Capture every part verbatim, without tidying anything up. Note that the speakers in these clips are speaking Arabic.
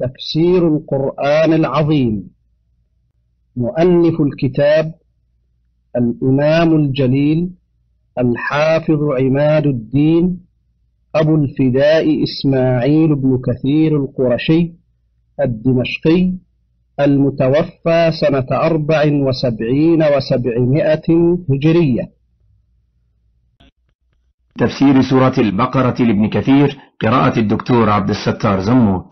تفسير القرآن العظيم. مؤلف الكتاب الإمام الجليل الحافظ عماد الدين أبو الفداء إسماعيل بن كثير القرشي الدمشقي، المتوفى سنة أربع وسبعين وسبعمائة هجرية. تفسير سورة البقرة لابن كثير، قراءة الدكتور عبد الستار زموت.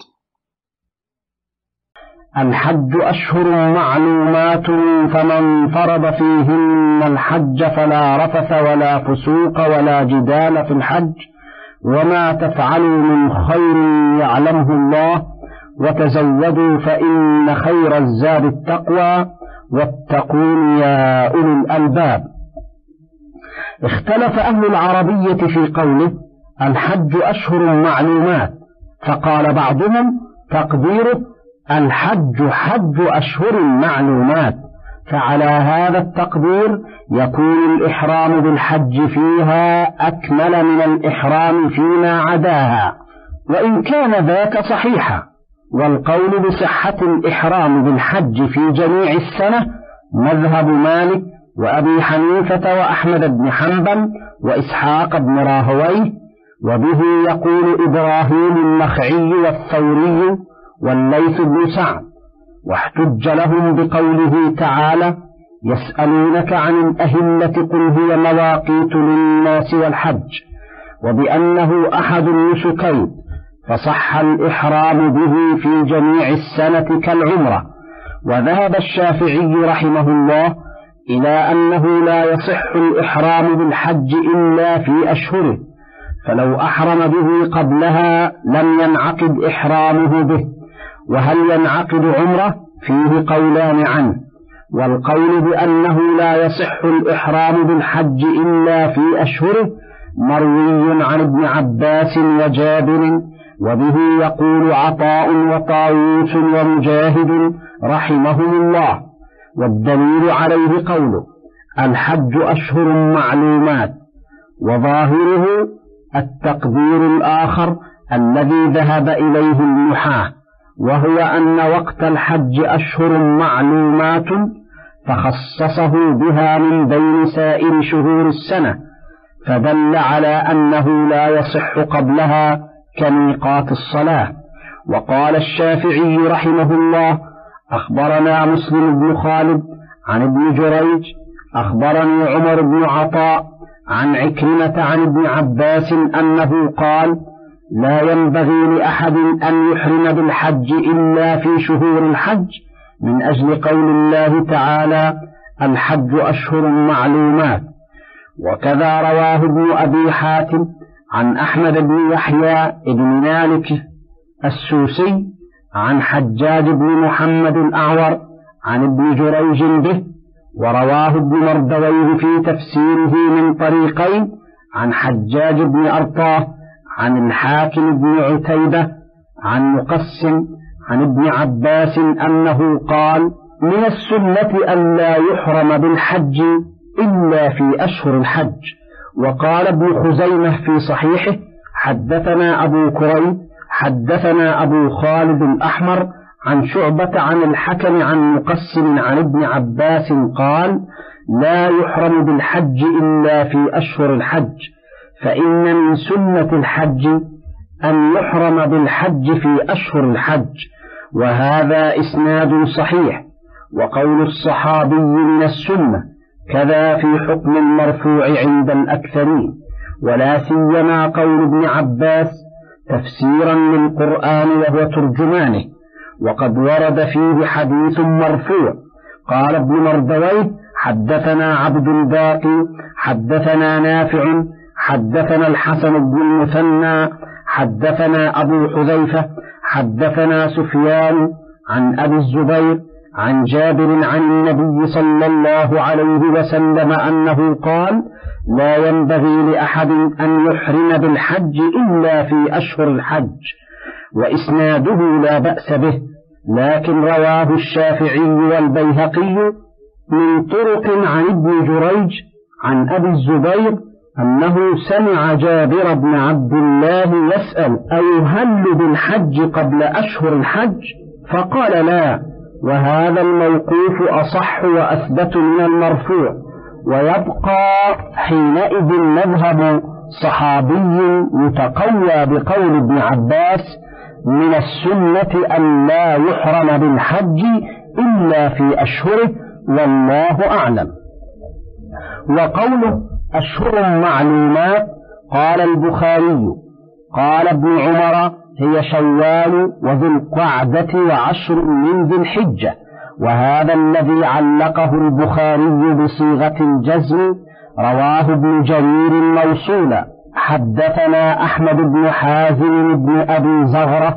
الحج أشهر معلومات، فمن فرض فيهن الحج فلا رفث ولا فسوق ولا جدال في الحج، وما تفعلوا من خير يعلمه الله، وتزودوا فإن خير الزاد التقوى، واتقون يا أولي الألباب. اختلف أهل العربية في قوله الحج أشهر معلومات، فقال بعضهم تقديره الحج حج أشهر معلومات، فعلى هذا التقدير يكون الإحرام بالحج فيها أكمل من الإحرام فيما عداها، وإن كان ذاك صحيحا. والقول بصحة الإحرام بالحج في جميع السنة مذهب مالك وأبي حنيفة وأحمد بن حنبل وإسحاق بن راهويه، وبه يقول إبراهيم النخعي والثوري والليث بن سعد. واحتج لهم بقوله تعالى يسألونك عن الأهلة قل هي مواقيت للناس والحج، وبأنه أحد النسكين، فصح الإحرام به في جميع السنة كالعمرة. وذهب الشافعي رحمه الله إلى أنه لا يصح الإحرام بالحج إلا في أشهره، فلو أحرم به قبلها لم ينعقد إحرامه به. وهل ينعقد عمره فيه قولان عنه، والقول بأنه لا يصح الإحرام بالحج إلا في أشهره مروي عن ابن عباس وجابر، وبه يقول عطاء وطاووس ومجاهد رحمهم الله. والدليل عليه قوله الحج أشهر معلومات، وظاهره التقدير الآخر الذي ذهب إليه النحاة، وهو أن وقت الحج أشهر معلومات، فخصصه بها من بين سائر شهور السنة، فدل على أنه لا يصح قبلها كميقات الصلاة. وقال الشافعي رحمه الله أخبرنا مسلم بن خالد عن ابن جريج أخبرني عمر بن عطاء عن عكرمة عن ابن عباس أنه قال لا ينبغي لأحد أن يحرم بالحج إلا في شهور الحج، من أجل قول الله تعالى الحج أشهر معلومات. وكذا رواه ابن أبي حاتم عن أحمد بن يحيى بن مالك السوسي عن حجاج بن محمد الأعور عن ابن جريج به، ورواه ابن مردويه في تفسيره من طريقين عن حجاج بن أرطاه عن الحاكم بن عتيبة عن مقسم عن ابن عباس أنه قال من السنة أن لا يحرم بالحج إلا في أشهر الحج. وقال ابن خزيمة في صحيحه حدثنا أبو كريب حدثنا أبو خالد الأحمر عن شعبة عن الحكم عن مقسم عن ابن عباس قال لا يحرم بالحج إلا في أشهر الحج، فإن من سنة الحج أن يحرم بالحج في أشهر الحج، وهذا إسناد صحيح. وقول الصحابي من السنة، كذا في حكم المرفوع عند الأكثرين، ولا سيما قول ابن عباس تفسيرا للقرآن وهو ترجمانه، وقد ورد فيه حديث مرفوع. قال ابن مردويه حدثنا عبد الباقي حدثنا نافع حدثنا الحسن بن المثنى حدثنا أبو حذيفة حدثنا سفيان عن أبي الزبير عن جابر عن النبي صلى الله عليه وسلم أنه قال لا ينبغي لأحد أن يحرم بالحج إلا في أشهر الحج، وإسناده لا بأس به، لكن رواه الشافعي والبيهقي من طرق عن ابن جريج عن أبي الزبير أنه سمع جابر بن عبد الله يسأل: أيهل بالحج قبل أشهر الحج؟ فقال: لا. وهذا الموقوف أصح وأثبت من المرفوع. ويبقى حينئذ مذهب صحابي يتقوى بقول ابن عباس: من السنة أن لا يحرم بالحج إلا في أشهره، والله أعلم. وقوله أشهر معلومات، قال البخاري: قال ابن عمر: هي شوال وذو القعدة وعشر من ذي الحجة. وهذا الذي علقه البخاري بصيغة الجزم رواه ابن جرير موصولا: حدثنا أحمد بن حازم بن أبي زغرة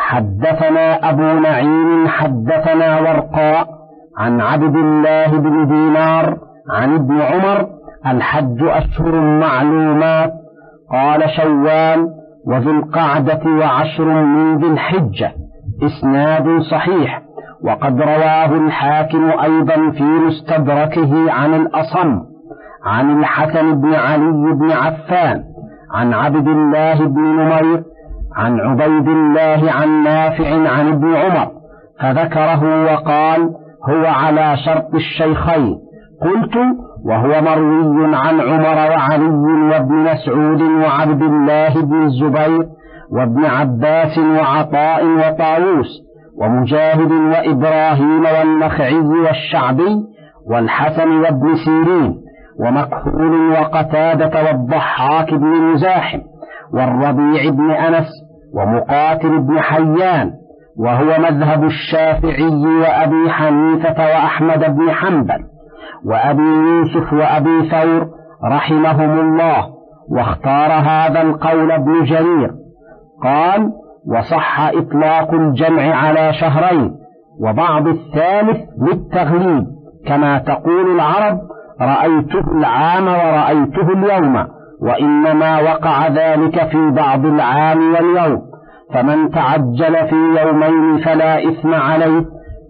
حدثنا أبو نعيم حدثنا ورقاء عن عبد الله بن دينار عن ابن عمر: الحج أشهر معلومات. قال: شوال وذو القعدة وعشر من ذي الحجة. إسناد صحيح. وقد رواه الحاكم أيضا في مستدركه عن الأصم عن الحسن بن علي بن عفان عن عبد الله بن نمير عن عبيد الله عن نافع عن ابن عمر، فذكره وقال: هو على شرط الشيخين. قلت: وهو مروي عن عمر وعلي وابن مسعود وعبد الله بن الزبير وابن عباس وعطاء وطاووس ومجاهد وإبراهيم والنخعي والشعبي والحسن وابن سيرين ومكحول وقتادة والضحاك بن مزاحم والربيع بن أنس ومقاتل بن حيان، وهو مذهب الشافعي وأبي حنيفة وأحمد بن حنبل وأبي يوسف وأبي ثور رحمهم الله. واختار هذا القول ابن جرير. قال: وصح إطلاق الجمع على شهرين، وبعض الثالث للتغليب، كما تقول العرب: رأيته العام ورأيته اليوم، وإنما وقع ذلك في بعض العام واليوم، فمن تعجل في يومين فلا إثم عليه،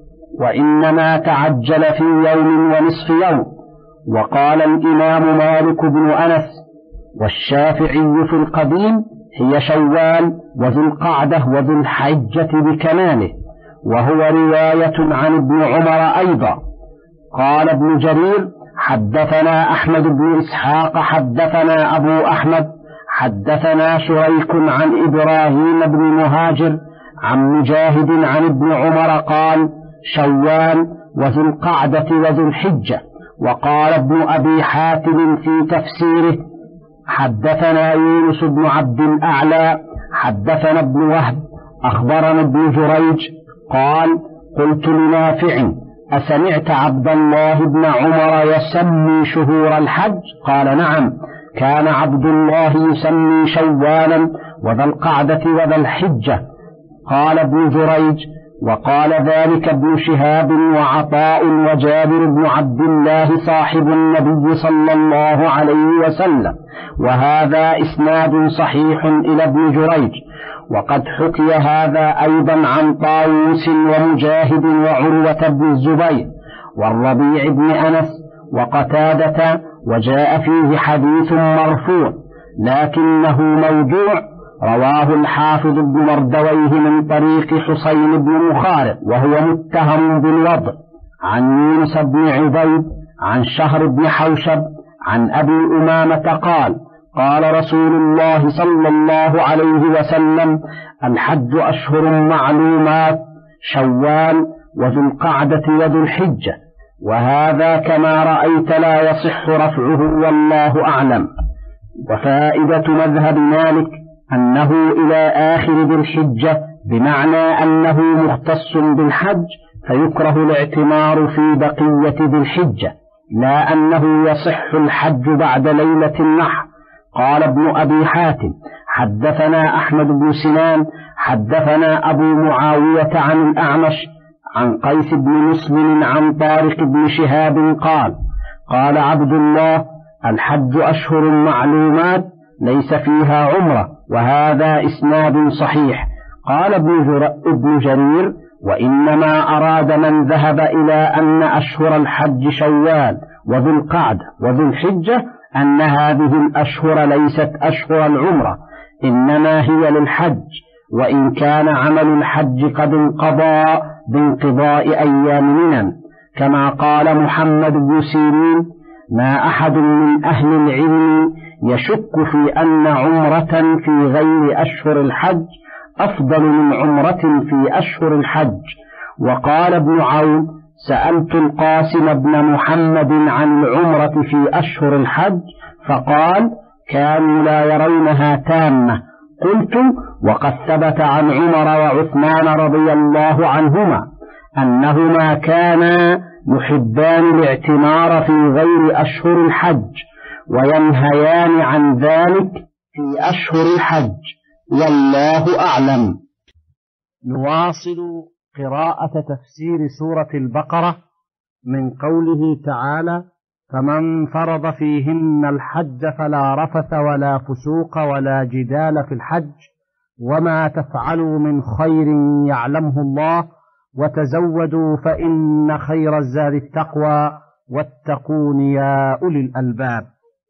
وإنما تعجل في يوم ونصف يوم. وقال الإمام مالك بن أنس والشافعي في القديم: هي شوال وذو القعدة وذو الحجة بكماله، وهو رواية عن ابن عمر أيضا. قال ابن جرير: حدثنا أحمد بن إسحاق حدثنا أبو أحمد حدثنا شريك عن إبراهيم بن مهاجر عن مجاهد عن ابن عمر قال: شوال وذو القعدة وذو الحجة. وقال ابن أبي حاتم في تفسيره: حدثنا يونس بن عبد الأعلى حدثنا ابن وهب أخبرنا ابن جريج قال: قلت لنافع: أسمعت عبد الله بن عمر يسمي شهور الحج؟ قال: نعم، كان عبد الله يسمي شوالا وذا القعدة وذا الحجة. قال ابن جريج: وقال ذلك ابن شهاب وعطاء وجابر بن عبد الله صاحب النبي صلى الله عليه وسلم. وهذا إسناد صحيح إلى ابن جريج. وقد حكي هذا أيضا عن طاووس ومجاهد وعروة بن الزبير والربيع بن أنس وقتادة، وجاء فيه حديث مرفوع لكنه موضوع، رواه الحافظ ابن مردويه من طريق حسين بن مخارق وهو متهم بالوضع، عن يونس بن عبيد عن شهر بن حوشب عن أبي أمامة قال: قال رسول الله صلى الله عليه وسلم: الحج أشهر معلومات، شوال وذو القعدة وذو الحجة. وهذا كما رأيت لا يصح رفعه، والله أعلم. وفائدة مذهب مالك أنه إلى آخر ذي الحجة، بمعنى أنه مختص بالحج، فيكره الاعتمار في بقية ذي الحجة، لا أنه يصح الحج بعد ليلة النحر. قال ابن أبي حاتم: حدثنا أحمد بن سنان حدثنا أبو معاوية عن الأعمش عن قيس بن مسلم عن طارق بن شهاب قال: قال عبد الله: الحج أشهر معلومات ليس فيها عمرة. وهذا إسناد صحيح. قال ابن جرير: وإنما أراد من ذهب إلى أن أشهر الحج شوال وذو القعدة وذو الحجة أن هذه الأشهر ليست أشهر العمرة، إنما هي للحج، وإن كان عمل الحج قد انقضى بانقضاء أيام منى، كما قال محمد بن سيرين: ما أحد من أهل العلم يشك في أن عمرة في غير أشهر الحج أفضل من عمرة في أشهر الحج. وقال ابن عون: سألت القاسم بن محمد عن العمرة في أشهر الحج فقال: كانوا لا يرونها تامة. قلت: وقد ثبت عن عمر وعثمان رضي الله عنهما أنهما كانا يحبان الاعتمار في غير أشهر الحج وينهيان عن ذلك في أشهر الحج، والله أعلم. نواصل قراءة تفسير سورة البقرة من قوله تعالى: فمن فرض فيهن الحج فلا رفث ولا فسوق ولا جدال في الحج وما تفعلوا من خير يعلمه الله وتزودوا فإن خير الزاد التقوى واتقون يا أولي الألباب.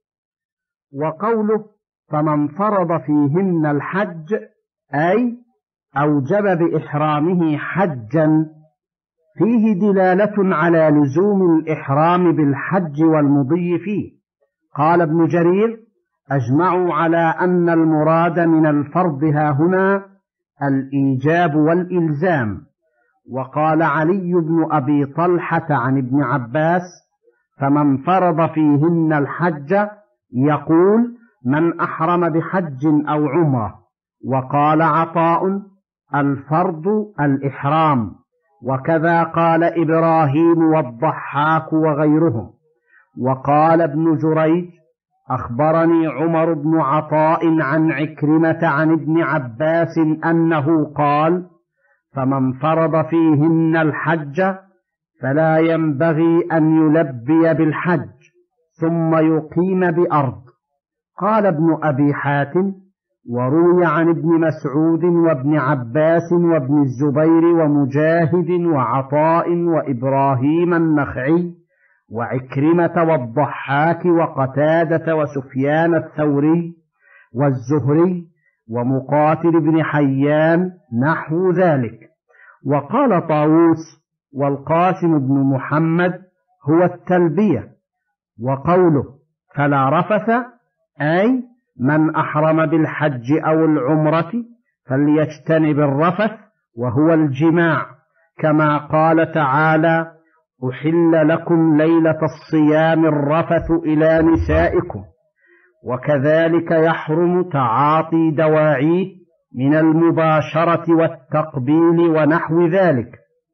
وقوله فمن فرض فيهن الحج أي أوجب بإحرامه حجا، فيه دلالة على لزوم الإحرام بالحج والمضي فيه. قال ابن جرير: أجمعوا على أن المراد من الفرض هاهنا الإيجاب والإلزام. وقال علي بن أبي طلحة عن ابن عباس: فمن فرض فيهن الحج يقول من أحرم بحج أو عمرة. وقال عطاء: الفرض الإحرام. وكذا قال إبراهيم والضحاك وغيرهم. وقال ابن جريج: أخبرني عمر بن عطاء عن عكرمة عن ابن عباس أنه قال: فمن فرض فيهن الحج فلا ينبغي أن يلبي بالحج ثم يقيم بأرض. قال ابن أبي حاتم: وروي عن ابن مسعود وابن عباس وابن الزبير ومجاهد وعطاء وإبراهيم النخعي وعكرمة والضحاك وقتادة وسفيان الثوري والزهري ومقاتل بن حيان نحو ذلك. وقال طاووس والقاسم بن محمد: هو التلبية. وقوله فلا رفث أي من أحرم بالحج أو العمرة فليجتنب الرفث وهو الجماع، كما قال تعالى: أحل لكم ليلة الصيام الرفث إلى نسائكم. وكذلك يحرم تعاطي دواعيه من المباشرة والتقبيل ونحو ذلك.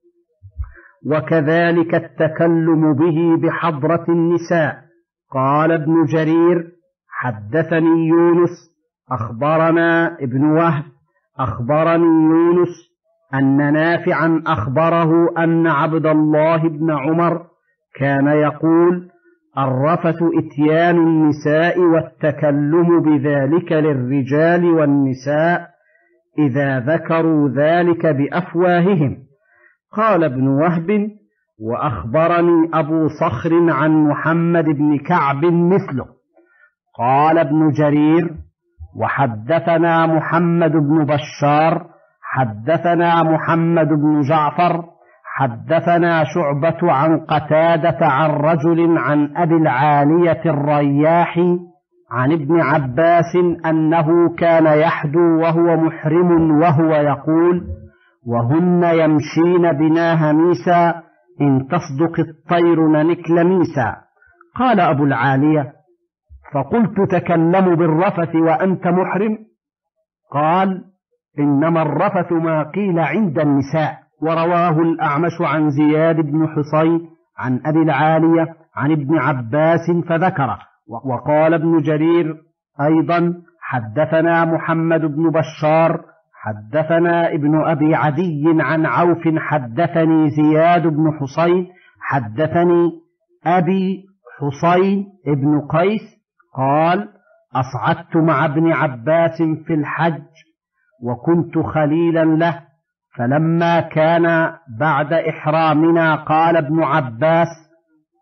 وكذلك التكلم به بحضرة النساء. قال ابن جرير: حدثني يونس أخبرنا ابن وهب أخبرني يونس أن نافعا أخبره أن عبد الله بن عمر كان يقول: الرفث إتيان النساء والتكلم بذلك للرجال والنساء إذا ذكروا ذلك بأفواههم. قال ابن وهب: وأخبرني أبو صخر عن محمد بن كعب مثله. قال ابن جرير: وحدثنا محمد بن بشار حدثنا محمد بن جعفر حدثنا شعبة عن قتادة عن رجل عن أبي العالية الرياح عن ابن عباس أنه كان يحدو وهو محرم وهو يقول: وهن يمشين بنا هميسا إن تصدق الطير ننكل ميسا. قال أبو العالية: فقلت تكلم بالرفث وأنت محرم؟ قال: إنما الرفث ما قيل عند النساء. ورواه الأعمش عن زياد بن حصين عن أبي العالية عن ابن عباس فذكره. وقال ابن جرير أيضا: حدثنا محمد بن بشار حدثنا ابن أبي عدي عن عوف حدثني زياد بن حصين حدثني أبي حصين ابن قيس قال: أصعدت مع ابن عباس في الحج وكنت خليلا له، فلما كان بعد إحرامنا قال ابن عباس: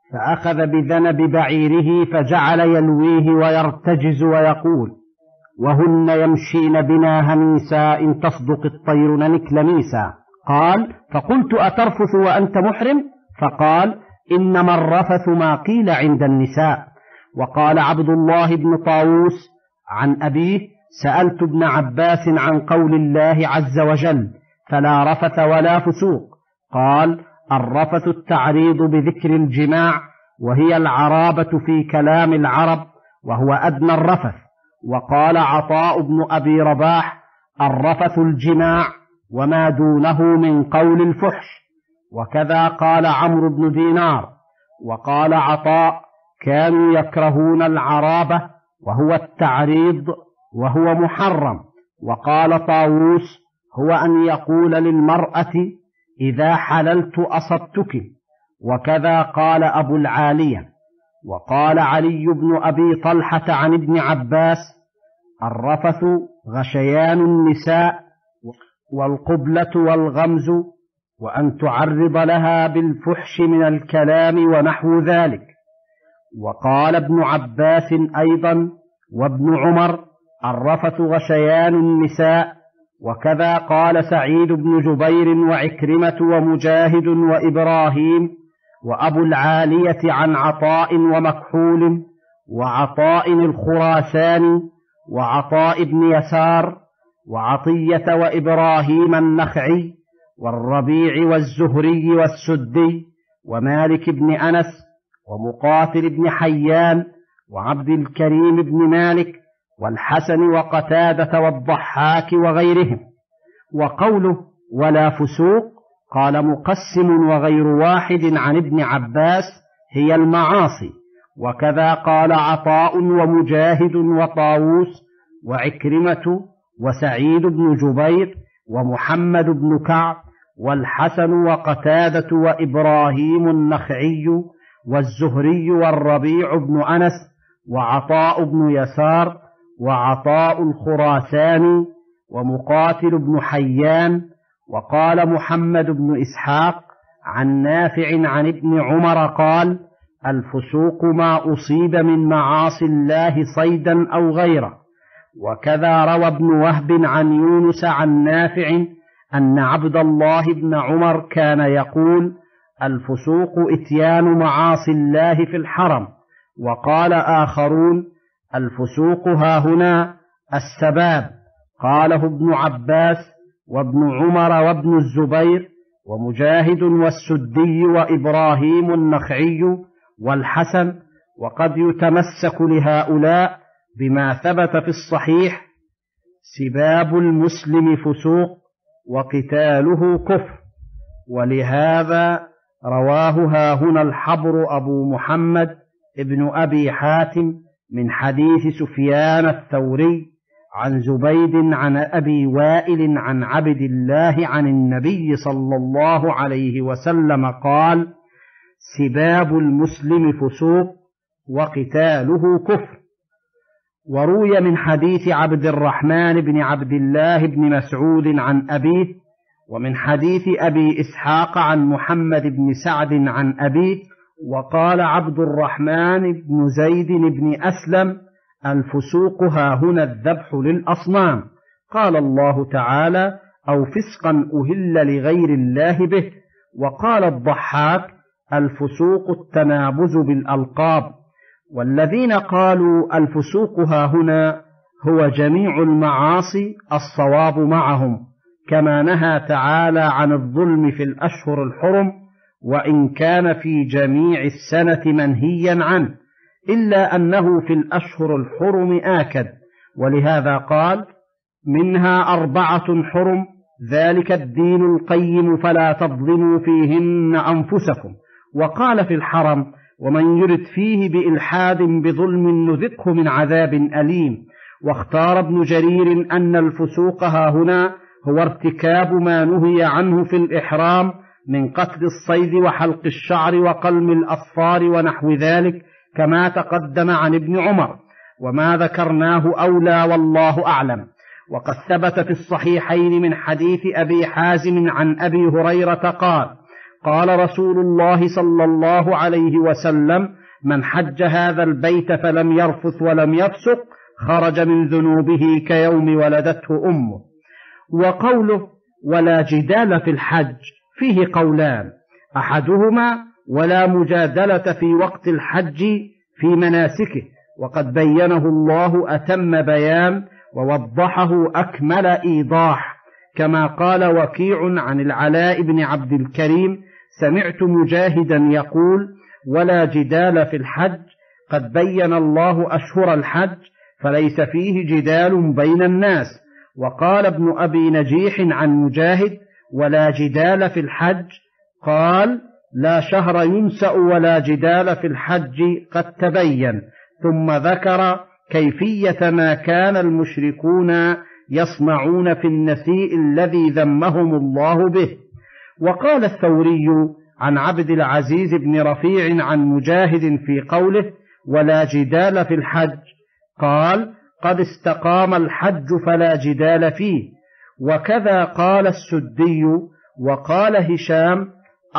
فأخذ بذنب بعيره فجعل يلويه ويرتجز ويقول: وهن يمشين بنا هميسا إن تصدق الطير ننك لميسا. قال: فقلت: أترفث وأنت محرم؟ فقال: إنما الرفث ما قيل عند النساء. وقال عبد الله بن طاووس عن أبيه: سألت ابن عباس عن قول الله عز وجل: فلا رفث ولا فسوق. قال: الرفث التعريض بذكر الجماع، وهي العرابة في كلام العرب، وهو أدنى الرفث. وقال عطاء بن أبي رباح: الرفث الجماع وما دونه من قول الفحش. وكذا قال عمرو بن دينار. وقال عطاء: كانوا يكرهون العرابة وهو التعريض وهو محرم. وقال طاووس: هو أن يقول للمرأة: إذا حللت أصبتك. وكذا قال أبو العالية. وقال علي بن أبي طلحة عن ابن عباس: الرفث غشيان النساء والقبلة والغمز، وأن تعرض لها بالفحش من الكلام ونحو ذلك. وقال ابن عباس أيضا وابن عمر: الرفث غشيان النساء. وكذا قال سعيد بن جبير وعكرمة ومجاهد وإبراهيم وأبو العالية عن عطاء ومكحول وعطاء الخراساني وعطاء بن يسار وعطية وإبراهيم النخعي والربيع والزهري والسدي ومالك بن أنس ومقاتل بن حيان وعبد الكريم بن مالك والحسن وقتادة والضحاك وغيرهم. وقوله: ولا فسوق، قال مقسم وغير واحد عن ابن عباس: هي المعاصي. وكذا قال عطاء ومجاهد وطاووس وعكرمة وسعيد بن جبير ومحمد بن كعب والحسن وقتادة وإبراهيم النخعي والزهري والربيع بن أنس وعطاء بن يسار وعطاء الخراساني ومقاتل بن حيان. وقال محمد بن إسحاق عن نافع عن ابن عمر قال: الفسوق ما أصيب من معاصي الله صيدا أو غيره. وكذا روى ابن وهب عن يونس عن نافع أن عبد الله بن عمر كان يقول: الفسوق إتيان معاصي الله في الحرم. وقال آخرون: الفسوق هاهنا السباب. قاله ابن عباس وابن عمر وابن الزبير ومجاهد والسدي وإبراهيم النخعي والحسن. وقد يتمسك لهؤلاء بما ثبت في الصحيح: سباب المسلم فسوق وقتاله كفر. ولهذا رواه هاهنا الحبر أبو محمد ابن أبي حاتم من حديث سفيان الثوري عن زبيد عن أبي وائل عن عبد الله عن النبي صلى الله عليه وسلم قال: سباب المسلم فسوق وقتاله كفر. وروي من حديث عبد الرحمن بن عبد الله بن مسعود عن أبيه، ومن حديث أبي إسحاق عن محمد بن سعد عن أبيه. وقال عبد الرحمن بن زيد بن أسلم: الفسوق هاهنا الذبح للأصنام. قال الله تعالى: أو فسقا أهل لغير الله به. وقال الضحاك: الفسوق التنابز بالألقاب. والذين قالوا الفسوق هاهنا هو جميع المعاصي الصواب معهم، كما نهى تعالى عن الظلم في الأشهر الحرم، وإن كان في جميع السنة منهيا عنه، إلا أنه في الأشهر الحرم آكد. ولهذا قال: منها أربعة حرم ذلك الدين القيم فلا تظلموا فيهن أنفسكم. وقال في الحرم: ومن يرد فيه بإلحاد بظلم نذقه من عذاب أليم. واختار ابن جرير أن الفسوق هاهنا هو ارتكاب ما نهي عنه في الإحرام من قتل الصيد وحلق الشعر وقلم الأظفار ونحو ذلك، كما تقدم عن ابن عمر، وما ذكرناه أولى والله أعلم. وقد ثبت في الصحيحين من حديث أبي حازم عن أبي هريرة قال: قال رسول الله صلى الله عليه وسلم: من حج هذا البيت فلم يرفث ولم يفسق خرج من ذنوبه كيوم ولدته أمه. وقوله ولا جدال في الحج فيه قولان: أحدهما ولا مجادلة في وقت الحج في مناسكه، وقد بينه الله أتم بيان ووضحه أكمل إيضاح، كما قال وكيع عن العلاء بن عبد الكريم: سمعت مجاهدا يقول: ولا جدال في الحج، قد بين الله أشهر الحج فليس فيه جدال بين الناس. وقال ابن أبي نجيح عن مجاهد: ولا جدال في الحج، قال: لا شهر ينسأ ولا جدال في الحج قد تبين، ثم ذكر كيفية ما كان المشركون يصنعون في النسيء الذي ذمهم الله به. وقال الثوري عن عبد العزيز بن رفيع عن مجاهد في قوله ولا جدال في الحج، قال: قد استقام الحج فلا جدال فيه. وكذا قال السدي. وقال هشام: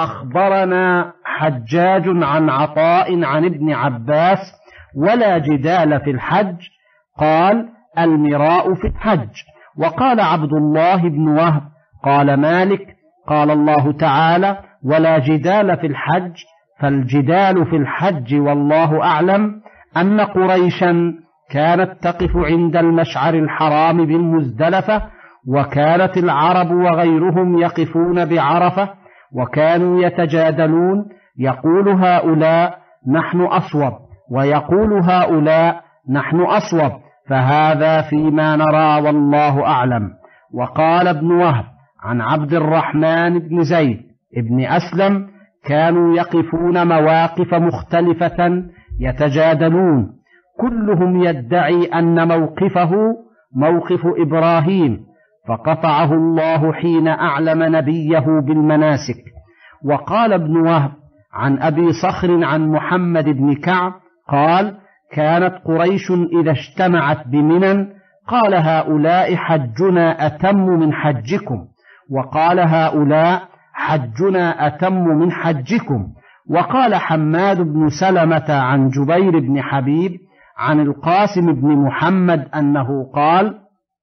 أخبرنا حجاج عن عطاء عن ابن عباس: ولا جدال في الحج، قال: المراء في الحج. وقال عبد الله بن وهب: قال مالك: قال الله تعالى: ولا جدال في الحج، فالجدال في الحج والله أعلم أن قريشا كانت تقف عند المشعر الحرام بالمزدلفة، وكانت العرب وغيرهم يقفون بعرفة، وكانوا يتجادلون، يقول هؤلاء نحن أصوب ويقول هؤلاء نحن أصوب، فهذا فيما نرى والله أعلم. وقال ابن وهب عن عبد الرحمن بن زيد ابن أسلم: كانوا يقفون مواقف مختلفة يتجادلون، كلهم يدعي أن موقفه موقف إبراهيم، فقطعه الله حين أعلم نبيه بالمناسك. وقال ابن وهب عن أبي صخر عن محمد بن كعب قال: كانت قريش إذا اجتمعت بمنى قال هؤلاء حجنا أتم من حجكم، وقال هؤلاء حجنا أتم من حجكم. وقال حماد بن سلمة عن جبير بن حبيب عن القاسم بن محمد أنه قال: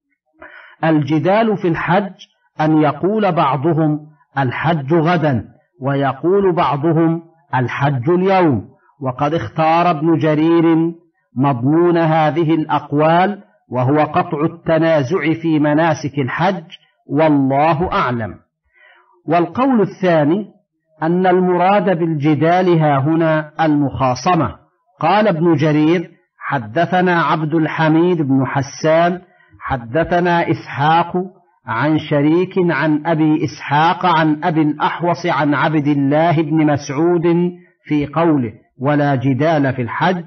الجدال في الحج أن يقول بعضهم الحج غدا، ويقول بعضهم الحج اليوم. وقد اختار ابن جرير مضمون هذه الأقوال، وهو قطع التنازع في مناسك الحج، والله أعلم. والقول الثاني أن المراد بالجدال ها هنا المخاصمة. قال ابن جرير: حدثنا عبد الحميد بن حسان حدثنا إسحاق عن شريك عن أبي إسحاق عن أبي الأحوص عن عبد الله بن مسعود في قوله ولا جدال في الحج،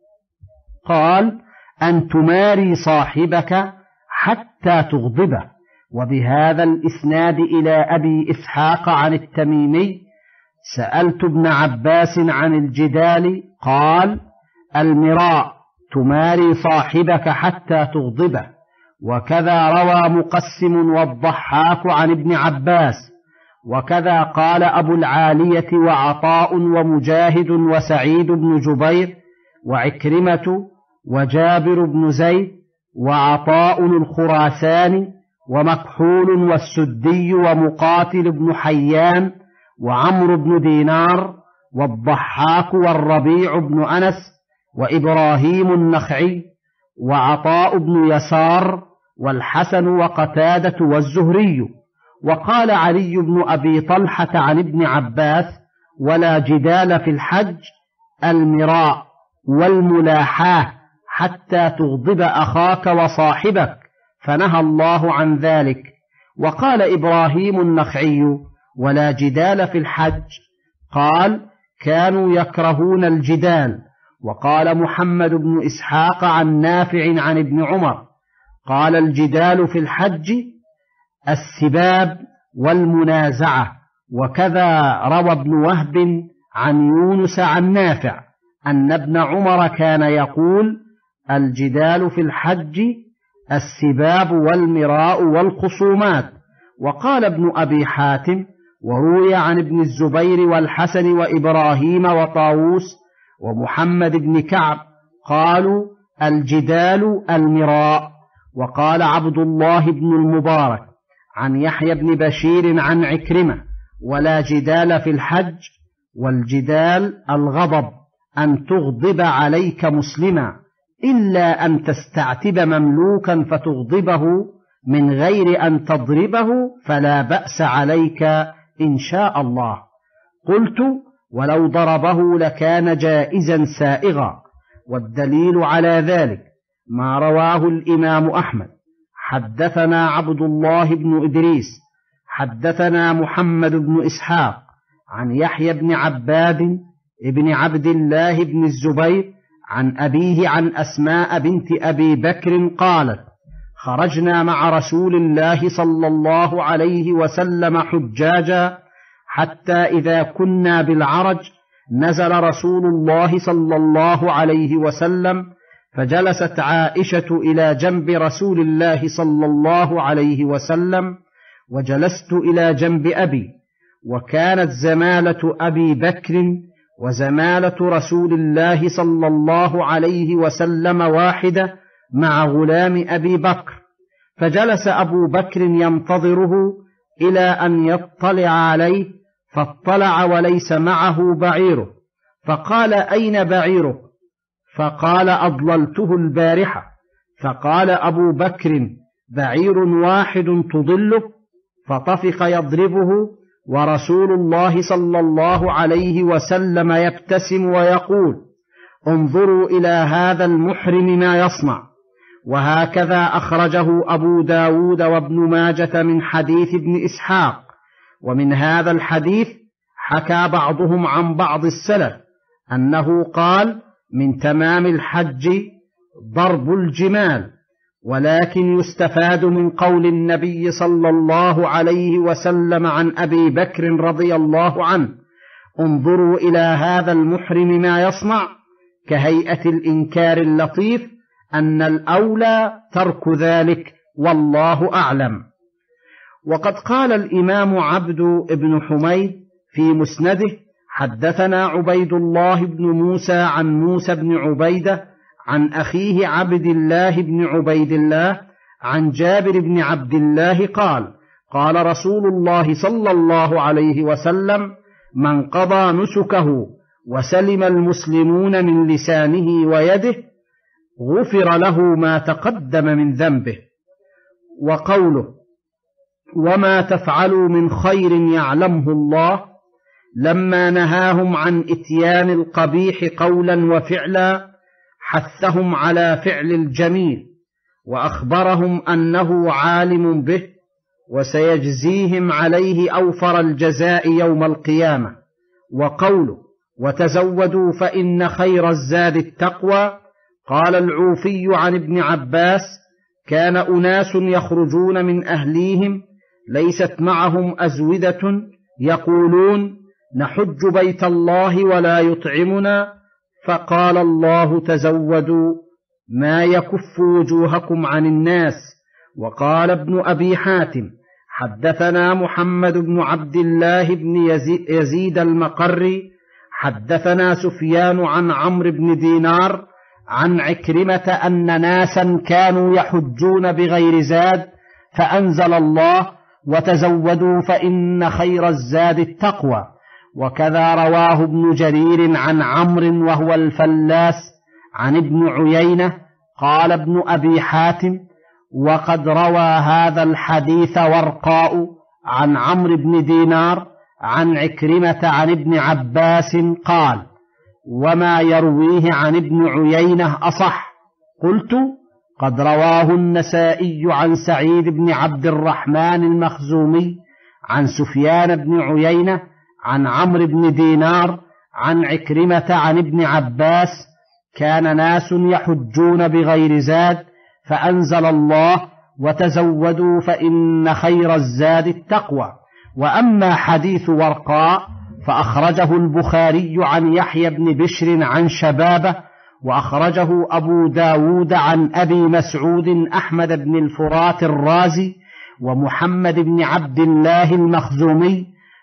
قال: أن تماري صاحبك حتى تغضبه. وبهذا الإسناد إلى أبي إسحاق عن التميمي: سألت ابن عباس عن الجدال، قال: المراء تماري صاحبك حتى تغضبه. وكذا روى مقسم والضحاك عن ابن عباس. وكذا قال أبو العالية وعطاء ومجاهد وسعيد بن جبير وعكرمة وجابر بن زيد وعطاء الخراساني ومكحول والسدي ومقاتل بن حيان وعمرو بن دينار والضحاك والربيع بن أنس وإبراهيم النخعي وعطاء بن يسار والحسن وقتادة والزهري. وقال علي بن أبي طلحة عن ابن عباس: ولا جدال في الحج، المراء والملاحاة حتى تغضب أخاك وصاحبك، فنهى الله عن ذلك. وقال إبراهيم النخعي: ولا جدال في الحج، قال: كانوا يكرهون الجدال. وقال محمد بن إسحاق عن نافع عن ابن عمر قال: الجدال في الحج السباب والمنازعة. وكذا روى ابن وهب عن يونس عن نافع أن ابن عمر كان يقول: الجدال في الحج السباب والمراء والخصومات. وقال ابن أبي حاتم: وروي عن ابن الزبير والحسن وإبراهيم وطاووس ومحمد بن كعب قالوا الجدال المراء. وقال عبد الله بن المبارك عن يحيى بن بشير عن عكرمة ولا جدال في الحج، والجدال الغضب أن تغضب عليك مسلما إلا أن تستعتب مملوكا فتغضبه من غير أن تضربه فلا بأس عليك إن شاء الله. قلت ولو ضربه لكان جائزا سائغا، والدليل على ذلك ما رواه الإمام أحمد حدثنا عبد الله بن إدريس حدثنا محمد بن إسحاق عن يحيى بن عباد ابن عبد الله بن الزبير عن أبيه عن أسماء بنت أبي بكر قالت خرجنا مع رسول الله صلى الله عليه وسلم حجاجا حتى إذا كنا بالعرج نزل رسول الله صلى الله عليه وسلم، فجلست عائشة إلى جنب رسول الله صلى الله عليه وسلم وجلست إلى جنب أبي، وكانت زمالة أبي بكر وزمالة رسول الله صلى الله عليه وسلم واحدة مع غلام أبي بكر، فجلس أبو بكر ينتظره إلى أن يطلع عليه، فاطلع وليس معه بعيره، فقال أين بعيرك؟ فقال أضللته البارحة. فقال أبو بكر بعير واحد تضله؟ فطفق يضربه ورسول الله صلى الله عليه وسلم يبتسم ويقول انظروا إلى هذا المحرم ما يصنع. وهكذا أخرجه أبو داود وابن ماجة من حديث ابن إسحاق. ومن هذا الحديث حكى بعضهم عن بعض السلف أنه قال من تمام الحج ضرب الجمال، ولكن يستفاد من قول النبي صلى الله عليه وسلم عن أبي بكر رضي الله عنه انظروا إلى هذا المحرم ما يصنع كهيئة الإنكار اللطيف أن الأولى ترك ذلك، والله أعلم. وقد قال الإمام عبد بن حميد في مسنده حدثنا عبيد الله بن موسى عن موسى بن عبيدة عن أخيه عبد الله بن عبيد الله عن جابر بن عبد الله قال قال رسول الله صلى الله عليه وسلم من قضى نسكه وسلم المسلمون من لسانه ويده غفر له ما تقدم من ذنبه. وقوله وما تفعلوا من خير يعلمه الله لما نهاهم عن إتيان القبيح قولا وفعلا حثهم على فعل الجميل، وأخبرهم أنه عالم به وسيجزيهم عليه أوفر الجزاء يوم القيامة. وقوله وتزودوا فإن خير الزاد التقوى قال العوفي عن ابن عباس كان أناس يخرجون من أهليهم ليست معهم أزودة يقولون نحج بيت الله ولا يطعمنا، فقال الله تزودوا ما يكف وجوهكم عن الناس. وقال ابن أبي حاتم حدثنا محمد بن عبد الله بن يزيد المقري حدثنا سفيان عن عمرو بن دينار عن عكرمة أن ناسا كانوا يحجون بغير زاد فأنزل الله وتزودوا فإن خير الزاد التقوى. وكذا رواه ابن جرير عن عمرو وهو الفلاس عن ابن عيينة. قال ابن أبي حاتم وقد روى هذا الحديث ورقاء عن عمرو بن دينار عن عكرمة عن ابن عباس قال وما يرويه عن ابن عيينة أصح. قلت قد رواه النسائي عن سعيد بن عبد الرحمن المخزومي عن سفيان بن عيينة عن عمرو بن دينار عن عكرمة عن ابن عباس كان ناس يحجون بغير زاد فأنزل الله وتزودوا فإن خير الزاد التقوى. وأما حديث ورقاء فأخرجه البخاري عن يحيى بن بشر عن شبابه، وأخرجه أبو داود عن أبي مسعود أحمد بن الفرات الرازي ومحمد بن عبد الله المخزومي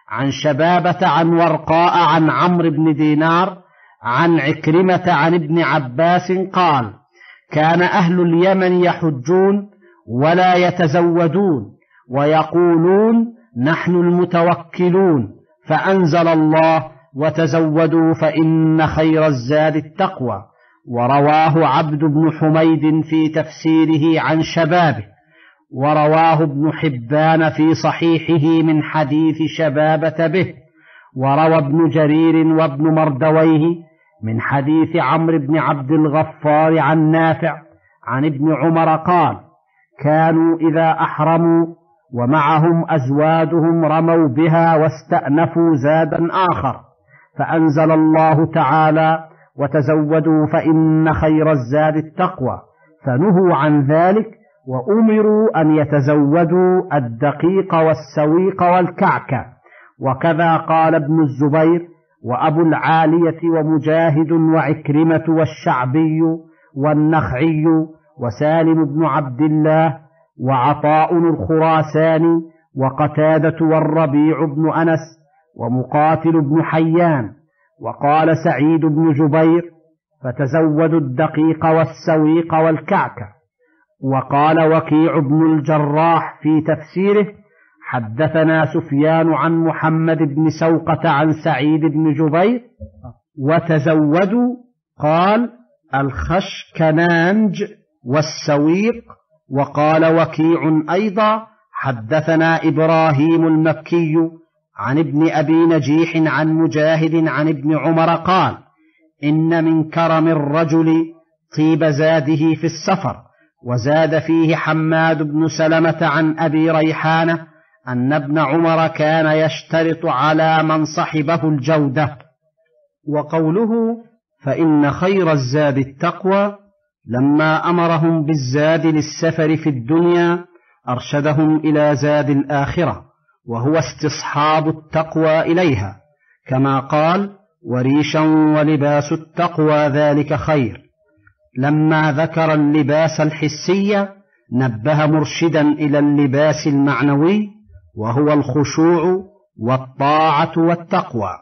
عن شبابة عن ورقاء عن عمرو بن دينار عن عكرمة عن ابن عباس قال: كان أهل اليمن يحجون ولا يتزودون ويقولون: نحن المتوكلون، فأنزل الله: وتزودوا فإن خير الزاد التقوى. ورواه عبد بن حميد في تفسيره عن شبابه، ورواه ابن حبان في صحيحه من حديث شبابة به، وروى ابن جرير وابن مردويه من حديث عمرو بن عبد الغفار عن نافع عن ابن عمر قال: كانوا إذا أحرموا ومعهم أزوادهم رموا بها واستأنفوا زادا آخر، فأنزل الله تعالى: وتزودوا فإن خير الزاد التقوى، فنهوا عن ذلك وأمروا أن يتزودوا الدقيق والسويق والكعك. وكذا قال ابن الزبير وأبو العالية ومجاهد وعكرمة والشعبي والنخعي وسالم بن عبد الله وعطاء الخراساني وقتادة والربيع بن أنس ومقاتل بن حيان. وقال سعيد بن جبير: فتزودوا الدقيق والسويق والكعك. وقال وكيع بن الجراح في تفسيره: حدثنا سفيان عن محمد بن سوقة عن سعيد بن جبير: وتزودوا قال: الخشكنانج والسويق. وقال وكيع أيضا: حدثنا إبراهيم المكي عن ابن أبي نجيح عن مجاهد عن ابن عمر قال: إن من كرم الرجل طيب زاده في السفر. وزاد فيه حماد بن سلمة عن أبي ريحانة أن ابن عمر كان يشترط على من صحبه الجودة. وقوله: فإن خير الزاد التقوى، لما أمرهم بالزاد للسفر في الدنيا أرشدهم إلى زاد الآخرة، وهو استصحاب التقوى إليها، كما قال: وريشا ولباس التقوى ذلك خير. لما ذكر اللباس الحسي نبه مرشدا إلى اللباس المعنوي، وهو الخشوع والطاعة والتقوى،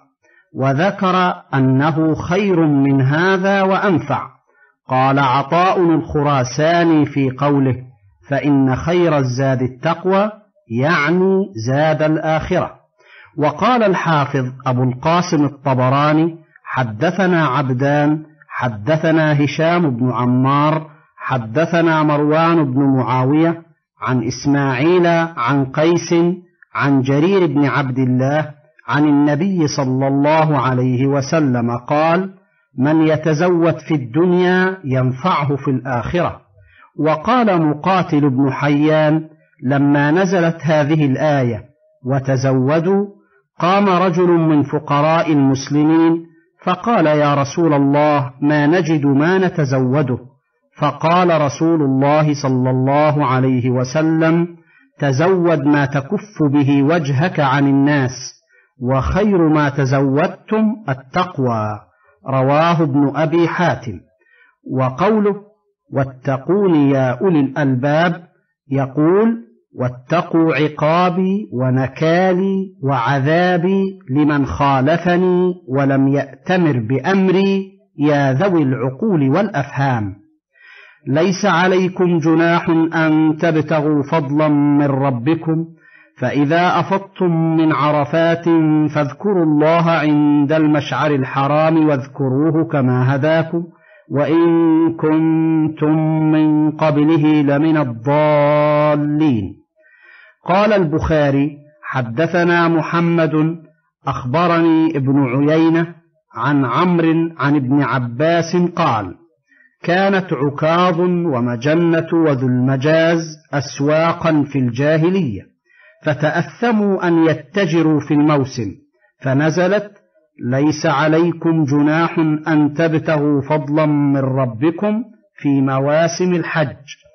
وذكر أنه خير من هذا وأنفع. قال عطاء الخراساني في قوله: فإن خير الزاد التقوى، يعني زاد الآخرة. وقال الحافظ أبو القاسم الطبراني: حدثنا عبدان حدثنا هشام بن عمار حدثنا مروان بن معاوية عن إسماعيل عن قيس عن جرير بن عبد الله عن النبي صلى الله عليه وسلم قال: من يتزود في الدنيا ينفعه في الآخرة. وقال مقاتل بن حيان: لما نزلت هذه الآية وتزودوا، قام رجل من فقراء المسلمين فقال: يا رسول الله، ما نجد ما نتزوده. فقال رسول الله صلى الله عليه وسلم: تزود ما تكف به وجهك عن الناس، وخير ما تزودتم التقوى. رواه ابن أبي حاتم. وقوله: واتقون يا أولي الألباب، يقول: واتقوا عقابي ونكالي وعذابي لمن خالفني ولم يأتمر بأمري يا ذوي العقول والأفهام. ليس عليكم جناح أن تبتغوا فضلا من ربكم، فإذا أفضتم من عرفات فاذكروا الله عند المشعر الحرام واذكروه كما هداكم، وإن كنتم من قبله لمن الضالين. قال البخاري: حدثنا محمد أخبرني ابن عيينة عن عمرو عن ابن عباس قال: كانت عكاظ ومجنة وذو المجاز أسواقا في الجاهلية، فتأثموا أن يتجروا في الموسم، فنزلت: ليس عليكم جناح أن تبتغوا فضلا من ربكم في مواسم الحج.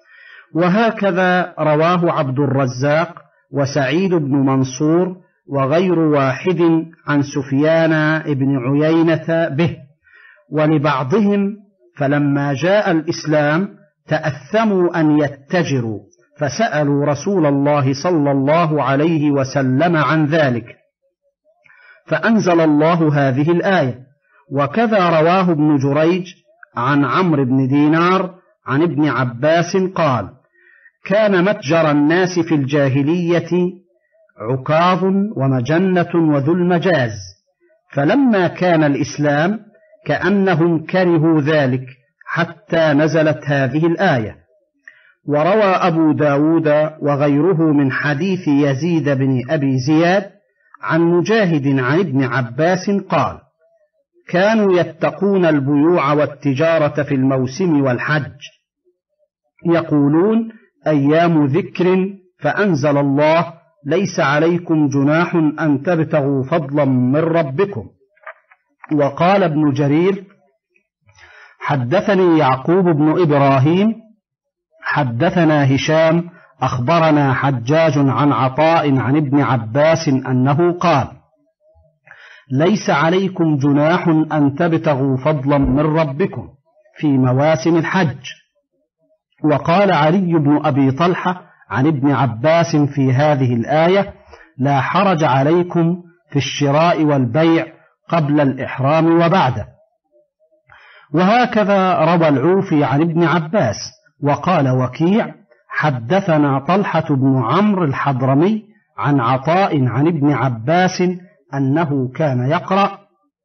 وهكذا رواه عبد الرزاق وسعيد بن منصور وغير واحد عن سفيان بن عيينة به. ولبعضهم: فلما جاء الإسلام تأثموا أن يتجروا، فسألوا رسول الله صلى الله عليه وسلم عن ذلك، فأنزل الله هذه الآية. وكذا رواه ابن جريج عن عمرو بن دينار عن ابن عباس قال: كان متجر الناس في الجاهلية عكاظ ومجنة وذو المجاز، فلما كان الإسلام كأنهم كرهوا ذلك حتى نزلت هذه الآية. وروى أبو داود وغيره من حديث يزيد بن أبي زياد عن مجاهد عن ابن عباس قال: كانوا يتقون البيوع والتجارة في الموسم والحج، يقولون أيام ذكر، فأنزل الله: ليس عليكم جناح أن تبتغوا فضلا من ربكم. وقال ابن جرير: حدثني يعقوب بن إبراهيم حدثنا هشام أخبرنا حجاج عن عطاء عن ابن عباس أنه قال: ليس عليكم جناح أن تبتغوا فضلا من ربكم في مواسم الحج. وقال علي بن أبي طلحة عن ابن عباس في هذه الآية: لا حرج عليكم في الشراء والبيع قبل الإحرام وبعده. وهكذا روى العوفي عن ابن عباس. وقال وكيع: حدثنا طلحة بن عمرو الحضرمي عن عطاء عن ابن عباس أنه كان يقرأ: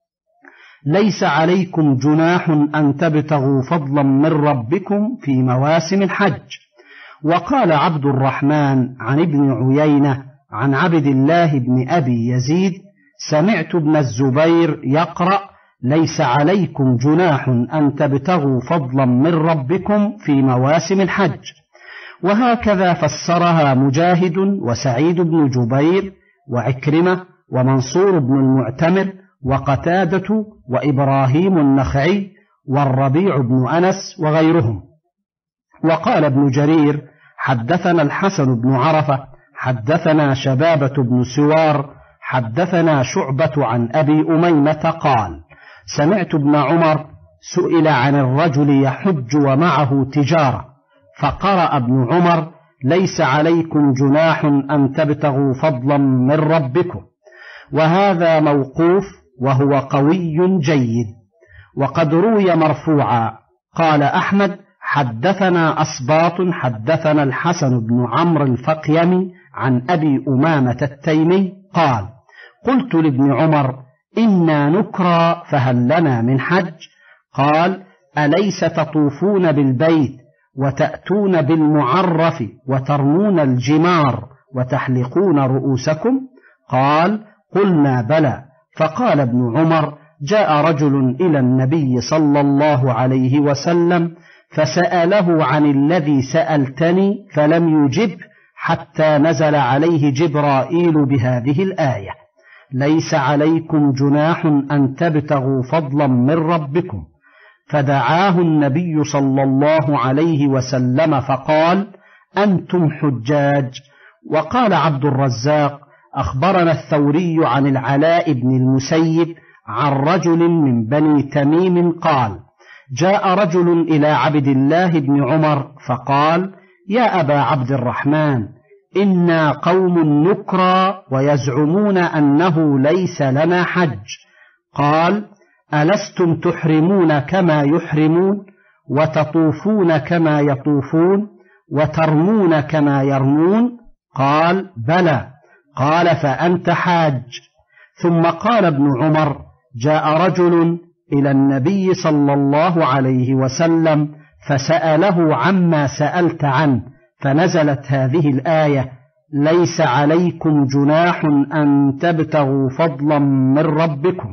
ليس عليكم جناح أن تبتغوا فضلا من ربكم في مواسم الحج. وقال عبد الرحمن عن ابن عيينة عن عبد الله بن أبي يزيد: سمعت ابن الزبير يقرأ: ليس عليكم جناح أن تبتغوا فضلا من ربكم في مواسم الحج. وهكذا فسرها مجاهد وسعيد بن جبير وعكرمة ومنصور بن المعتمر وقتادة وإبراهيم النخعي والربيع بن أنس وغيرهم. وقال ابن جرير: حدثنا الحسن بن عرفة حدثنا شبابة بن سوار حدثنا شعبة عن أبي أميمة قال: سمعت ابن عمر سئل عن الرجل يحج ومعه تجارة، فقرأ ابن عمر: ليس عليكم جناح أن تبتغوا فضلا من ربكم. وهذا موقوف وهو قوي جيد. وقد روي مرفوعا. قال أحمد: حدثنا أصباط حدثنا الحسن بن عمرو الفقيمي عن أبي أمامة التيمي قال: قلت لابن عمر: إنا نكرى فهل لنا من حج؟ قال: أليس تطوفون بالبيت وتأتون بالمعرف وترمون الجمار وتحلقون رؤوسكم؟ قال: قلنا بلى. فقال ابن عمر: جاء رجل إلى النبي صلى الله عليه وسلم فسأله عن الذي سألتني فلم يجب حتى نزل عليه جبرائيل بهذه الآية: ليس عليكم جناح أن تبتغوا فضلا من ربكم. فدعاه النبي صلى الله عليه وسلم فقال: أنتم حجاج. وقال عبد الرزاق: أخبرنا الثوري عن العلاء بن المسيب عن رجل من بني تميم قال: جاء رجل إلى عبد الله بن عمر فقال: يا أبا عبد الرحمن، إنا قوم نكرى ويزعمون أنه ليس لنا حج. قال: ألستم تحرمون كما يحرمون وتطوفون كما يطوفون وترمون كما يرمون؟ قال: بلى. قال: فأنت حاج. ثم قال ابن عمر: جاء رجل إلى النبي صلى الله عليه وسلم فسأله عما سألت عنه، فنزلت هذه الآية: ليس عليكم جناح أن تبتغوا فضلا من ربكم.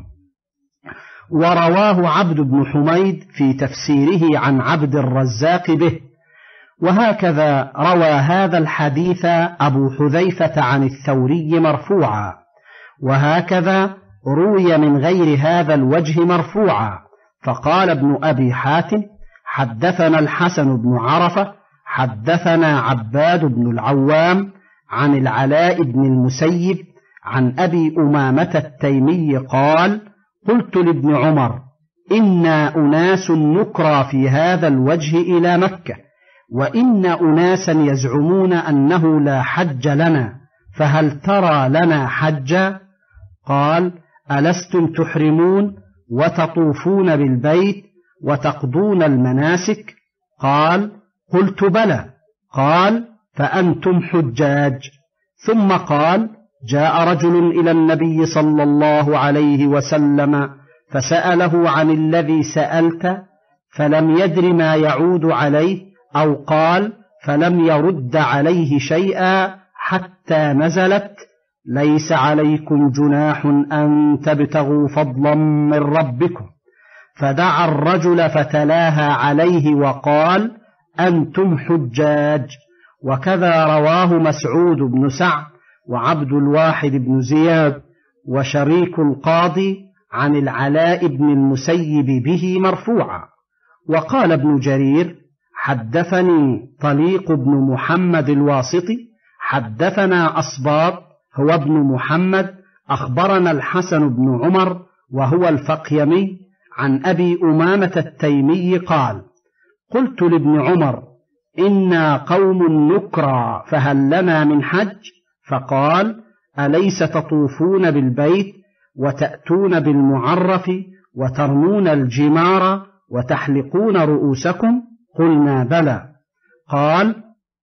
ورواه عبد بن حميد في تفسيره عن عبد الرزاق به. وهكذا روى هذا الحديث أبو حذيفة عن الثوري مرفوعا. وهكذا روي من غير هذا الوجه مرفوعا. فقال ابن أبي حاتم: حدثنا الحسن بن عرفة حدثنا عباد بن العوام عن العلاء بن المسيب عن أبي أمامة التيمي قال: قلت لابن عمر: إنا أناس نكرى في هذا الوجه إلى مكة، وإن أناسا يزعمون أنه لا حج لنا، فهل ترى لنا حجا؟ قال: ألستم تحرمون وتطوفون بالبيت وتقضون المناسك؟ قال: قلت بلى. قال: فأنتم حجاج. ثم قال: جاء رجل إلى النبي صلى الله عليه وسلم فسأله عن الذي سألت فلم يدر ما يعود عليه، أو قال فلم يرد عليه شيئا حتى نزلت: ليس عليكم جناح أن تبتغوا فضلا من ربكم. فدعا الرجل فتلاها عليه وقال: أنتم حجاج. وكذا رواه مسعود بن سعد وعبد الواحد بن زياد وشريك القاضي عن العلاء بن المسيب به مرفوعا. وقال ابن جرير: حدثني طليق بن محمد الواسطي حدثنا أصباط هو ابن محمد أخبرنا الحسن بن عمر وهو الفقيمي عن أبي أمامة التيمي قال: قلت لابن عمر: إنا قوم نكرى فهل لنا من حج؟ فقال: أليس تطوفون بالبيت وتأتون بالمعرف وترمون الجمار وتحلقون رؤوسكم؟ قلنا: بلى. قال: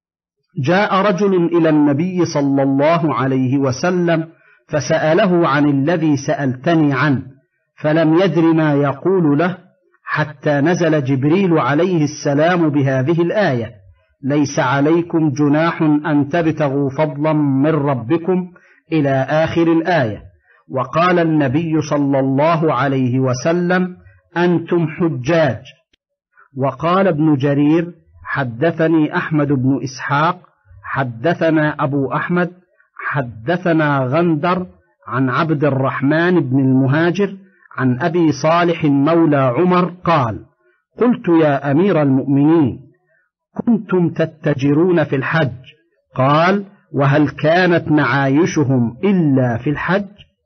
جاء رجل إلى النبي صلى الله عليه وسلم فسأله عن الذي سألتني عنه فلم يدر ما يقول له حتى نزل جبريل عليه السلام بهذه الآية: ليس عليكم جناح أن تبتغوا فضلا من ربكم إلى آخر الآية. وقال النبي صلى الله عليه وسلم: أنتم حجاج. وقال ابن جرير: حدثني أحمد بن إسحاق حدثنا أبو أحمد حدثنا غندر عن عبد الرحمن بن المهاجر عن أبي صالح مولى عمر قال: قلت يا أمير المؤمنين: كنتم تتجرون في الحج؟ قال: وهل كانت معايشهم إلا في الحج؟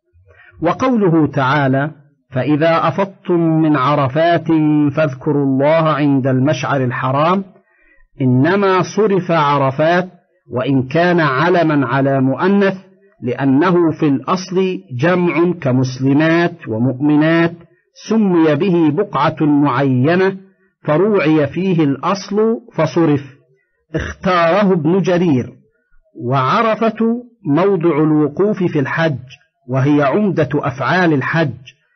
وقوله تعالى: فإذا أفضتم من عرفات فاذكروا الله عند المشعر الحرام، إنما صرف عرفات وإن كان علما على مؤنث، لأنه في الأصل جمع كمسلمات ومؤمنات، سمي به بقعة معينة فروعي فيه الأصل فصرف. اختاره ابن جرير. وعرفة موضع الوقوف في الحج، وهي عمدة أفعال الحج،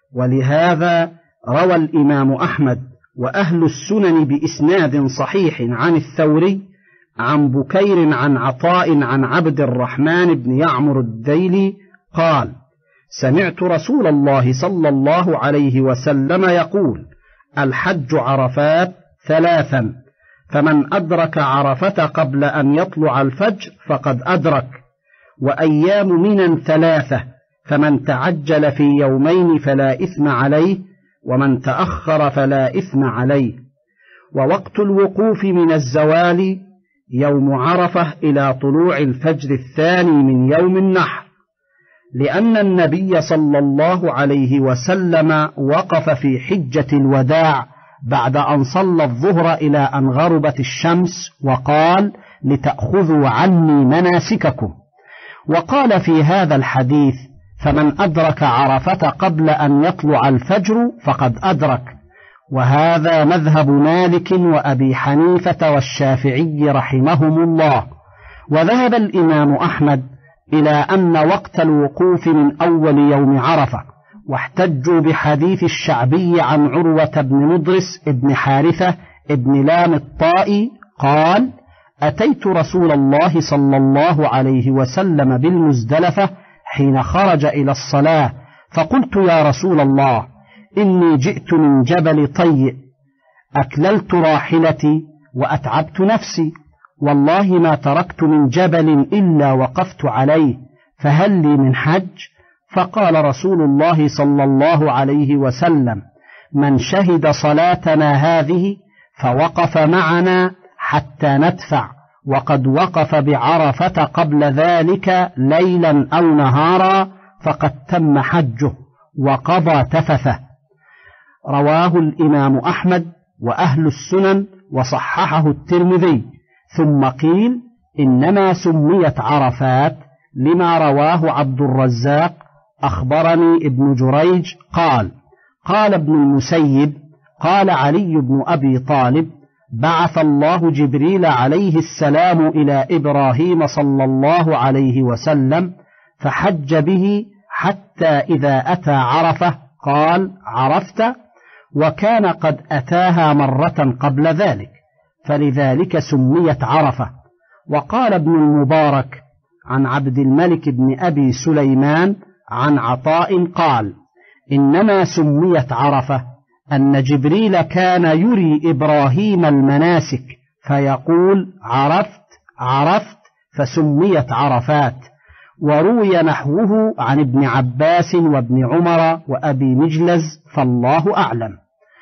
ولهذا روى الإمام أحمد وأهل السنن بإسناد صحيح عن الثوري عن بكير عن عطاء عن عبد الرحمن بن يعمر الديلي قال: سمعت رسول الله صلى الله عليه وسلم يقول: الحج عرفات ثلاثا، فمن أدرك عرفة قبل أن يطلع الفجر فقد أدرك، وأيام منى ثلاثة، فمن تعجل في يومين فلا إثم عليه، ومن تأخر فلا إثم عليه. ووقت الوقوف من الزوال يوم عرفة إلى طلوع الفجر الثاني من يوم النحر، لأن النبي صلى الله عليه وسلم وقف في حجة الوداع بعد أن صلى الظهر إلى أن غربت الشمس وقال: لتأخذوا عني مناسككم. وقال في هذا الحديث: فمن أدرك عرفة قبل أن يطلع الفجر فقد أدرك. وهذا مذهب مالك وأبي حنيفة والشافعي رحمهم الله. وذهب الإمام أحمد إلى أن وقت الوقوف من أول يوم عرفة، واحتجوا بحديث الشعبي عن عروة بن مدرس ابن حارثة ابن لام الطائي قال: أتيت رسول الله صلى الله عليه وسلم بالمزدلفة حين خرج إلى الصلاة، فقلت: يا رسول الله، إني جئت من جبل طيء، أكللت راحلتي وأتعبت نفسي، والله ما تركت من جبل إلا وقفت عليه، فهل لي من حج؟ فقال رسول الله صلى الله عليه وسلم: من شهد صلاتنا هذه فوقف معنا حتى ندفع، وقد وقف بعرفة قبل ذلك ليلا أو نهارا فقد تم حجه وقضى تفثه. رواه الإمام أحمد وأهل السنن وصححه الترمذي. ثم قيل: إنما سميت عرفات لما رواه عبد الرزاق أخبرني ابن جريج قال قال ابن المسيب قال علي بن أبي طالب بعث الله جبريل عليه السلام إلى إبراهيم صلى الله عليه وسلم فحج به حتى إذا أتى عرفة قال عرفت، وكان قد أتاها مرة قبل ذلك فلذلك سميت عرفة. وقال ابن المبارك عن عبد الملك بن أبي سليمان عن عطاء قال إنما سميت عرفة أن جبريل كان يري إبراهيم المناسك فيقول عرفت عرفت فسميت عرفات. وروي نحوه عن ابن عباس وابن عمر وأبي مجلز فالله أعلم.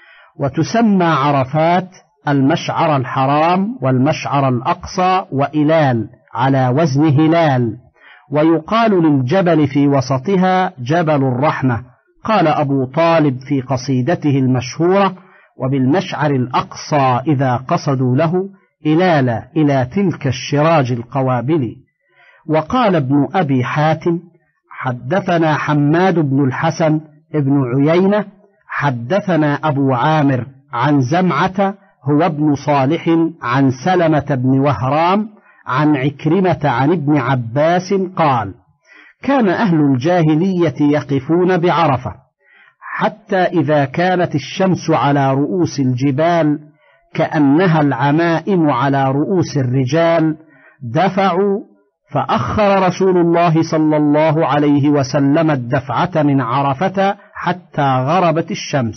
وتسمى عرفات المشعر الحرام والمشعر الأقصى وإلال على وزن هلال. ويقال للجبل في وسطها جبل الرحمة. قال أبو طالب في قصيدته المشهورة وبالمشعر الأقصى إذا قصدوا له إلال إلى تلك الشراج القوابل. وقال ابن أبي حاتم حدثنا حماد بن الحسن ابن عيينة حدثنا أبو عامر عن زمعة هو ابن صالح عن سلمة بن وهرام عن عكرمة عن ابن عباس قال كان أهل الجاهلية يقفون بعرفة حتى إذا كانت الشمس على رؤوس الجبال كأنها العمائم على رؤوس الرجال دفعوا، فأخر رسول الله صلى الله عليه وسلم الدفعة من عرفة حتى غربت الشمس.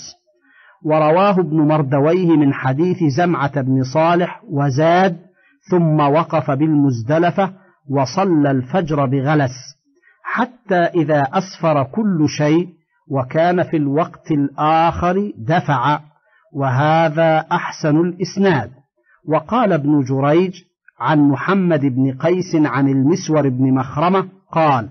ورواه ابن مردويه من حديث زمعة بن صالح وزاد ثم وقف بالمزدلفة وصلى الفجر بغلس حتى إذا أسفر كل شيء وكان في الوقت الآخر دفع، وهذا أحسن الإسناد. وقال ابن جريج عن محمد بن قيس عن المسور بن مخرمة قال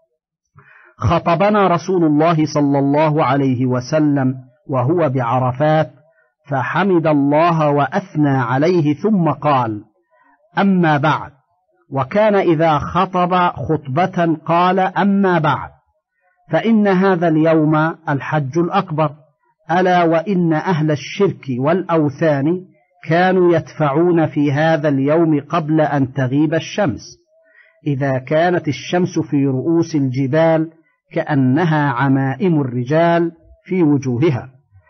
خطبنا رسول الله صلى الله عليه وسلم وهو بعرفات فحمد الله وأثنى عليه ثم قال أما بعد. وكان إذا خطب خطبة قال أما بعد فإن هذا اليوم الحج الأكبر، ألا وإن أهل الشرك والأوثان كانوا يدفعون في هذا اليوم قبل أن تغيب الشمس إذا كانت الشمس في رؤوس الجبال كأنها عمائم الرجال في وجوهها،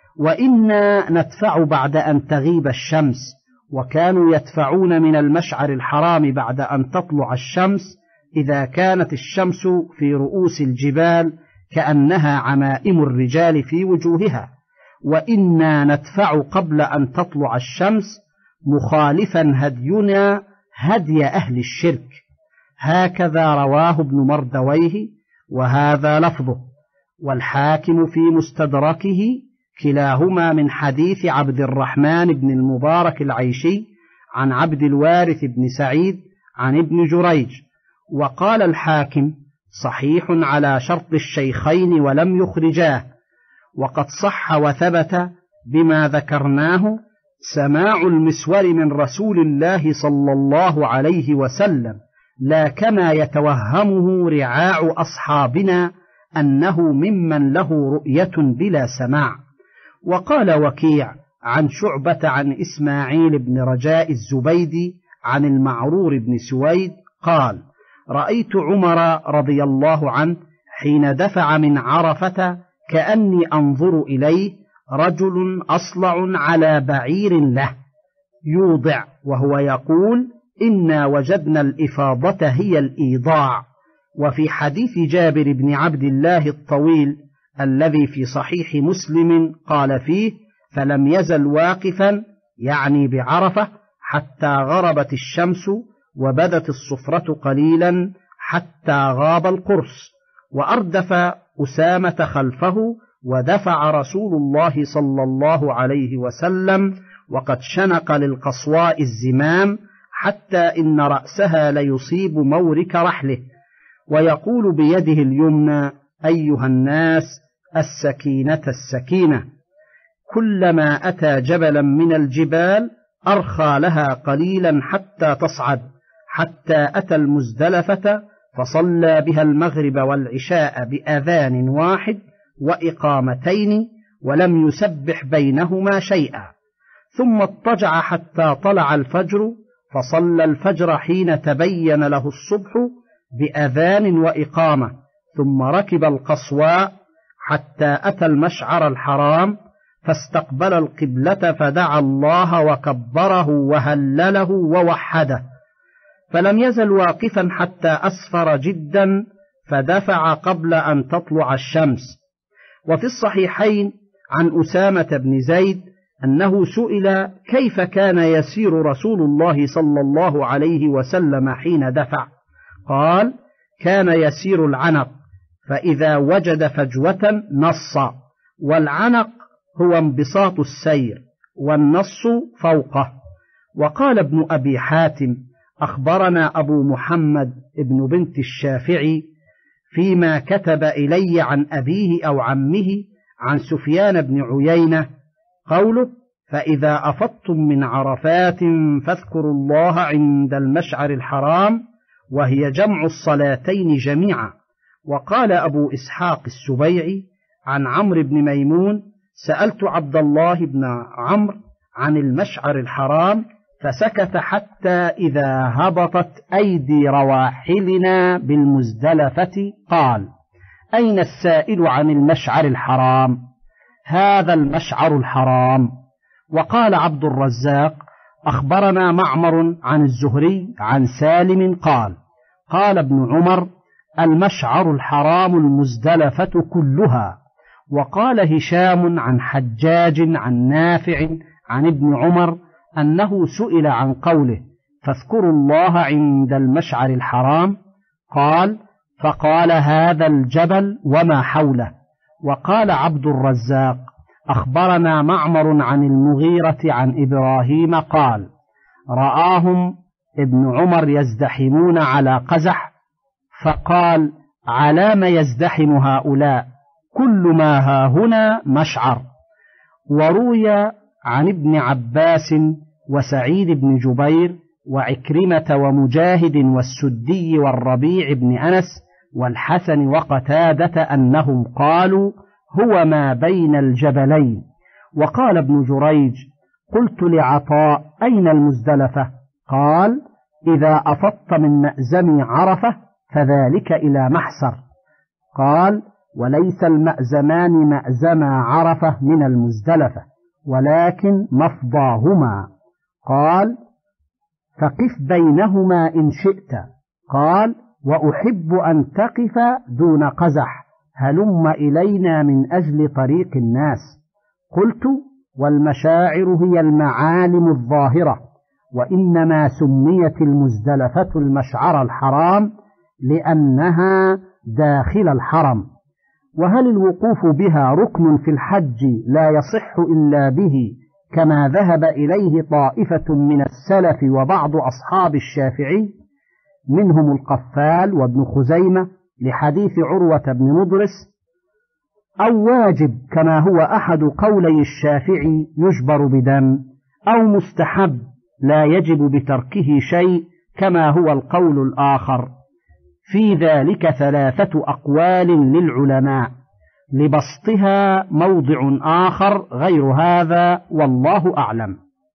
وإنا ندفع بعد أن تغيب الشمس، وكانوا يدفعون من المشعر الحرام بعد أن تطلع الشمس إذا كانت الشمس في رؤوس الجبال كأنها عمائم الرجال في وجوهها، وإنا ندفع قبل أن تطلع الشمس مخالفا هدينا هدي أهل الشرك. هكذا رواه ابن مردويه وهذا لفظه. والحاكم في مستدركه كلاهما من حديث عبد الرحمن بن المبارك العيشي عن عبد الوارث بن سعيد عن ابن جريج. وقال الحاكم صحيح على شرط الشيخين ولم يخرجاه، وقد صح وثبت بما ذكرناه سماع المسور من رسول الله صلى الله عليه وسلم، لا كما يتوهمه رعاع أصحابنا أنه ممن له رؤية بلا سماع. وقال وكيع عن شعبة عن إسماعيل بن رجاء الزبيدي عن المعرور بن سويد قال رأيت عمر رضي الله عنه حين دفع من عرفة كأني أنظر إليه رجل أصلع على بعير له يوضع وهو يقول إنا وجدنا الإفاضة هي الإيضاع. وفي حديث جابر بن عبد الله الطويل الذي في صحيح مسلم قال فيه فلم يزل واقفا يعني بعرفة حتى غربت الشمس وبدت الصفرة قليلا حتى غاب القرص، وأردف أسامة خلفه ودفع رسول الله صلى الله عليه وسلم وقد شنق للقصواء الزمام حتى إن رأسها ليصيب مورك رحله، ويقول بيده اليمنى أيها الناس السكينة السكينة. كلما أتى جبلا من الجبال أرخى لها قليلا حتى تصعد، حتى أتى المزدلفة فصلى بها المغرب والعشاء بأذان واحد وإقامتين ولم يسبح بينهما شيئا، ثم اضطجع حتى طلع الفجر فصلى الفجر حين تبين له الصبح بأذان وإقامة، ثم ركب القصواء حتى أتى المشعر الحرام فاستقبل القبلة فدعا الله وكبره وهلله ووحده، فلم يزل واقفا حتى أسفر جدا فدفع قبل أن تطلع الشمس. وفي الصحيحين عن أسامة بن زيد أنه سئل كيف كان يسير رسول الله صلى الله عليه وسلم حين دفع، قال: كان يسير العنق، فإذا وجد فجوة نص، والعنق هو انبساط السير والنص فوقه. وقال ابن أبي حاتم: أخبرنا أبو محمد ابن بنت الشافعي فيما كتب إلي عن أبيه أو عمه عن سفيان بن عيينة قوله: فإذا أفضتم من عرفات فاذكروا الله عند المشعر الحرام، وهي جمع الصلاتين جميعا. وقال أبو إسحاق السبيعي عن عمرو بن ميمون: سألت عبد الله بن عمرو عن المشعر الحرام فسكت حتى إذا هبطت أيدي رواحلنا بالمزدلفة قال: أين السائل عن المشعر الحرام؟ هذا المشعر الحرام. وقال عبد الرزاق: أخبرنا معمر عن الزهري عن سالم قال: قال ابن عمر: المشعر الحرام المزدلفة كلها. وقال هشام عن حجاج عن نافع عن ابن عمر أنه سئل عن قوله: فاذكروا الله عند المشعر الحرام، قال: فقال: هذا الجبل وما حوله. وقال عبد الرزاق: أخبرنا معمر عن المغيرة عن إبراهيم قال: رآهم ابن عمر يزدحمون على قزح، فقال: على ما يزدحم هؤلاء؟ كل ما هاهنا مشعر. وروي عن ابن عباس وسعيد بن جبير وعكرمة ومجاهد والسدي والربيع بن أنس والحسن وقتادة أنهم قالوا: هو ما بين الجبلين. وقال ابن جريج: قلت لعطاء: أين المزدلفة؟ قال: إذا أفضت من مأزم عرفة فذلك إلى محسر. قال: وليس المأزمان مأزم عرفة من المزدلفة، ولكن مفضاهما. قال: فقف بينهما إن شئت. قال: وأحب أن تقف دون قزح، هلم إلينا من أجل طريق الناس. قلت: والمشاعر هي المعالم الظاهرة، وإنما سميت المزدلفة المشعر الحرام لأنها داخل الحرم. وهل الوقوف بها ركن في الحج لا يصح إلا به، كما ذهب إليه طائفة من السلف وبعض أصحاب الشافعي منهم القفال وابن خزيمة لحديث عروة بن مضرس، أو واجب كما هو أحد قولي الشافعي يجبر بدم، أو مستحب لا يجب بتركه شيء كما هو القول الآخر. في ذلك ثلاثة أقوال للعلماء، لبسطها موضع آخر غير هذا، والله أعلم.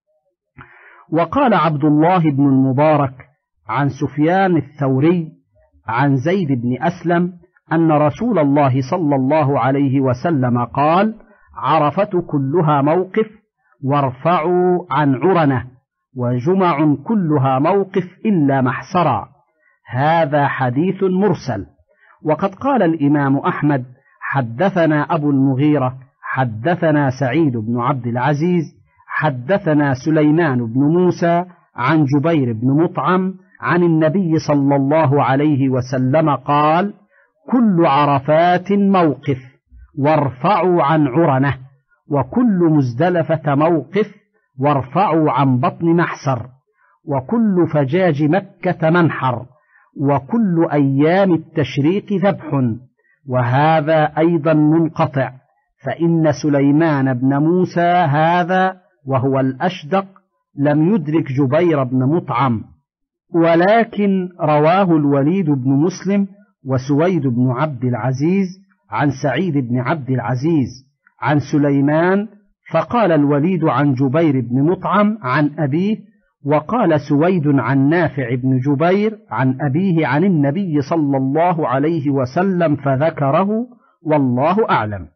وقال عبد الله بن المبارك عن سفيان الثوري عن زيد بن أسلم أن رسول الله صلى الله عليه وسلم قال: عرفة كلها موقف، وارفعوا عن عرنة، وجمع كلها موقف إلا محسرا. هذا حديث مرسل. وقد قال الإمام أحمد: حدثنا أبو المغيرة حدثنا سعيد بن عبد العزيز حدثنا سليمان بن موسى عن جبير بن مطعم عن النبي صلى الله عليه وسلم قال: كل عرفات موقف، وارفعوا عن عرنة، وكل مزدلفة موقف، وارفعوا عن بطن محسر، وكل فجاج مكة منحر، وكل أيام التشريق ذبح. وهذا أيضا منقطع، فإن سليمان بن موسى هذا وهو الأشدق لم يدرك جبير بن مطعم. ولكن رواه الوليد بن مسلم وسويد بن عبد العزيز عن سعيد بن عبد العزيز عن سليمان، فقال الوليد عن جبير بن مطعم عن أبيه، وقال سويد عن نافع بن جبير عن أبيه عن النبي صلى الله عليه وسلم فذكره، والله أعلم.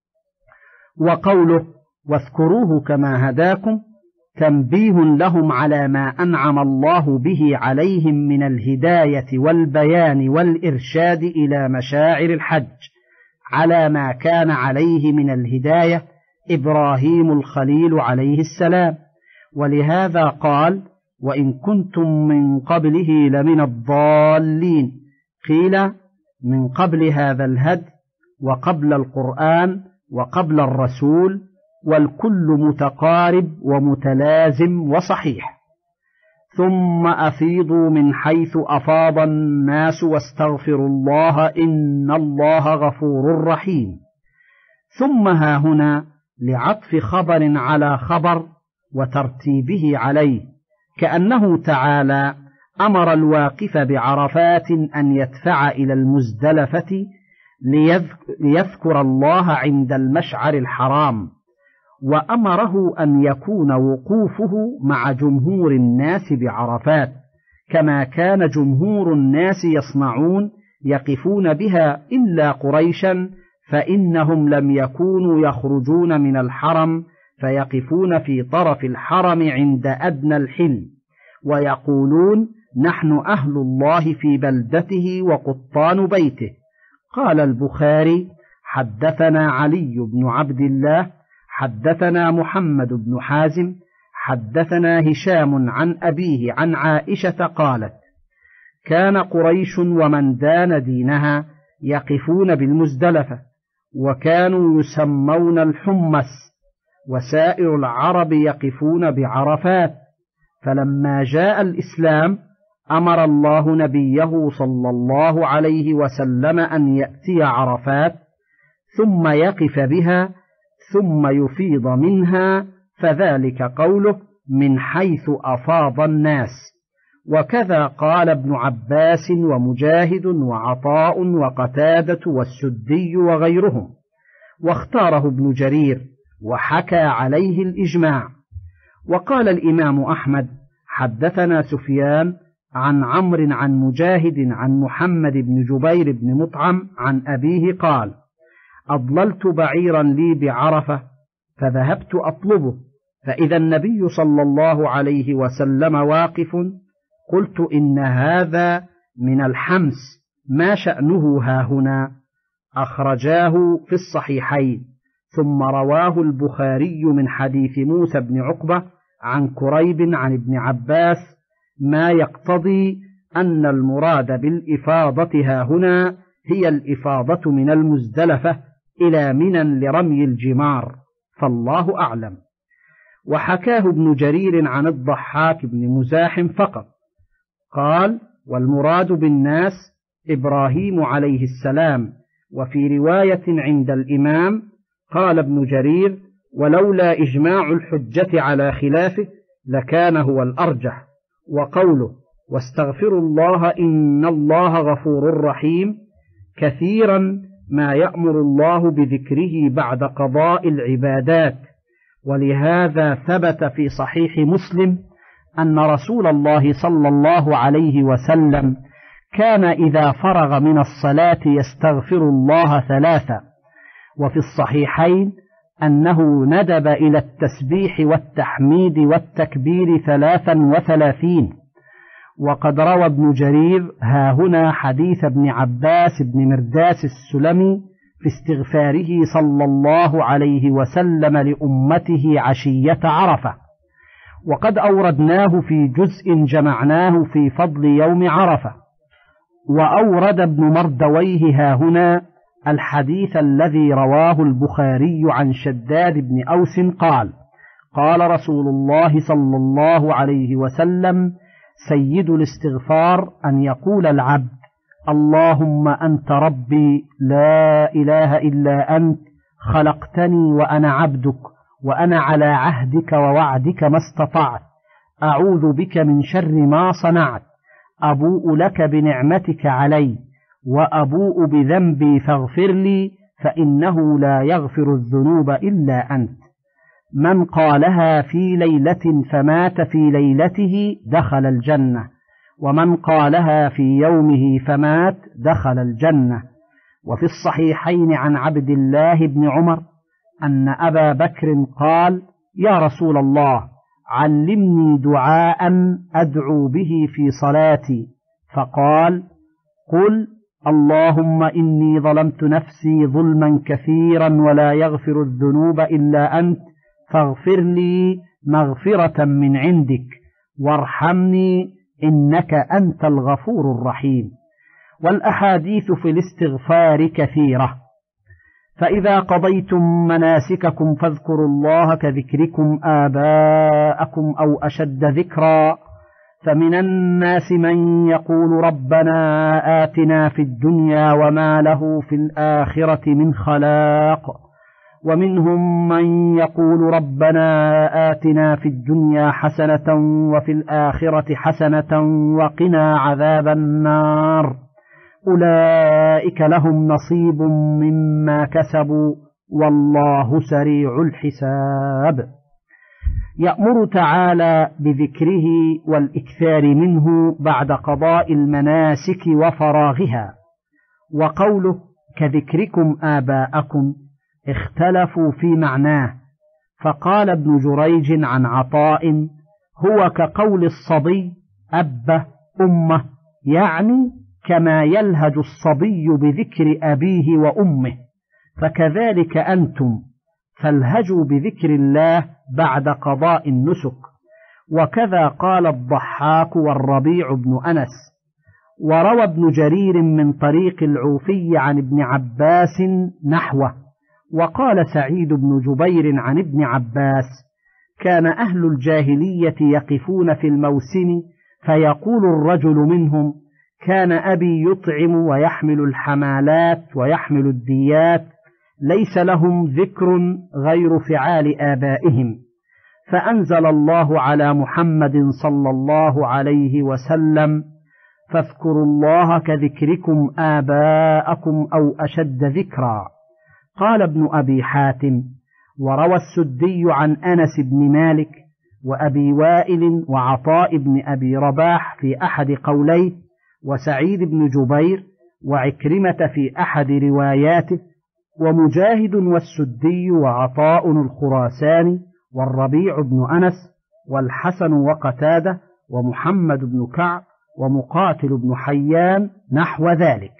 وقوله واذكروه كما هداكم تنبيه لهم على ما أنعم الله به عليهم من الهداية والبيان والإرشاد إلى مشاعر الحج، على ما كان عليه من الهداية إبراهيم الخليل عليه السلام. ولهذا قال وإن كنتم من قبله لمن الضالين، قيل من قبل هذا الهدي وقبل القرآن وقبل الرسول، والكل متقارب ومتلازم وصحيح. ثم أفيضوا من حيث أفاض الناس واستغفروا الله إن الله غفور رحيم. ثم ها هنا لعطف خبر على خبر وترتيبه عليه، كأنه تعالى أمر الواقف بعرفات أن يدفع إلى المزدلفة ليذكر الله عند المشعر الحرام، وأمره أن يكون وقوفه مع جمهور الناس بعرفات، كما كان جمهور الناس يصنعون يقفون بها إلا قريشا، فإنهم لم يكونوا يخرجون من الحرم فيقفون في طرف الحرم عند أدنى الحل، ويقولون نحن أهل الله في بلدته وقطان بيته. قال البخاري حدثنا علي بن عبد الله حدثنا محمد بن حازم حدثنا هشام عن أبيه عن عائشة قالت كان قريش ومن دان دينها يقفون بالمزدلفة، وكانوا يسمون الحمص، وسائر العرب يقفون بعرفات. فلما جاء الإسلام أمر الله نبيه صلى الله عليه وسلم أن يأتي عرفات ثم يقف بها ثم يفيض منها، فذلك قوله من حيث أفاض الناس. وكذا قال ابن عباس ومجاهد وعطاء وقتادة والسدي وغيرهم، واختاره ابن جرير وحكى عليه الإجماع. وقال الإمام أحمد حدثنا سفيان عن عمرو عن مجاهد عن محمد بن جبير بن مطعم عن أبيه قال أضللت بعيرا لي بعرفة فذهبت أطلبه، فإذا النبي صلى الله عليه وسلم واقف، قلت إن هذا من الحمس، ما شأنه هاهنا؟ أخرجاه في الصحيحين. ثم رواه البخاري من حديث موسى بن عقبة عن كريب عن ابن عباس ما يقتضي أن المراد بالإفاضة هاهنا هي الإفاضة من المزدلفة إلى منى لرمي الجمار، فالله أعلم. وحكاه ابن جرير عن الضحاك بن مزاحم فقط، قال والمراد بالناس إبراهيم عليه السلام. وفي رواية عند الإمام قال ابن جرير ولولا إجماع الحجة على خلافه لكان هو الأرجح. وقوله واستغفروا الله إن الله غفور رحيم، كثيرا ما يأمر الله بذكره بعد قضاء العبادات، ولهذا ثبت في صحيح مسلم أن رسول الله صلى الله عليه وسلم كان إذا فرغ من الصلاة يستغفر الله ثلاثا. وفي الصحيحين أنه ندب إلى التسبيح والتحميد والتكبير ثلاثا وثلاثين. وقد روى ابن جرير هاهنا حديث ابن عباس بن مرداس السلمي في استغفاره صلى الله عليه وسلم لأمته عشية عرفة، وقد أوردناه في جزء جمعناه في فضل يوم عرفة. وأورد ابن مردويه هاهنا الحديث الذي رواه البخاري عن شداد بن أوس قال قال رسول الله صلى الله عليه وسلم سيد الاستغفار أن يقول العبد اللهم أنت ربي لا إله إلا أنت خلقتني وأنا عبدك وأنا على عهدك ووعدك ما استطعت، أعوذ بك من شر ما صنعت، أبوء لك بنعمتك علي وأبوء بذنبي فاغفر لي فإنه لا يغفر الذنوب إلا أنت. من قالها في ليلة فمات في ليلته دخل الجنة، ومن قالها في يومه فمات دخل الجنة. وفي الصحيحين عن عبد الله بن عمر أن أبا بكر قال: يا رسول الله، علمني دعاء أدعو به في صلاتي. فقال: قل اللهم إني ظلمت نفسي ظلما كثيرا ولا يغفر الذنوب إلا أنت فاغفر لي مغفرة من عندك وارحمني إنك أنت الغفور الرحيم. والأحاديث في الاستغفار كثيرة. فإذا قضيتم مناسككم فاذكروا الله كذكركم آباءكم أو أشد ذكرا. فمن الناس من يقول ربنا آتنا في الدنيا وما له في الآخرة من خلاق، ومنهم من يقول ربنا آتنا في الدنيا حسنة وفي الآخرة حسنة وقنا عذاب النار. أولئك لهم نصيب مما كسبوا والله سريع الحساب. يأمر تعالى بذكره والإكثار منه بعد قضاء المناسك وفراغها. وقوله كذكركم آباءكم اختلفوا في معناه، فقال ابن جريج عن عطاء: هو كقول الصبي أبه أمه، يعني كما يلهج الصبي بذكر أبيه وأمه، فكذلك أنتم فالهجوا بذكر الله بعد قضاء النسك. وكذا قال الضحاك والربيع بن أنس. وروى ابن جرير من طريق العوفي عن ابن عباس نحوه. وقال سعيد بن جبير عن ابن عباس: كان أهل الجاهلية يقفون في الموسم فيقول الرجل منهم: كان أبي يطعم ويحمل الحمالات ويحمل الديات، ليس لهم ذكر غير فعال آبائهم. فأنزل الله على محمد صلى الله عليه وسلم: فاذكروا الله كذكركم آباءكم أو أشد ذكرا. قال ابن أبي حاتم: وروى السدي عن أنس بن مالك وأبي وائل وعطاء بن أبي رباح في أحد قوليه، وسعيد بن جبير وعكرمة في أحد رواياته، ومجاهد والسدي وعطاء الخراساني والربيع بن أنس والحسن وقتادة ومحمد بن كعب ومقاتل بن حيان نحو ذلك.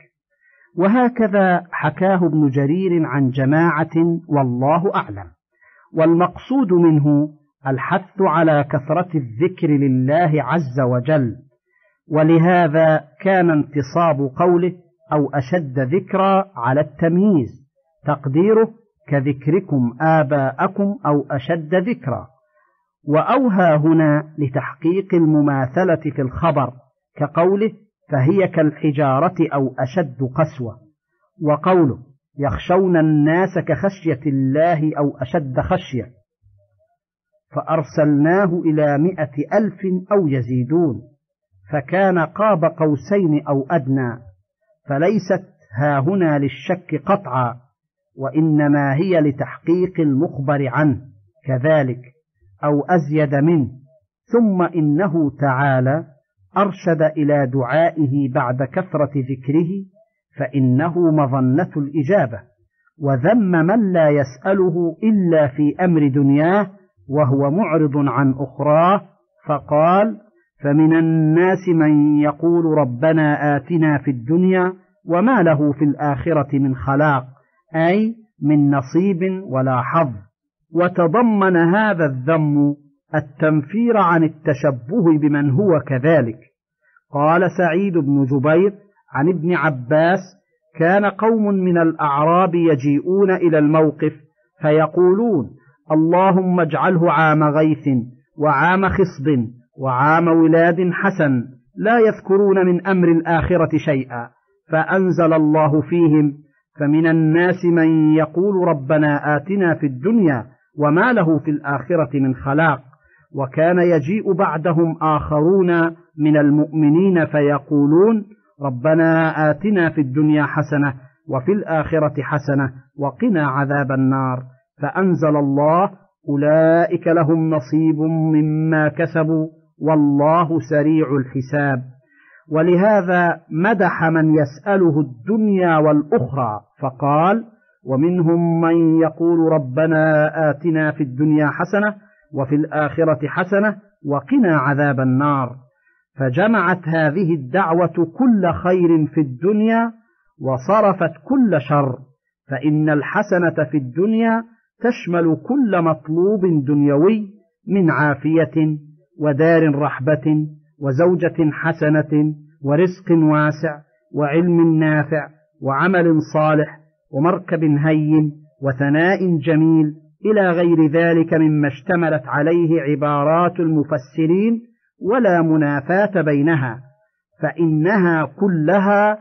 وهكذا حكاه ابن جرير عن جماعة والله أعلم. والمقصود منه الحث على كثرة الذكر لله عز وجل. ولهذا كان انتصاب قوله أو أشد ذكرا على التمييز، تقديره كذكركم آباءكم أو أشد ذكرا. وأوهى هنا لتحقيق المماثلة في الخبر، كقوله فهي كالحجارة أو أشد قسوة. وقوله يخشون الناس كخشية الله أو أشد خشية. فأرسلناه إلى مئة ألف أو يزيدون، فكان قاب قوسين أو أدنى. فليست هاهنا للشك قطعا، وإنما هي لتحقيق المخبر عنه كذلك أو أزيد منه. ثم إنه تعالى أرشد إلى دعائه بعد كثرة ذكره، فإنه مظنة الإجابة، وذم من لا يسأله إلا في أمر دنياه وهو معرض عن أخراه، فقال فمن الناس من يقول ربنا آتنا في الدنيا وما له في الآخرة من خلاق، أي من نصيب ولا حظ. وتضمن هذا الذم التنفير عن التشبه بمن هو كذلك. قال سعيد بن جبير عن ابن عباس: كان قوم من الأعراب يجيئون إلى الموقف فيقولون اللهم اجعله عام غيث وعام خصب وعام ولاد حسن، لا يذكرون من أمر الآخرة شيئا. فأنزل الله فيهم: فمن الناس من يقول ربنا آتنا في الدنيا وما له في الآخرة من خلاق. وكان يجيء بعدهم آخرون من المؤمنين فيقولون ربنا آتنا في الدنيا حسنة وفي الآخرة حسنة وقنا عذاب النار، فأنزل الله أولئك لهم نصيب مما كسبوا والله سريع الحساب. ولهذا مدح من يسأله الدنيا والأخرى فقال ومنهم من يقول ربنا آتنا في الدنيا حسنة وفي الآخرة حسنة وقنا عذاب النار، فجمعت هذه الدعوة كل خير في الدنيا وصرفت كل شر، فإن الحسنة في الدنيا تشمل كل مطلوب دنيوي من عافية ودار رحبة وزوجة حسنة ورزق واسع وعلم نافع وعمل صالح ومركب هين وثناء جميل إلى غير ذلك مما اشتملت عليه عبارات المفسرين، ولا منافاة بينها، فإنها كلها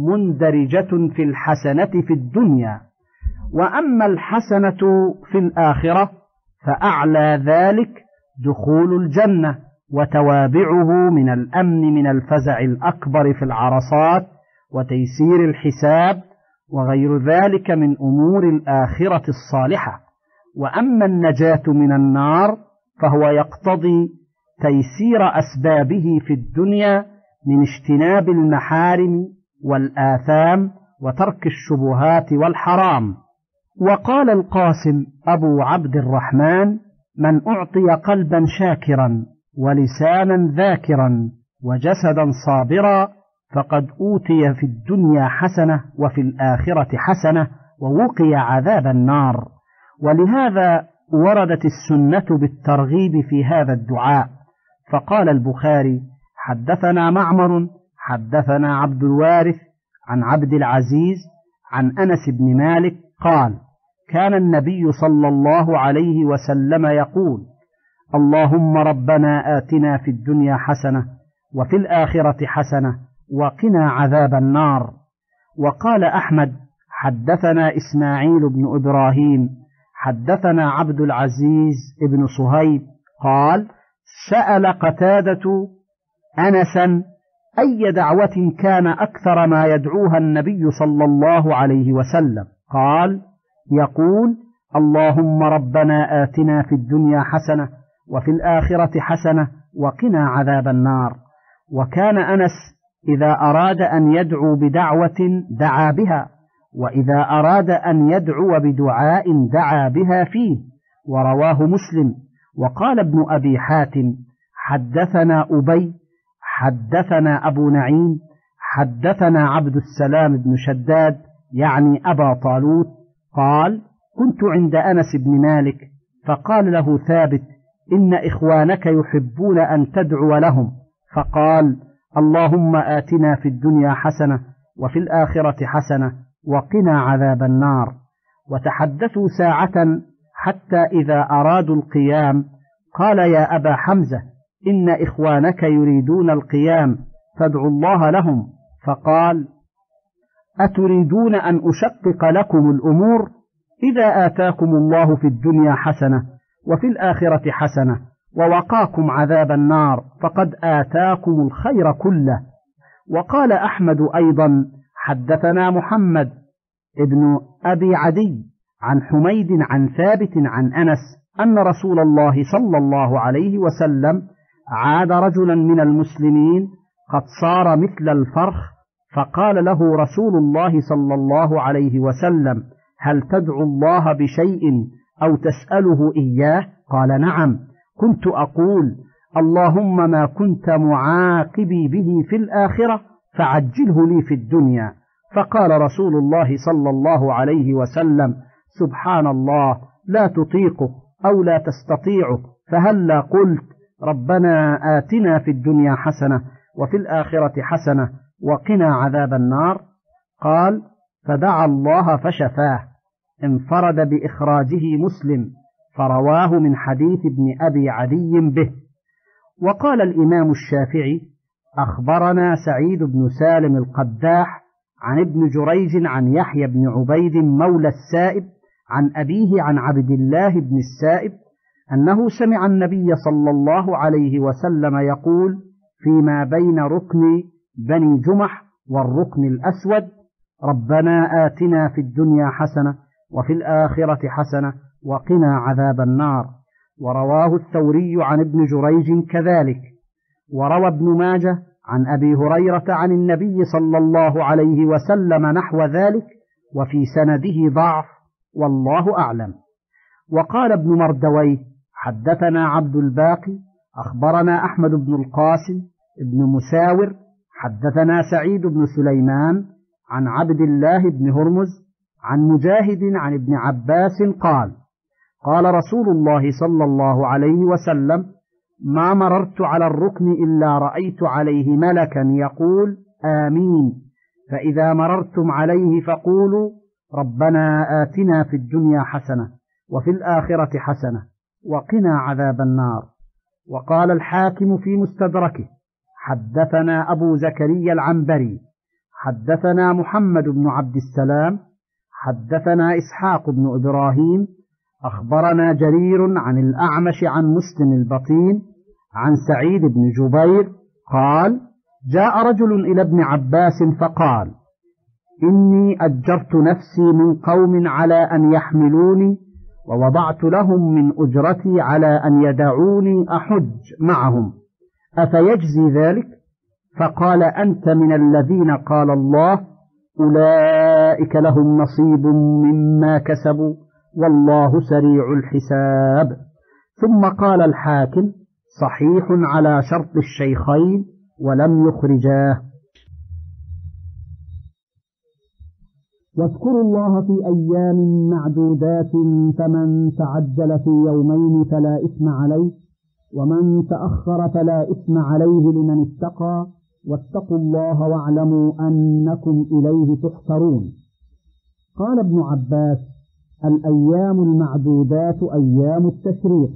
مندرجة في الحسنة في الدنيا. وأما الحسنة في الآخرة فأعلى ذلك دخول الجنة وتوابعه من الأمن من الفزع الأكبر في العرصات وتيسير الحساب وغير ذلك من أمور الآخرة الصالحة. وأما النجاة من النار فهو يقتضي تيسير أسبابه في الدنيا من اجتناب المحارم والآثام وترك الشبهات والحرام. وقال القاسم أبو عبد الرحمن من أعطي قلبا شاكرا ولسانا ذاكرا وجسدا صابرا فقد أوتي في الدنيا حسنة وفي الآخرة حسنة ووقي عذاب النار. ولهذا وردت السنة بالترغيب في هذا الدعاء، فقال البخاري حدثنا معمر حدثنا عبد الوارث عن عبد العزيز عن أنس بن مالك قال كان النبي صلى الله عليه وسلم يقول اللهم ربنا آتنا في الدنيا حسنة وفي الآخرة حسنة وقنا عذاب النار. وقال أحمد حدثنا إسماعيل بن إبراهيم حدثنا عبد العزيز بن صهيب قال سأل قتادة أنسا أي دعوة كان أكثر ما يدعوها النبي صلى الله عليه وسلم؟ قال يقول اللهم ربنا آتنا في الدنيا حسنة وفي الآخرة حسنة وقنا عذاب النار. وكان أنس إذا أراد أن يدعو بدعوة دعا بها، وإذا أراد أن يدعو بدعاء دعا بها فيه، ورواه مسلم. وقال ابن أبي حاتم حدثنا أبي حدثنا أبو نعيم حدثنا عبد السلام بن شداد يعني أبا طالوت قال كنت عند أنس بن مالك فقال له ثابت إن إخوانك يحبون أن تدعو لهم، فقال اللهم آتنا في الدنيا حسنة وفي الآخرة حسنة وقنا عذاب النار. وتحدثوا ساعة حتى إذا أرادوا القيام قال يا أبا حمزة إن إخوانك يريدون القيام فادعوا الله لهم، فقال أتريدون أن أشقق لكم الأمور؟ إذا آتاكم الله في الدنيا حسنة وفي الآخرة حسنة ووقاكم عذاب النار فقد آتاكم الخير كله. وقال أحمد أيضا حدثنا محمد ابن أبي عدي عن حميد عن ثابت عن أنس أن رسول الله صلى الله عليه وسلم عاد رجلا من المسلمين قد صار مثل الفرخ، فقال له رسول الله صلى الله عليه وسلم هل تدعو الله بشيء أو تسأله إياه؟ قال نعم، كنت أقول اللهم ما كنت معاقبي به في الآخرة فعجله لي في الدنيا. فقال رسول الله صلى الله عليه وسلم سبحان الله لا تطيقه أو لا تستطيعه، فهلا قلت ربنا آتنا في الدنيا حسنة وفي الآخرة حسنة وقنا عذاب النار؟ قال فدعا الله فشفاه. انفرد بإخراجه مسلم فرواه من حديث ابن أبي عدي به. وقال الإمام الشافعي أخبرنا سعيد بن سالم القداح عن ابن جريج عن يحيى بن عبيد مولى السائب عن أبيه عن عبد الله بن السائب أنه سمع النبي صلى الله عليه وسلم يقول فيما بين ركن بني جمح والركن الأسود: ربنا آتنا في الدنيا حسنة وفي الآخرة حسنة وقنا عذاب النار. ورواه الثوري عن ابن جريج كذلك. وروى ابن ماجه عن أبي هريرة عن النبي صلى الله عليه وسلم نحو ذلك، وفي سنده ضعف والله أعلم. وقال ابن مردويه: حدثنا عبد الباقي أخبرنا أحمد بن القاسم ابن مساور حدثنا سعيد بن سليمان عن عبد الله بن هرمز عن مجاهد عن ابن عباس قال: قال رسول الله صلى الله عليه وسلم: ما مررت على الركن إلا رأيت عليه ملكا يقول آمين، فإذا مررتم عليه فقولوا ربنا آتنا في الدنيا حسنة وفي الآخرة حسنة وقنا عذاب النار. وقال الحاكم في مستدركه: حدثنا أبو زكريا العنبري حدثنا محمد بن عبد السلام حدثنا إسحاق بن إبراهيم أخبرنا جرير عن الأعمش عن مسلم البطين عن سعيد بن جبير قال: جاء رجل إلى ابن عباس فقال: إني أجرت نفسي من قوم على أن يحملوني، ووضعت لهم من أجرتي على أن يدعوني أحج معهم، أفيجزي ذلك؟ فقال: أنت من الذين قال الله: أولئك لهم نصيب مما كسبوا والله سريع الحساب. ثم قال الحاكم: صحيح على شرط الشيخين ولم يخرجاه. واذكروا الله في أيام معدودات، فمن تعجل في يومين فلا إثم عليه، ومن تأخر فلا إثم عليه لمن اتقى، واتقوا الله واعلموا أنكم إليه تحشرون. قال ابن عباس: الأيام المعدودات أيام التشريق،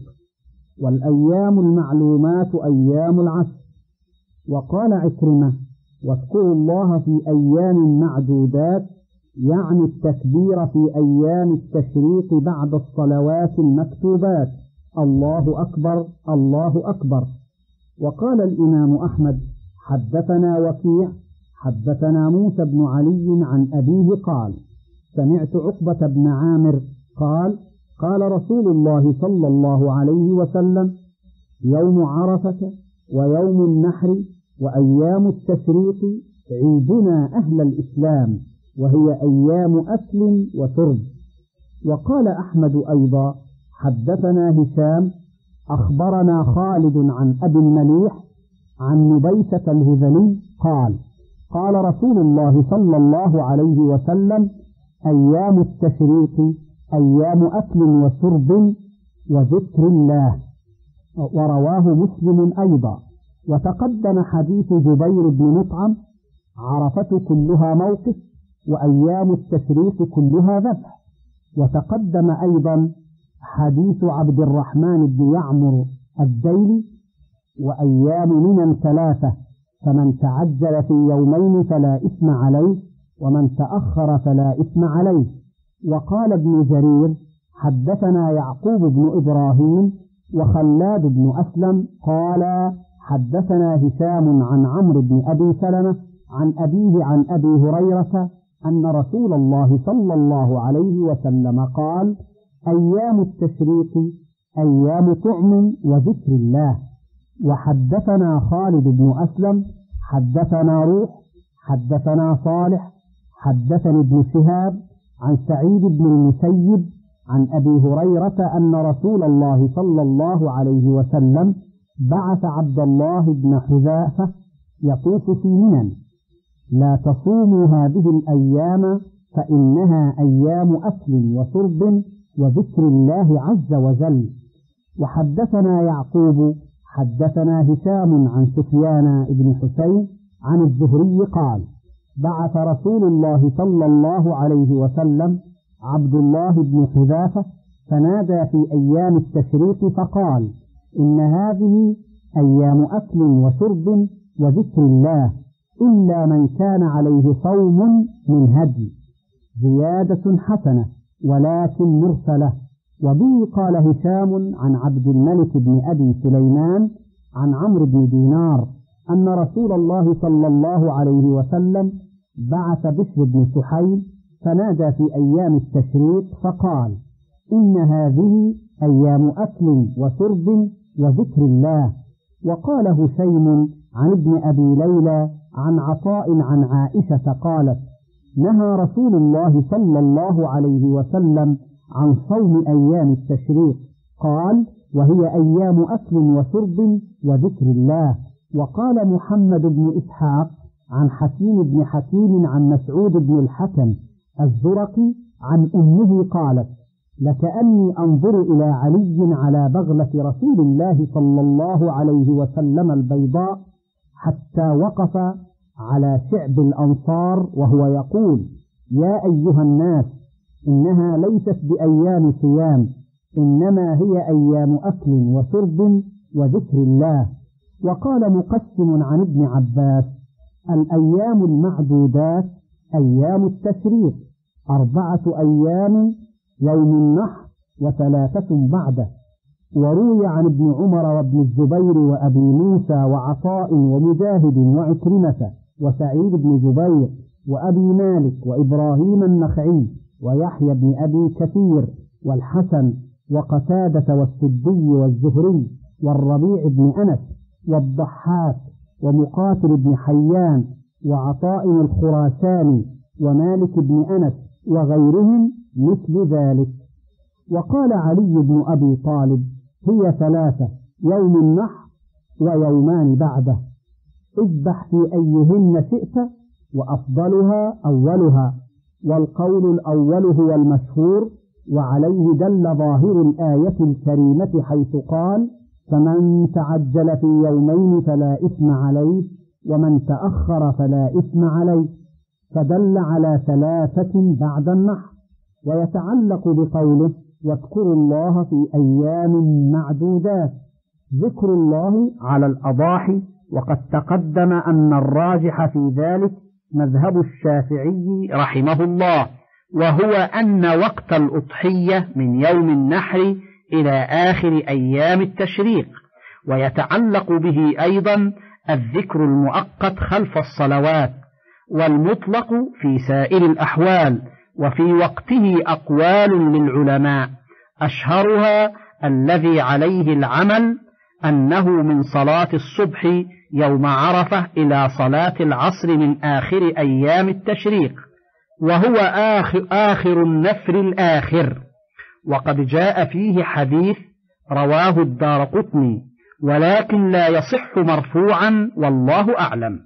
والأيام المعلومات أيام العشر. وقال عكرمة: واذكروا الله في أيام معدودات، يعني التكبير في أيام التشريق بعد الصلوات المكتوبات، الله أكبر الله أكبر. وقال الإمام أحمد: حدثنا وكيع حدثنا موسى بن علي عن أبيه قال: سمعت عقبة بن عامر قال: قال رسول الله صلى الله عليه وسلم: يوم عرفة ويوم النحر وأيام التشريق عيدنا أهل الإسلام، وهي أيام أكل وشرب. وقال أحمد أيضا: حدثنا هشام أخبرنا خالد عن أبي المليح عن نبيسة الهذلي قال: قال رسول الله صلى الله عليه وسلم: أيام التشريق أيام أكل وشرب وذكر الله. ورواه مسلم أيضا. وتقدم حديث جبير بن مطعم: عرفة كلها موقف وأيام التشريق كلها ذبح. وتقدم أيضا حديث عبد الرحمن بن يعمر الديلي: وأيام منى ثلاثة، فمن تعجل في يومين فلا إثم عليه، ومن تأخر فلا إثم عليه. وقال ابن جرير: حدثنا يعقوب بن إبراهيم وخلاد بن أسلم قال: حدثنا هشام عن عمرو بن أبي سلمة عن أبيه عن أبي هريرة أن رسول الله صلى الله عليه وسلم قال: أيام التشريق أيام طعم وذكر الله. وحدثنا خالد بن أسلم حدثنا روح حدثنا صالح حدثني ابن شهاب عن سعيد بن المسيب عن أبي هريرة أن رسول الله صلى الله عليه وسلم بعث عبد الله بن حذافة يطوف في منى: لا تصوموا هذه الأيام فإنها أيام أكل وشرب وذكر الله عز وجل. وحدثنا يعقوب حدثنا هشام عن سفيان بن حسين عن الزهري قال: بعث رسول الله صلى الله عليه وسلم عبد الله بن حذافة فنادى في أيام التشريق فقال: إن هذه أيام أكل وشرب وذكر الله، إلا من كان عليه صوم من هدي. زيادة حسنة ولكن مرسلة، وبه قال هشام عن عبد الملك بن أبي سليمان عن عمرو بن دينار أن رسول الله صلى الله عليه وسلم بعث بشر بن سحيل فنادى في أيام التشريق فقال: إن هذه أيام أكل وشرب وذكر الله. وقال هشيم عن ابن أبي ليلى عن عطاء عن عائشة قالت: نهى رسول الله صلى الله عليه وسلم عن صوم أيام التشريق، قال: وهي أيام أكل وشرب وذكر الله. وقال محمد بن إسحاق عن حكيم بن حكيم عن مسعود بن الحكم الزرقي عن أمه قالت: لكأني أنظر إلى علي على بغلة رسول الله صلى الله عليه وسلم البيضاء حتى وقف على شعب الأنصار وهو يقول: يا أيها الناس، إنها ليست بأيام صيام، إنما هي أيام أكل وشرب وذكر الله. وقال مقسم عن ابن عباس: الأيام المعدودات أيام التشريق، أربعة أيام يوم النحر وثلاثة بعده. وروي عن ابن عمر وابن الزبير وأبي موسى وعطاء ومجاهد وعكرمة وسعيد بن جبير وأبي مالك وإبراهيم النخعي ويحيى بن أبي كثير والحسن وقتادة والسدي والزهري والربيع بن أنس والضحاك ومقاتل بن حيان وعطاء الخراساني ومالك بن أنس وغيرهم مثل ذلك. وقال علي بن أبي طالب: هي ثلاثة، يوم النحر ويومان بعده، اذبح في أيهن شئت، وأفضلها أولها، والقول الأول هو المشهور، وعليه دل ظاهر الآية الكريمة حيث قال: فمن تعجل في يومين فلا إثم عليه، ومن تأخر فلا إثم عليه، فدل على ثلاثة بعد النحر. ويتعلق بقوله: واذكروا الله في أيام معدودات، ذكر الله على الأضاحي. وقد تقدم أن الراجح في ذلك مذهب الشافعي رحمه الله، وهو أن وقت الأضحية من يوم النحر إلى آخر أيام التشريق. ويتعلق به أيضا الذكر المؤقت خلف الصلوات، والمطلق في سائر الأحوال. وفي وقته أقوال للعلماء، أشهرها الذي عليه العمل أنه من صلاة الصبح يوم عرفة إلى صلاة العصر من آخر أيام التشريق، وهو آخر, آخر النفر الآخر. وقد جاء فيه حديث رواه الدارقطني، ولكن لا يصح مرفوعا والله أعلم.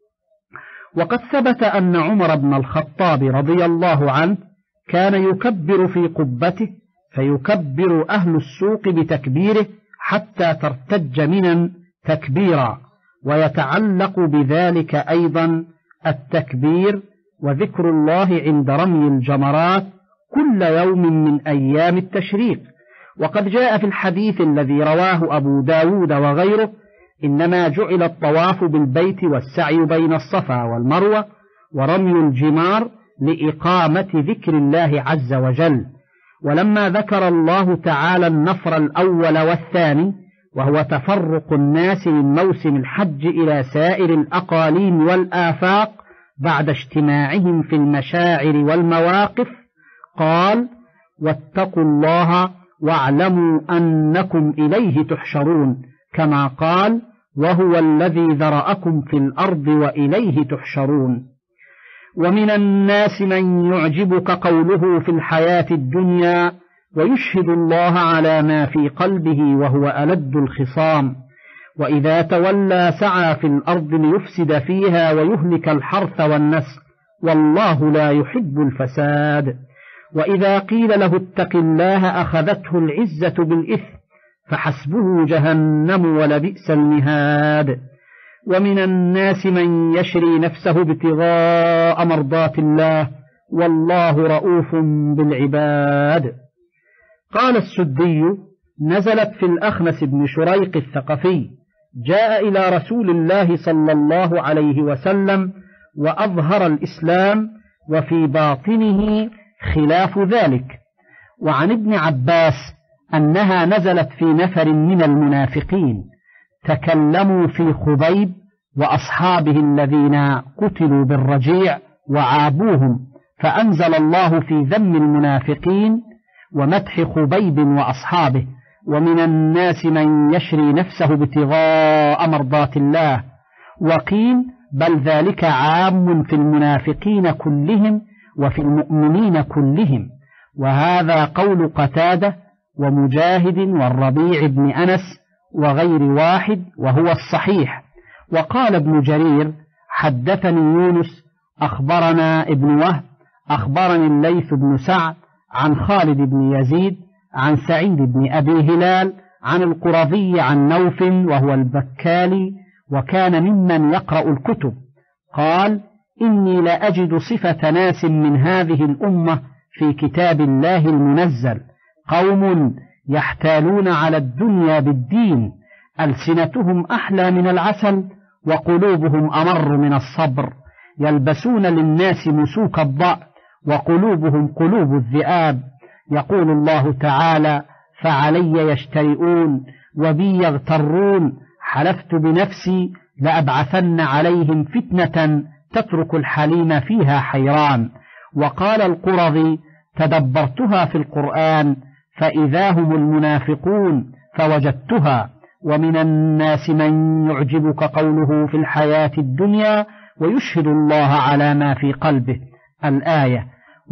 وقد ثبت أن عمر بن الخطاب رضي الله عنه كان يكبر في قبته، فيكبر أهل السوق بتكبيره حتى ترتج منا تكبيرا. ويتعلق بذلك أيضا التكبير وذكر الله عند رمي الجمرات كل يوم من أيام التشريق. وقد جاء في الحديث الذي رواه أبو داود وغيره: إنما جعل الطواف بالبيت والسعي بين الصفا والمروة ورمي الجمار لإقامة ذكر الله عز وجل. ولما ذكر الله تعالى النفر الأول والثاني، وهو تفرق الناس من موسم الحج إلى سائر الأقاليم والآفاق بعد اجتماعهم في المشاعر والمواقف، قال: واتقوا الله واعلموا أنكم إليه تحشرون، كما قال: وهو الذي ذرأكم في الأرض وإليه تحشرون. ومن الناس من يعجبك قوله في الحياة الدنيا ويشهد الله على ما في قلبه وهو ألد الخصام، وإذا تولى سعى في الأرض ليفسد فيها ويهلك الحرث والنسل، والله لا يحب الفساد. وإذا قيل له اتق الله أخذته العزة بالإثم، فحسبه جهنم ولبئس المهاد. ومن الناس من يشري نفسه ابتغاء مرضات الله، والله رؤوف بالعباد. قال السدي: نزلت في الأخنس بن شريق الثقفي، جاء إلى رسول الله صلى الله عليه وسلم وأظهر الإسلام، وفي باطنه خلاف ذلك. وعن ابن عباس أنها نزلت في نفر من المنافقين تكلموا في خبيب وأصحابه الذين قتلوا بالرجيع وعابوهم، فأنزل الله في ذم المنافقين ومدح خبيب وأصحابه: ومن الناس من يشري نفسه ابتغاء مرضات الله. وقيل بل ذلك عام في المنافقين كلهم وفي المؤمنين كلهم. وهذا قول قتادة ومجاهد والربيع بن أنس وغير واحد وهو الصحيح. وقال ابن جرير: حدثني يونس أخبرنا ابن وهب أخبرني الليث بن سعد عن خالد بن يزيد عن سعيد بن أبي هلال عن القرظي عن نوف وهو البكالي وكان ممن يقرأ الكتب، قال: إني لأجد صفة ناس من هذه الأمة في كتاب الله المنزل، قوم يحتالون على الدنيا بالدين، ألسنتهم أحلى من العسل وقلوبهم أمر من الصبر، يلبسون للناس مسوك الضأ وقلوبهم قلوب الذئاب. يقول الله تعالى: فعلي يشترئون وبي يغترون، حلفت بنفسي لأبعثن عليهم فتنة تترك الحليم فيها حيران. وقال القرظي: تدبرتها في القرآن فإذا هم المنافقون فوجدتها. ومن الناس من يعجبك قوله في الحياة الدنيا ويشهد الله على ما في قلبه. الآية.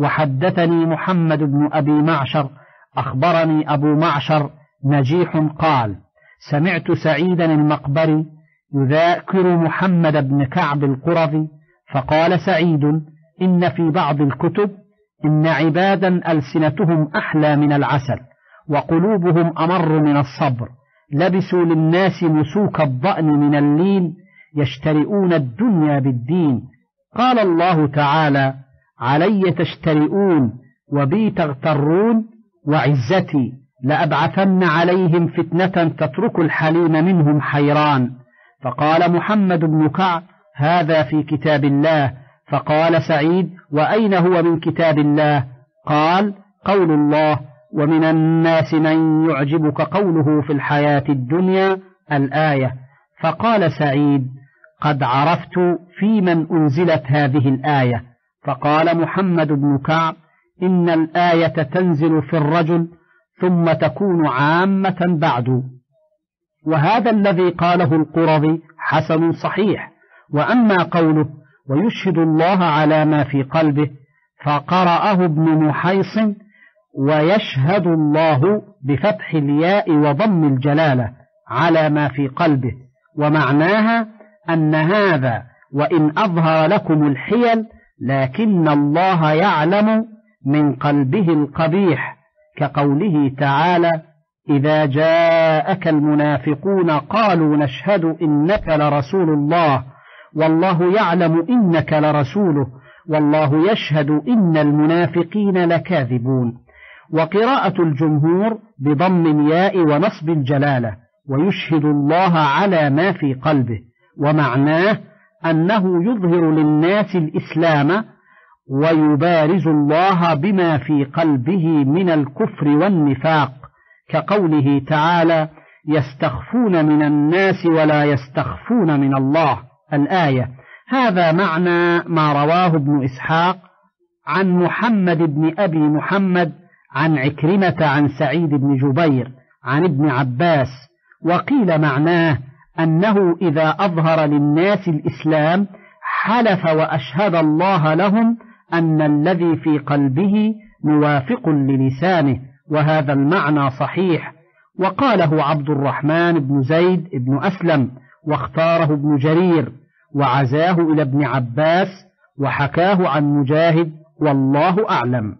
وحدثني محمد بن أبي معشر أخبرني أبو معشر نجيح قال: سمعت سعيدا المقبري يذاكر محمد بن كعب القرظي، فقال سعيد: إن في بعض الكتب إن عبادا ألسنتهم أحلى من العسل وقلوبهم أمر من الصبر، لبسوا للناس مسوك الضأن من اللين، يشترئون الدنيا بالدين. قال الله تعالى: علي تشترئون وبي تغترون، وعزتي لأبعثن عليهم فتنة تترك الحليم منهم حيران. فقال محمد بن كعب: هذا في كتاب الله. فقال سعيد: وأين هو من كتاب الله؟ قال: قول الله: ومن الناس من يعجبك قوله في الحياة الدنيا. الآية. فقال سعيد: قد عرفت في من أنزلت هذه الآية. فقال محمد بن كعب: إن الآية تنزل في الرجل ثم تكون عامة بعد. وهذا الذي قاله القرظي حسن صحيح. وأما قوله ويشهد الله على ما في قلبه فقرأه ابن محيص: ويشهد الله بفتح الياء وضم الجلالة على ما في قلبه، ومعناها أن هذا وإن أظهر لكم الحيل لكن الله يعلم من قلبه القبيح، كقوله تعالى: إذا جاءك المنافقون قالوا نشهد إنك لرسول الله والله يعلم إنك لرسوله والله يشهد إن المنافقين لكاذبون. وقراءة الجمهور بضم الياء ونصب الجلالة: ويشهد الله على ما في قلبه، ومعناه أنه يظهر للناس الإسلام ويبارز الله بما في قلبه من الكفر والنفاق، كقوله تعالى: يستخفون من الناس ولا يستخفون من الله. الآية. هذا معنى ما رواه ابن إسحاق عن محمد بن أبي محمد عن عكرمة عن سعيد بن جبير عن ابن عباس. وقيل معناه أنه إذا أظهر للناس الإسلام حلف وأشهد الله لهم أن الذي في قلبه موافق للسانه، وهذا المعنى صحيح. وقاله عبد الرحمن بن زيد بن أسلم، واختاره ابن جرير، وعزاه إلى ابن عباس، وحكاه عن مجاهد، والله أعلم.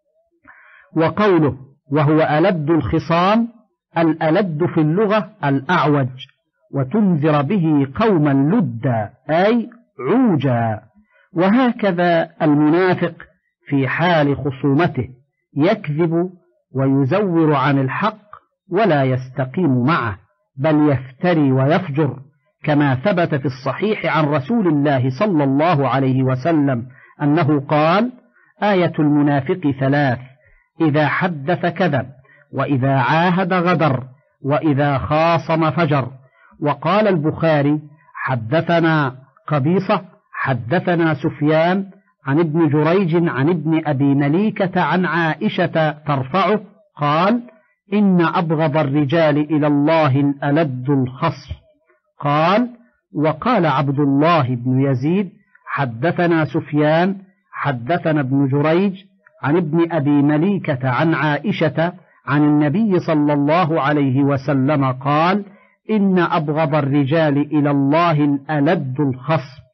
وقوله وهو ألد الخصام: الألد في اللغة الأعوج، وتنذر به قوما لدا أي عوجا. وهكذا المنافق في حال خصومته يكذب ويزور عن الحق ولا يستقيم معه، بل يفتري ويفجر، كما ثبت في الصحيح عن رسول الله صلى الله عليه وسلم أنه قال: آية المنافق ثلاث: إذا حدث كذب، وإذا عاهد غدر، وإذا خاصم فجر. وقال البخاري: حدثنا قبيصة حدثنا سفيان عن ابن جريج عن ابن أبي مليكة عن عائشة ترفعه قال: إن أبغض الرجال إلى الله الألد الخصم. قال: وقال عبد الله بن يزيد: حدثنا سفيان حدثنا ابن جريج عن ابن أبي مليكة عن عائشة عن النبي صلى الله عليه وسلم قال: إن أبغض الرجال إلى الله الألد الخصم.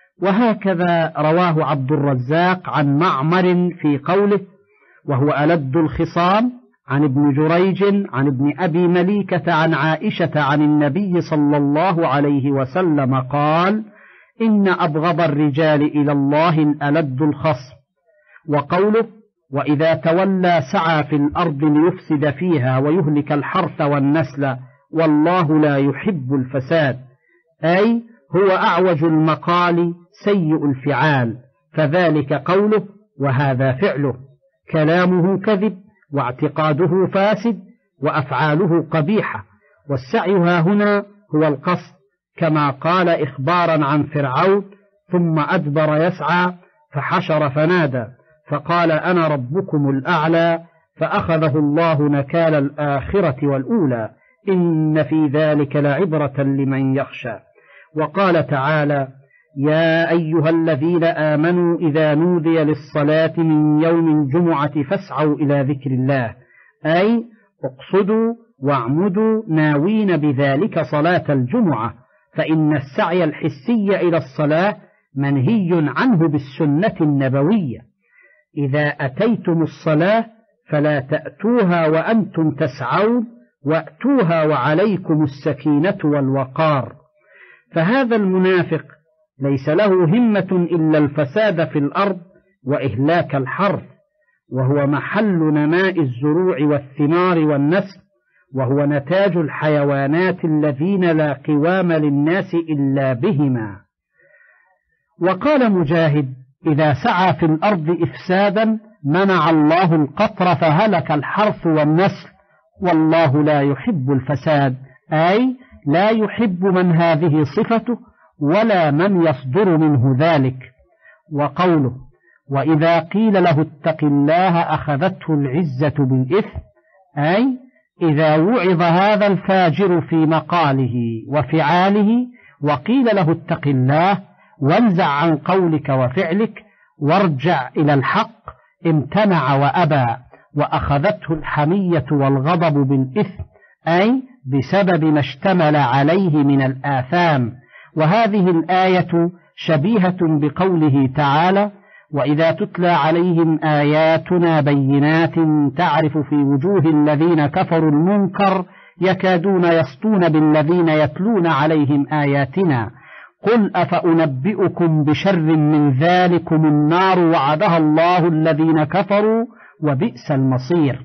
وهكذا رواه عبد الرزاق عن معمر في قوله: وهو ألد الخصام، عن ابن جريج عن ابن أبي مليكة عن عائشة عن النبي صلى الله عليه وسلم قال: إن أبغض الرجال إلى الله الألد الخصم. وقوله: وإذا تولى سعى في الأرض ليفسد فيها ويهلك الحرث والنسل والله لا يحب الفساد، أي هو أعوج المقال سيء الفعال، فذلك قوله وهذا فعله، كلامه كذب واعتقاده فاسد وأفعاله قبيحة. والسعي ها هنا هو القصد، كما قال إخبارا عن فرعون: ثم أدبر يسعى فحشر فنادى فقال أنا ربكم الأعلى، فأخذه الله نكال الآخرة والأولى، إن في ذلك لعبرة لمن يخشى. وقال تعالى: يا أيها الذين آمنوا إذا نودي للصلاة من يوم الجمعة فاسعوا إلى ذكر الله، أي اقصدوا واعمدوا ناوين بذلك صلاة الجمعة، فإن السعي الحسي إلى الصلاة منهي عنه بالسنة النبوية. إذا أتيتم الصلاة فلا تأتوها وأنتم تسعون، وأتوها وعليكم السكينة والوقار. فهذا المنافق ليس له همة إلا الفساد في الأرض وإهلاك الحرث، وهو محل نماء الزروع والثمار والنسل، وهو نتاج الحيوانات الذين لا قوام للناس إلا بهما. وقال مجاهد: إذا سعى في الأرض إفسادا منع الله القطر فهلك الحرث والنسل، والله لا يحب الفساد، أي لا يحب من هذه صفته ولا من يصدر منه ذلك. وقوله: وإذا قيل له اتق الله أخذته العزة بالإثم، أي إذا وعظ هذا الفاجر في مقاله وفعاله وقيل له اتق الله وانزع عن قولك وفعلك وارجع إلى الحق، امتنع وأبى، وأخذته الحمية والغضب بالإثم، أي بسبب ما اشتمل عليه من الآثام. وهذه الآية شبيهة بقوله تعالى: وإذا تتلى عليهم آياتنا بينات تعرف في وجوه الذين كفروا المنكر يكادون يسطون بالذين يتلون عليهم آياتنا، قل أفأنبئكم بشر من ذلكم النار وعدها الله الذين كفروا وبئس المصير.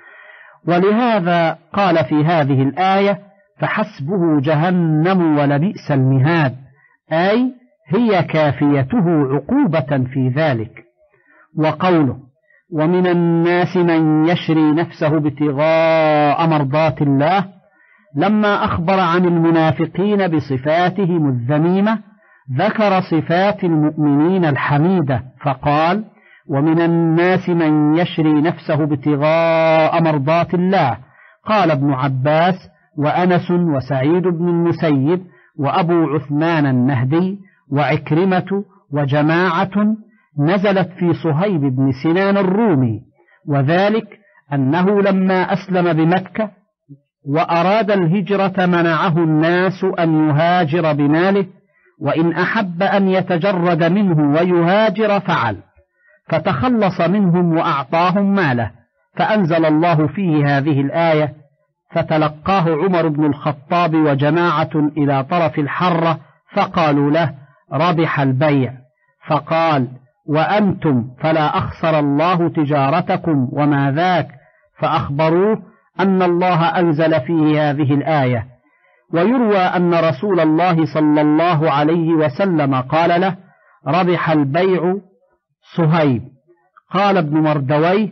ولهذا قال في هذه الآية: فحسبه جهنم ولبئس المهاد، أي هي كافيته عقوبة في ذلك. وقوله: ومن الناس من يشري نفسه ابتغاء مرضات الله، لما أخبر عن المنافقين بصفاتهم الذميمة ذكر صفات المؤمنين الحميدة فقال: ومن الناس من يشري نفسه ابتغاء مرضات الله. قال ابن عباس وأنس وسعيد بن المسيب وأبو عثمان النهدي وعكرمة وجماعة نزلت في صهيب بن سنان الرومي، وذلك أنه لما أسلم بمكة وأراد الهجرة منعه الناس أن يهاجر بماله، وإن أحب أن يتجرد منه ويهاجر فعل، فتخلص منهم وأعطاهم ماله، فأنزل الله فيه هذه الآية: فتلقاه عمر بن الخطاب وجماعة إلى طرف الحرة فقالوا له: ربح البيع. فقال: وأنتم فلا أخسر الله تجارتكم وما ذاك، فأخبروه أن الله أنزل فيه هذه الآية. ويروى أن رسول الله صلى الله عليه وسلم قال له: ربح البيع صهيب. قال ابن مردويه: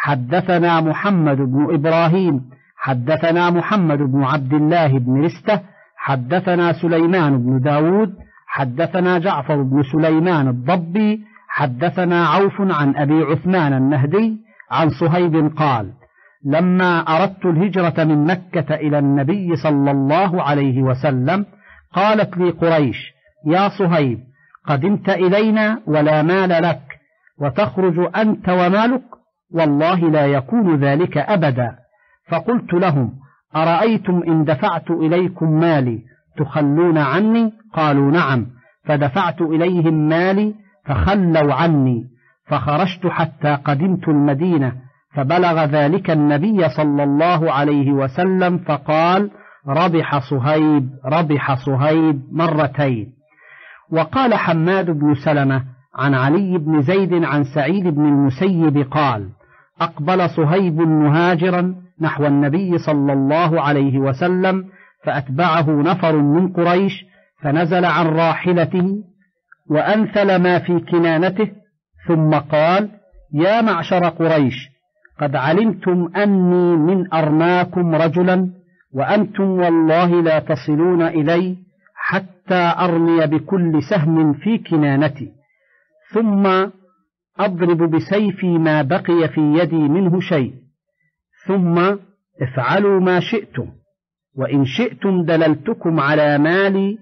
حدثنا محمد بن إبراهيم حدثنا محمد بن عبد الله بن رستة حدثنا سليمان بن داود حدثنا جعفر بن سليمان الضبي حدثنا عوف عن أبي عثمان النهدي عن صهيب قال: لما أردت الهجرة من مكة إلى النبي صلى الله عليه وسلم قالت لي قريش: يا صهيب، قدمت إلينا ولا مال لك، وتخرج أنت ومالك؟ والله لا يكون ذلك أبدا. فقلت لهم: أرأيتم إن دفعت إليكم مالي تخلون عني؟ قالوا: نعم. فدفعت إليهم مالي فخلوا عني، فخرجت حتى قدمت المدينة، فبلغ ذلك النبي صلى الله عليه وسلم فقال: ربح صهيب ربح صهيب مرتين. وقال حماد بن سلمة عن علي بن زيد عن سعيد بن المسيب قال: أقبل صهيب مهاجرا نحو النبي صلى الله عليه وسلم، فأتبعه نفر من قريش، فنزل عن راحلته وأنثل ما في كنانته، ثم قال: يا معشر قريش، قد علمتم أني من أرماكم رجلا، وأنتم والله لا تصلون إلي حتى أرمي بكل سهم في كنانتي، ثم أضرب بسيفي ما بقي في يدي منه شيء، ثم افعلوا ما شئتم، وإن شئتم دللتكم على مالي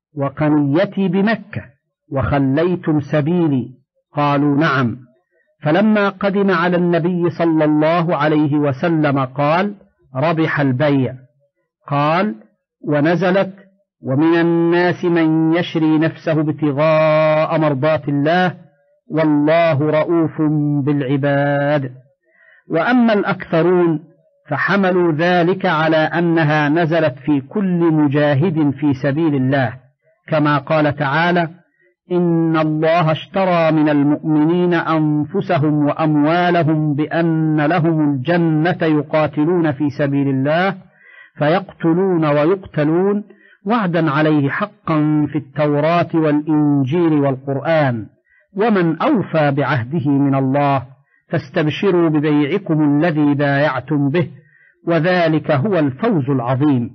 وقنيتي بمكة وخليتم سبيلي. قالوا: نعم. فلما قدم على النبي صلى الله عليه وسلم قال: ربح البيع. قال: ونزلت: ومن الناس من يشري نفسه ابتغاء مرضات الله والله رؤوف بالعباد. وأما الأكثرون فحملوا ذلك على أنها نزلت في كل مجاهد في سبيل الله، كما قال تعالى: إن الله اشترى من المؤمنين أنفسهم وأموالهم بأن لهم الجنة يقاتلون في سبيل الله فيقتلون ويقتلون وعدا عليه حقا في التوراة والإنجيل والقرآن، ومن أوفى بعهده من الله، فاستبشروا ببيعكم الذي بايعتم به، وذلك هو الفوز العظيم.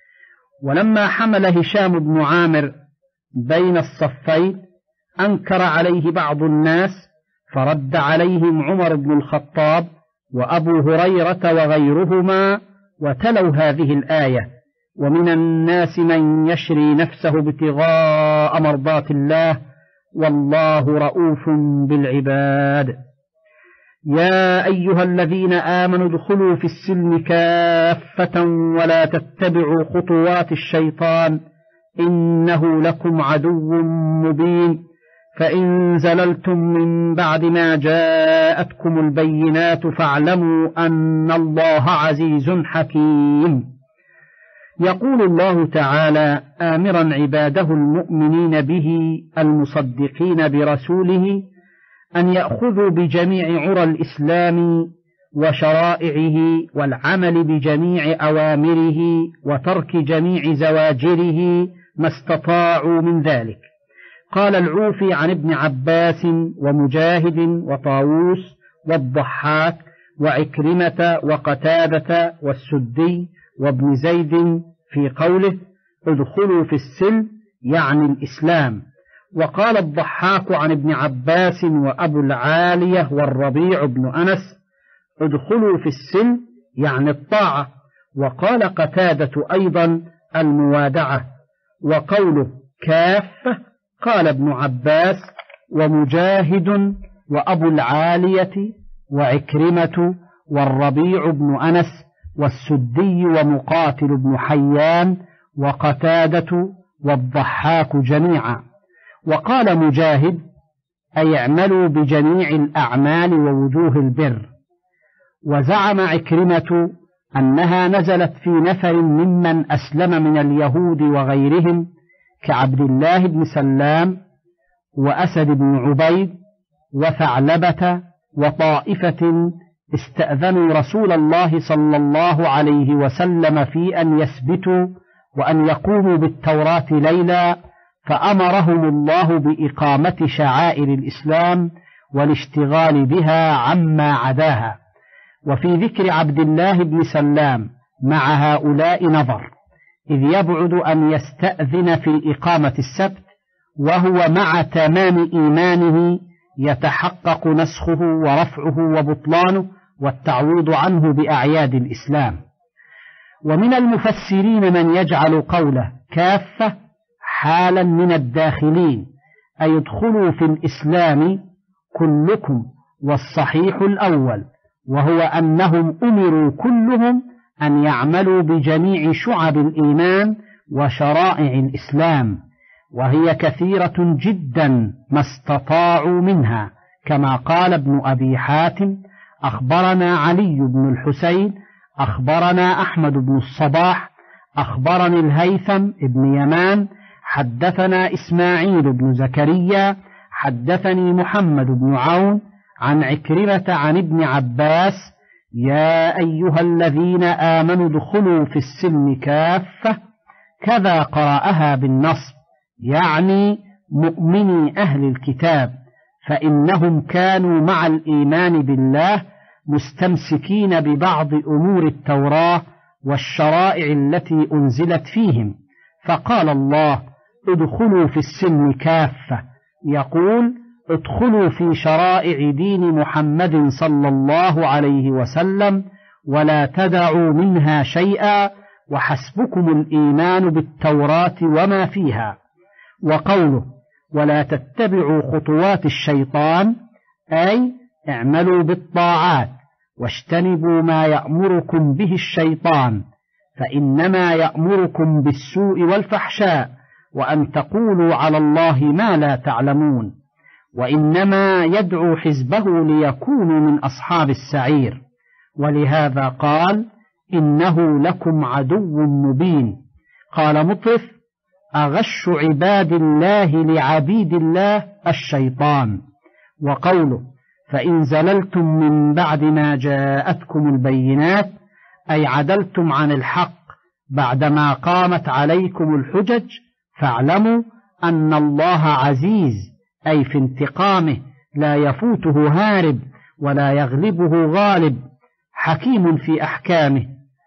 ولما حمل هشام بن عامر بين الصفين أنكر عليه بعض الناس، فرد عليهم عمر بن الخطاب وأبو هريرة وغيرهما، وتلوا هذه الآية: ومن الناس من يشري نفسه ابتغاء مرضات الله والله رؤوف بالعباد. يا أيها الذين آمنوا ادخلوا في السلم كافة ولا تتبعوا خطوات الشيطان إنه لكم عدو مبين، فإن زللتم من بعد ما جاءتكم البينات فاعلموا أن الله عزيز حكيم. يقول الله تعالى آمرا عباده المؤمنين به المصدقين برسوله أن يأخذوا بجميع عرى الإسلام وشرائعه والعمل بجميع أوامره وترك جميع زواجره ما استطاعوا من ذلك. قال العوفي عن ابن عباس ومجاهد وطاووس والضحاك وعكرمة وقتادة والسدي وابن زيد في قوله: ادخلوا في السلم يعني الإسلام. وقال الضحاك عن ابن عباس وأبو العالية والربيع بن أنس: ادخلوا في السلم يعني الطاعة. وقال قتادة أيضا: الموادعة. وقوله كافة قال ابن عباس ومجاهد وأبو العالية وعكرمة والربيع بن أنس والسدي ومقاتل بن حيان وقتادة والضحاك جميعا. وقال مجاهد: أي اعملوا بجميع الأعمال ووجوه البر. وزعم عكرمة أنها نزلت في نفر ممن أسلم من اليهود وغيرهم كعبد الله بن سلام وأسد بن عبيد وثعلبة وطائفة استأذنوا رسول الله صلى الله عليه وسلم في أن يثبتوا وأن يقوموا بالتوراة ليلا، فأمرهم الله بإقامة شعائر الإسلام والاشتغال بها عما عداها. وفي ذكر عبد الله بن سلام مع هؤلاء نظر، إذ يبعد أن يستأذن في إقامة السبت وهو مع تمام إيمانه يتحقق نسخه ورفعه وبطلانه والتعويض عنه بأعياد الإسلام. ومن المفسرين من يجعل قوله كافة حالا من الداخلين، أي ادخلوا في الإسلام كلكم، والصحيح الأول وهو أنهم أمروا كلهم أن يعملوا بجميع شعب الإيمان وشرائع الإسلام، وهي كثيرة جدا ما استطاعوا منها، كما قال ابن أبي حاتم أخبرنا علي بن الحسين أخبرنا أحمد بن الصباح أخبرني الهيثم بن يمان حدثنا إسماعيل بن زكريا حدثني محمد بن عون عن عكرمة عن ابن عباس يا أيها الذين آمنوا ادخلوا في السلم كافة، كذا قرأها بالنصب، يعني مؤمني أهل الكتاب، فإنهم كانوا مع الإيمان بالله مستمسكين ببعض أمور التوراة والشرائع التي أنزلت فيهم، فقال الله ادخلوا في السلم كافة، يقول ادخلوا في شرائع دين محمد صلى الله عليه وسلم ولا تدعوا منها شيئا وحسبكم الإيمان بالتوراة وما فيها. وقوله ولا تتبعوا خطوات الشيطان، أي اعملوا بالطاعات واجتنبوا ما يأمركم به الشيطان، فإنما يأمركم بالسوء والفحشاء وأن تقولوا على الله ما لا تعلمون، وإنما يدعو حزبه ليكونوا من أصحاب السعير، ولهذا قال إنه لكم عدو مبين. قال مطرف أغش عباد الله لعبيد الله الشيطان. وقوله فإن زللتم من بعد ما جاءتكم البينات، أي عدلتم عن الحق بعدما قامت عليكم الحجج، فاعلموا أن الله عزيز، أي في انتقامه لا يفوته هارب ولا يغلبه غالب، حكيم في أحكامه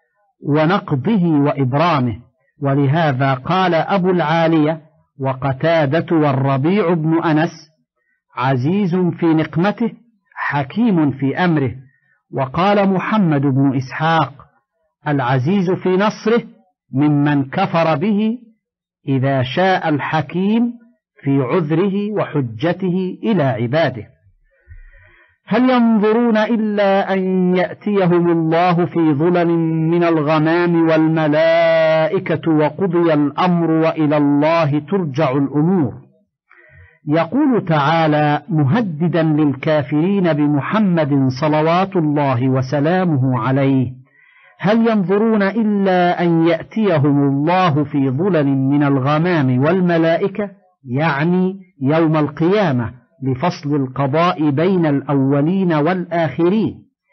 ونقضه وإبرامه. ولهذا قال أبو العالية وقتادة والربيع بن أنس عزيز في نقمته حكيم في أمره. وقال محمد بن إسحاق العزيز في نصره ممن كفر به إذا شاء الحكيم في عذره وحجته إلى عباده. هل ينظرون إلا أن يأتيهم الله في ظلل من الغمام والملائكة وقضي الأمر وإلى الله ترجع الأمور. يقول تعالى مهددا للكافرين بمحمد صلوات الله وسلامه عليه: هل ينظرون إلا أن يأتيهم الله في ظلل من الغمام والملائكة، يعني يوم القيامة لفصل القضاء بين الأولين والآخرين،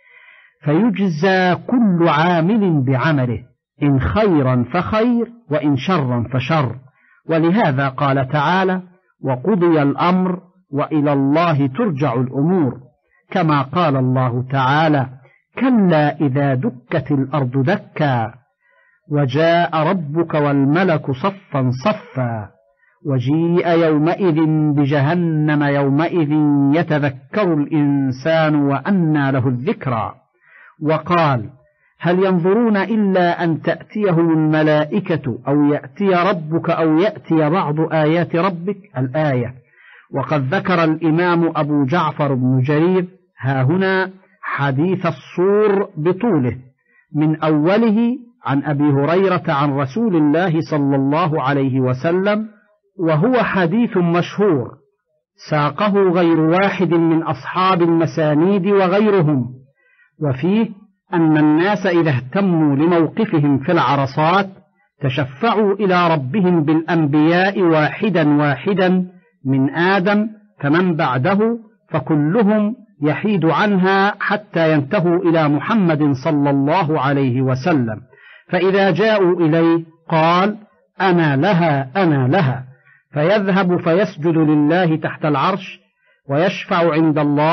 فيجزى كل عامل بعمله، إن خيرا فخير وإن شرا فشر. ولهذا قال تعالى: وقضي الأمر وإلى الله ترجع الأمور، كما قال الله تعالى: كلا إذا دكت الأرض دكا وجاء ربك والملك صفا صفا وجيء يومئذ بجهنم يومئذ يتذكر الإنسان وأنى له الذكرى. وقال: هل ينظرون إلا أن تأتيهم الملائكة أو يأتي ربك أو يأتي بعض آيات ربك الآية. وقد ذكر الإمام أبو جعفر بن جرير ها هنا حديث الصور بطوله، من أوله عن أبي هريرة عن رسول الله صلى الله عليه وسلم، وهو حديث مشهور ساقه غير واحد من أصحاب المسانيد وغيرهم، وفيه أن الناس إذا اهتموا لموقفهم في العرصات تشفعوا إلى ربهم بالأنبياء واحدا واحدا من آدم فمن بعده، فكلهم يحيد عنها حتى ينتهوا إلى محمد صلى الله عليه وسلم، فإذا جاءوا إليه قال: أنا لها أنا لها، فيذهب فيسجد لله تحت العرش ويشفع عند الله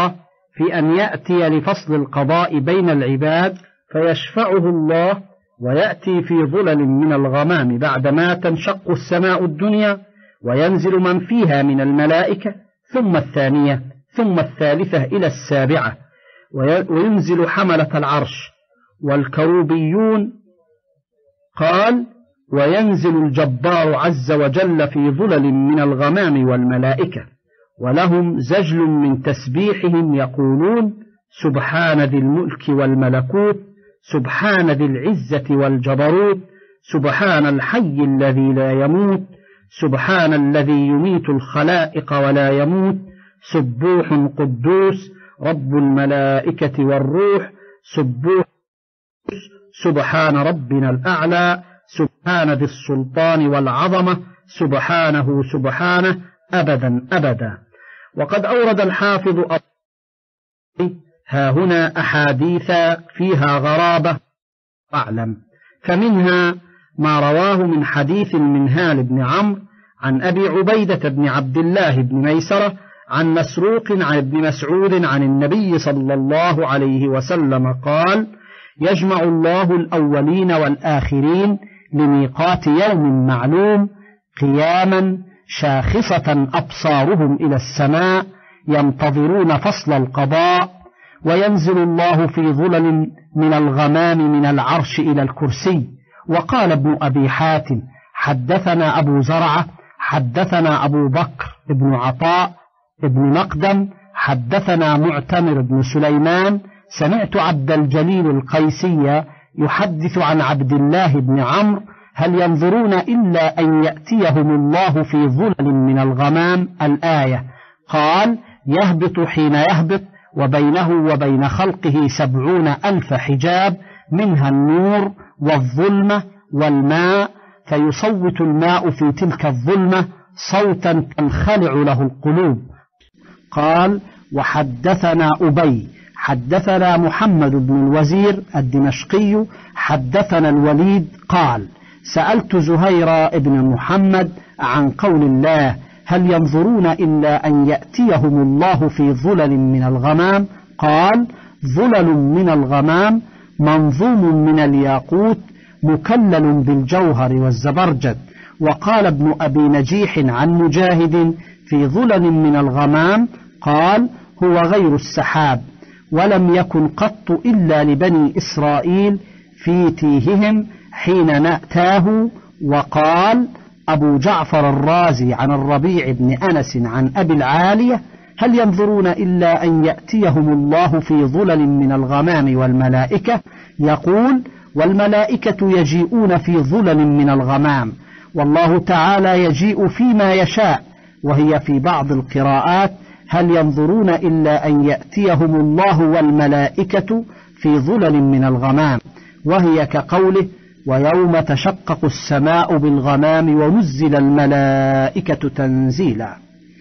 في أن يأتي لفصل القضاء بين العباد فيشفعه الله ويأتي في ظلل من الغمام بعدما تنشق السماء الدنيا وينزل من فيها من الملائكة، ثم الثانية ثم الثالثة إلى السابعة، وينزل حملة العرش والكروبيون. قال: وينزل الجبار عز وجل في ظلل من الغمام والملائكة، ولهم زجل من تسبيحهم يقولون: سبحان ذي الملك والملكوت، سبحان ذي العزة والجبروت، سبحان الحي الذي لا يموت، سبحان الذي يميت الخلائق ولا يموت، سبوح قدوس رب الملائكة والروح، سبوح سبحان ربنا الأعلى، سبحان ذي السلطان والعظمة، سبحانه سبحانه أبدا أبدا. وقد أورد الحافظ ها هنا أحاديث فيها غرابة أعلم، فمنها ما رواه من حديث المنهال بن عمرو عن أبي عبيدة بن عبد الله بن ميسرة عن مسروق عن ابن مسعود عن النبي صلى الله عليه وسلم قال: يجمع الله الأولين والآخرين لميقات يوم معلوم قياما شاخصة أبصارهم إلى السماء ينتظرون فصل القضاء، وينزل الله في ظلل من الغمام من العرش إلى الكرسي. وقال ابن أبي حاتم: حدثنا أبو زرعة حدثنا أبو بكر بن عطاء بن مقدم حدثنا معتمر بن سليمان سمعت عبد الجليل القيسي يحدث عن عبد الله بن عمرو: هل ينظرون إلا أن يأتيهم الله في ظلل من الغمام الآية. قال: يهبط حين يهبط وبينه وبين خلقه سبعون ألف حجاب، منها النور والظلمة والماء، فيصوت الماء في تلك الظلمة صوتا تنخلع له القلوب. قال: وحدثنا أبي حدثنا محمد بن الوزير الدمشقي حدثنا الوليد قال: سألت زهير بن محمد عن قول الله: هل ينظرون إلا أن يأتيهم الله في ظلل من الغمام؟ قال: ظلل من الغمام منظوم من الياقوت مكلل بالجوهر والزبرجد. وقال ابن أبي نجيح عن مجاهد: في ظلل من الغمام، قال: هو غير السحاب، ولم يكن قط إلا لبني إسرائيل في تيههم حين نأتاه. وقال أبو جعفر الرازي عن الربيع بن أنس عن أبي العالية: هل ينظرون إلا أن يأتيهم الله في ظلل من الغمام والملائكة؟ يقول: والملائكة يجيئون في ظلل من الغمام، والله تعالى يجيء فيما يشاء. وهي في بعض القراءات: هل ينظرون إلا أن يأتيهم الله والملائكة في ظلل من الغمام، وهي كقوله: ويوم تشقق السماء بالغمام ونزل الملائكة تنزيلا.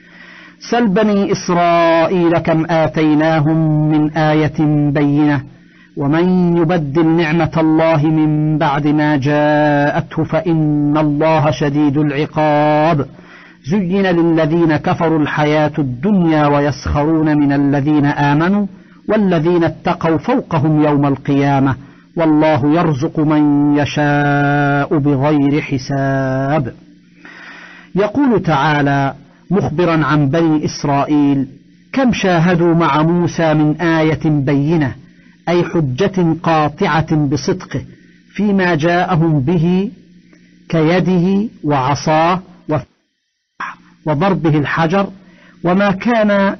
سل بني إسرائيل كم آتيناهم من آية بينة، ومن يبدل نعمة الله من بعد ما جاءته فإن الله شديد العقاب. زين للذين كفروا الحياة الدنيا ويسخرون من الذين آمنوا والذين اتقوا فوقهم يوم القيامة، والله يرزق من يشاء بغير حساب. يقول تعالى مخبرا عن بني إسرائيل: كم شاهدوا مع موسى من آية بينة، أي حجة قاطعة بصدقه فيما جاءهم به كيده وعصاه وضربه الحجر، وما كان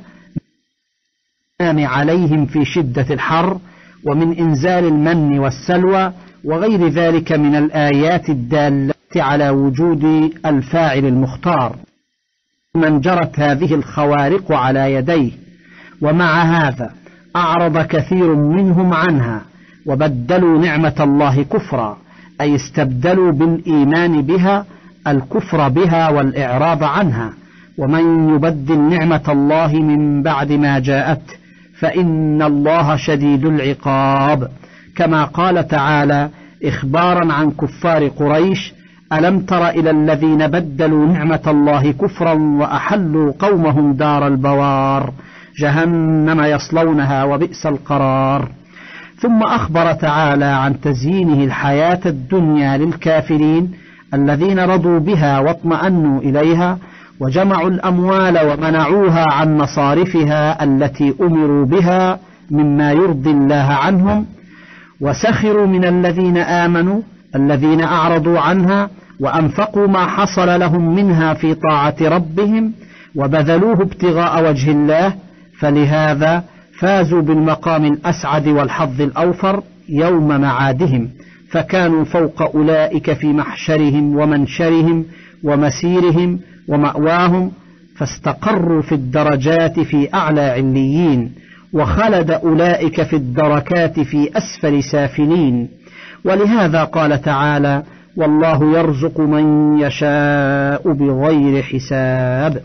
عليهم في شدة الحر، ومن إنزال المن والسلوى وغير ذلك من الآيات الدالة على وجود الفاعل المختار، من جرت هذه الخوارق على يديه. ومع هذا أعرض كثير منهم عنها وبدلوا نعمة الله كفرا، أي استبدلوا بالإيمان بها الكفر بها والإعراض عنها. ومن يبدل نعمة الله من بعد ما جاءته فإن الله شديد العقاب، كما قال تعالى إخبارا عن كفار قريش: ألم تر إلى الذين بدلوا نعمة الله كفرا وأحلوا قومهم دار البوار، جهنم يصلونها وبئس القرار. ثم أخبر تعالى عن تزيينه الحياة الدنيا للكافرين الذين رضوا بها واطمأنوا إليها وجمعوا الأموال ومنعوها عن مصارفها التي أمروا بها مما يرضي الله عنهم، وسخروا من الذين آمنوا الذين أعرضوا عنها وأنفقوا ما حصل لهم منها في طاعة ربهم وبذلوه ابتغاء وجه الله، فلهذا فازوا بالمقام الأسعد والحظ الأوفر يوم معادهم، فكانوا فوق أولئك في محشرهم ومنشرهم ومسيرهم ومأواهم، فاستقروا في الدرجات في أعلى عليين، وخلد أولئك في الدركات في أسفل سافلين. ولهذا قال تعالى: والله يرزق من يشاء بغير حساب،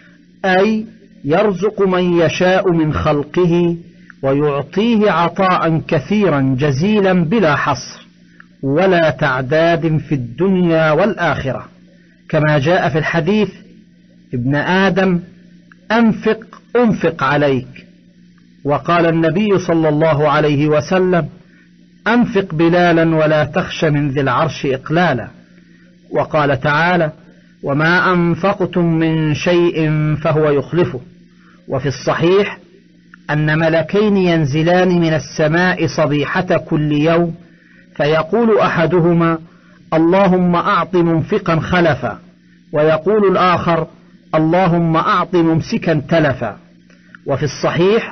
أي يرزق من يشاء من خلقه ويعطيه عطاء كثيرا جزيلا بلا حصر ولا تعداد في الدنيا والآخرة، كما جاء في الحديث: ابن آدم أنفق أنفق عليك. وقال النبي صلى الله عليه وسلم: أنفق بلالا ولا تخش من ذي العرش إقلالا. وقال تعالى: وما أنفقتم من شيء فهو يخلفه. وفي الصحيح أن ملكين ينزلان من السماء صبيحة كل يوم، فيقول أحدهما: اللهم أعط منفقا خلفا، ويقول الآخر: اللهم أعط ممسكا تلفا. وفي الصحيح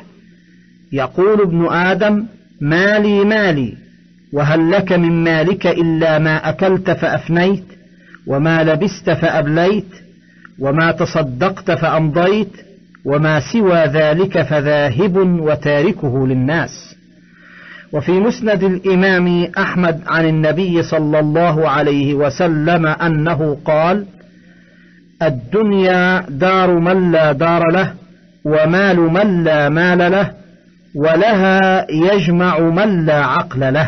يقول ابن آدم: مالي مالي، وهل لك من مالك إلا ما أكلت فأفنيت، وما لبست فأبليت، وما تصدقت فأمضيت، وما سوى ذلك فذاهب وتاركه للناس. وفي مسند الإمام أحمد عن النبي صلى الله عليه وسلم أنه قال: الدنيا دار من لا دار له، ومال من لا مال له، ولها يجمع من لا عقل له.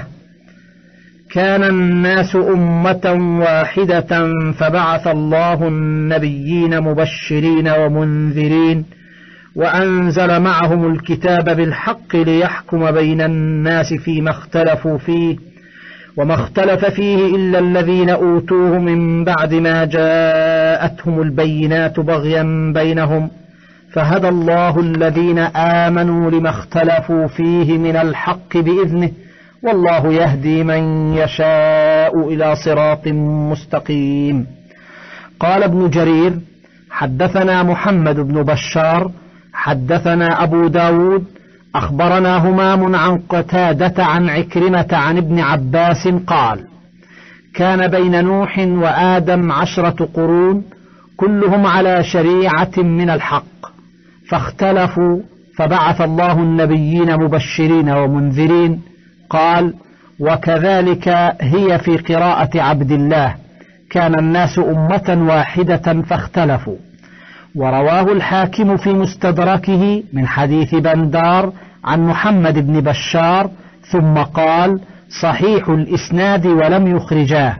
كان الناس أمة واحدة فبعث الله النبيين مبشرين ومنذرين، وأنزل معهم الكتاب بالحق ليحكم بين الناس فيما اختلفوا فيه، وما اختلف فيه إلا الذين أوتوه من بعد ما جاءتهم البينات بغيا بينهم، فهدى الله الذين آمنوا لما اختلفوا فيه من الحق بإذنه، والله يهدي من يشاء إلى صراط مستقيم. قال ابن جرير: حدثنا محمد بن بشار حدثنا أبو داود أخبرنا همام عن قتادة عن عكرمة عن ابن عباس قال: كان بين نوح وآدم عشرة قرون كلهم على شريعة من الحق، فاختلفوا فبعث الله النبيين مبشرين ومنذرين. قال: وكذلك هي في قراءة عبد الله: كان الناس أمة واحدة فاختلفوا. ورواه الحاكم في مستدركه من حديث بندار عن محمد بن بشار، ثم قال: صحيح الإسناد ولم يخرجاه.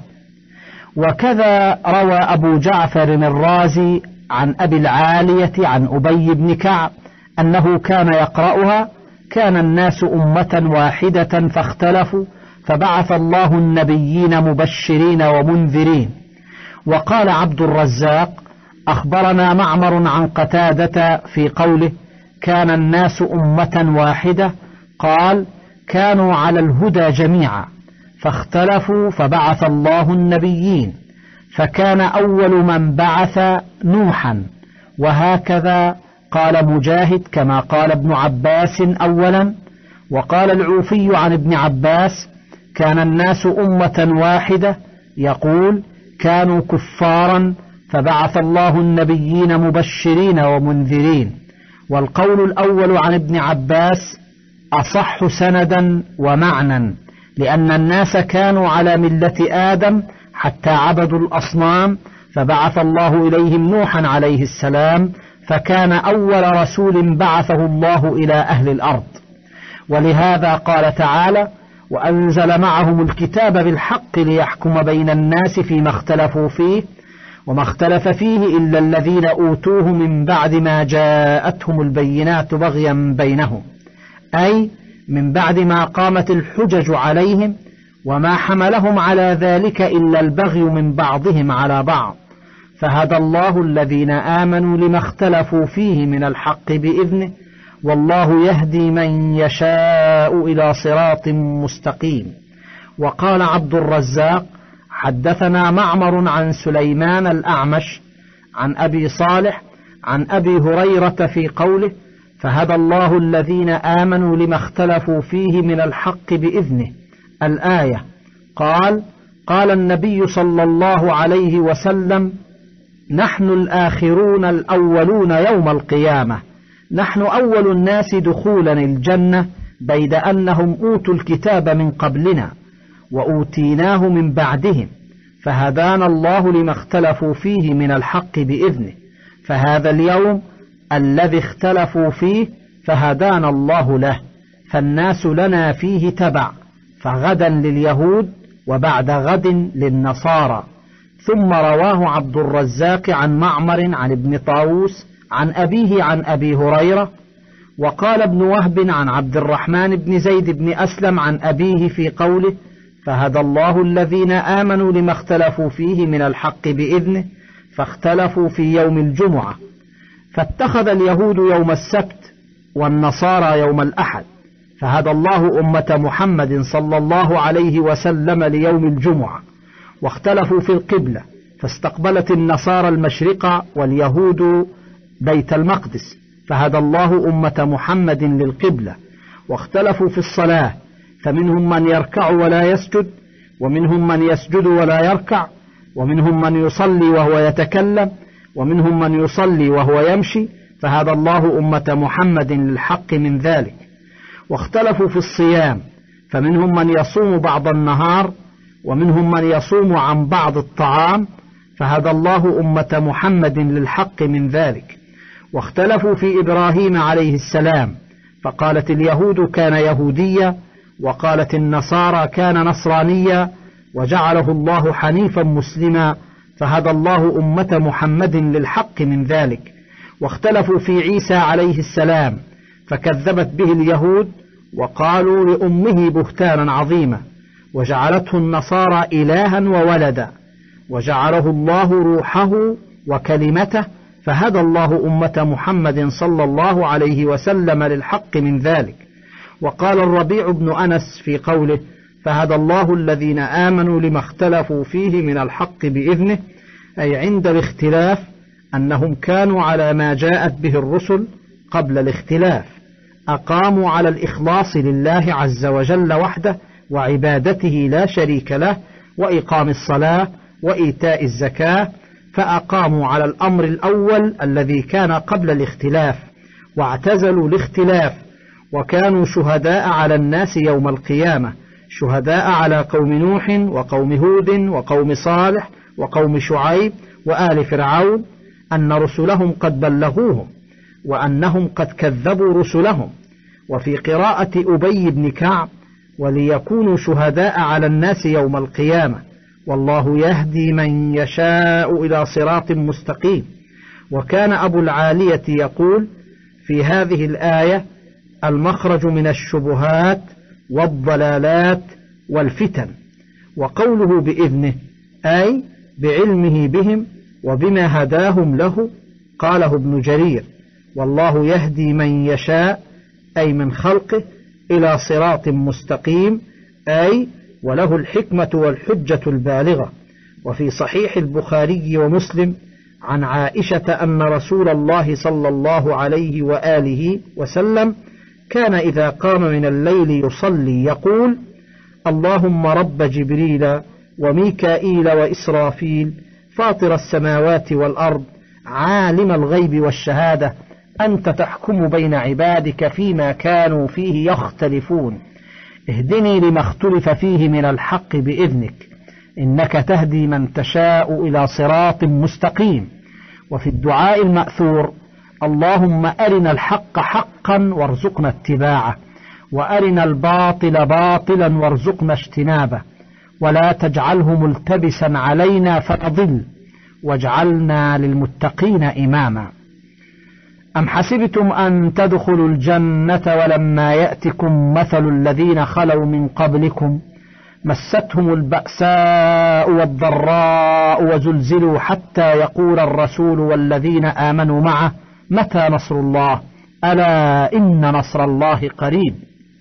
وكذا روى أبو جعفر الرازي عن أبي العالية عن أبي بن كعب أنه كان يقرأها: كان الناس أمة واحدة فاختلفوا فبعث الله النبيين مبشرين ومنذرين. وقال عبد الرزاق: أخبرنا معمر عن قتادة في قوله: كان الناس أمة واحدة، قال: كانوا على الهدى جميعا فاختلفوا فبعث الله النبيين، فكان أول من بعث نوحا. وهكذا قال مجاهد كما قال ابن عباس أولا. وقال العوفي عن ابن عباس: كان الناس أمة واحدة، يقول: كانوا كفارا فبعث الله النبيين مبشرين ومنذرين. والقول الأول عن ابن عباس أصح سندا ومعنى، لأن الناس كانوا على ملة آدم حتى عبدوا الأصنام، فبعث الله إليهم نوحا عليه السلام، فكان أول رسول بعثه الله إلى أهل الأرض. ولهذا قال تعالى: وأنزل معهم الكتاب بالحق ليحكم بين الناس فيما اختلفوا فيه، وما اختلف فيه إلا الذين أوتوه من بعد ما جاءتهم البينات بغيا بينهم، أي من بعد ما قامت الحجج عليهم، وما حملهم على ذلك إلا البغي من بعضهم على بعض، فهدى الله الذين آمنوا لما اختلفوا فيه من الحق بإذنه، والله يهدي من يشاء إلى صراط مستقيم. وقال عبد الرزاق: حدثنا معمر عن سليمان الأعمش عن أبي صالح عن أبي هريرة في قوله: فهدى الله الذين آمنوا لما اختلفوا فيه من الحق بإذنه، الآية. قال: قال النبي صلى الله عليه وسلم: نحن الآخرون الأولون يوم القيامة، نحن أول الناس دخولا الجنة، بيد أنهم أوتوا الكتاب من قبلنا وأوتيناه من بعدهم، فهدانا الله لما اختلفوا فيه من الحق بإذنه، فهذا اليوم الذي اختلفوا فيه فهدانا الله له، فالناس لنا فيه تبع، فغدا لليهود وبعد غد للنصارى. ثم رواه عبد الرزاق عن معمر عن ابن طاووس عن أبيه عن أبي هريرة. وقال ابن وهب عن عبد الرحمن بن زيد بن أسلم عن أبيه في قوله: فهدى الله الذين آمنوا لما اختلفوا فيه من الحق بإذنه، فاختلفوا في يوم الجمعة، فاتخذ اليهود يوم السبت والنصارى يوم الأحد، فهدى الله أمة محمد صلى الله عليه وسلم ليوم الجمعة. واختلفوا في القبلة، فاستقبلت النصارى المشرق واليهود بيت المقدس، فهدى الله أمة محمد للقبلة. واختلفوا في الصلاة، فمنهم من يركع ولا يسجد، ومنهم من يسجد ولا يركع، ومنهم من يصلي وهو يتكلم، ومنهم من يصلي وهو يمشي، فهدى الله أمة محمد للحق من ذلك. واختلفوا في الصيام، فمنهم من يصوم بعض النهار، ومنهم من يصوم عن بعض الطعام، فهدى الله أمة محمد للحق من ذلك. واختلفوا في إبراهيم عليه السلام، فقالت اليهود كان يهوديا، وقالت النصارى كان نصرانيا، وجعله الله حنيفا مسلما، فهدى الله أمة محمد للحق من ذلك. واختلفوا في عيسى عليه السلام، فكذبت به اليهود وقالوا لأمه بهتانا عظيما، وجعلته النصارى إلها وولدا، وجعله الله روحه وكلمته، فهدى الله أمة محمد صلى الله عليه وسلم للحق من ذلك. وقال الربيع بن أنس في قوله: فهدى الله الذين آمنوا لما اختلفوا فيه من الحق بإذنه، أي عند الاختلاف أنهم كانوا على ما جاءت به الرسل قبل الاختلاف، أقاموا على الإخلاص لله عز وجل وحده وعبادته لا شريك له، وإقام الصلاة وإيتاء الزكاة، فأقاموا على الأمر الأول الذي كان قبل الاختلاف، واعتزلوا الاختلاف، وكانوا شهداء على الناس يوم القيامة، شهداء على قوم نوح وقوم هود وقوم صالح وقوم شعيب وآل فرعون أن رسلهم قد بلغوهم، وأنهم قد كذبوا رسلهم. وفي قراءة أبي بن كعب: وليكونوا شهداء على الناس يوم القيامة، والله يهدي من يشاء إلى صراط مستقيم. وكان أبو العالية يقول في هذه الآية: المخرج من الشبهات والضلالات والفتن. وقوله بإذنه أي بعلمه بهم وبما هداهم له، قاله ابن جرير: والله يهدي من يشاء أي من خلقه إلى صراط مستقيم، أي وله الحكمة والحجة البالغة. وفي صحيح البخاري ومسلم عن عائشة أن رسول الله صلى الله عليه وآله وسلم كان إذا قام من الليل يصلي يقول: اللهم رب جبريل وميكائيل وإسرافيل فاطر السماوات والأرض عالم الغيب والشهادة، أنت تحكم بين عبادك فيما كانوا فيه يختلفون، اهدني لما اختلف فيه من الحق بإذنك، إنك تهدي من تشاء إلى صراط مستقيم. وفي الدعاء المأثور: اللهم أرنا الحق حقا وارزقنا اتباعه، وأرنا الباطل باطلا وارزقنا اجتنابه، ولا تجعله ملتبسا علينا فنضل، واجعلنا للمتقين إماما. أم حسبتم أن تدخلوا الجنة ولما يأتكم مثل الذين خلوا من قبلكم مستهم البأساء والضراء وزلزلوا حتى يقول الرسول والذين آمنوا معه متى نصر الله ألا إن نصر الله قريب.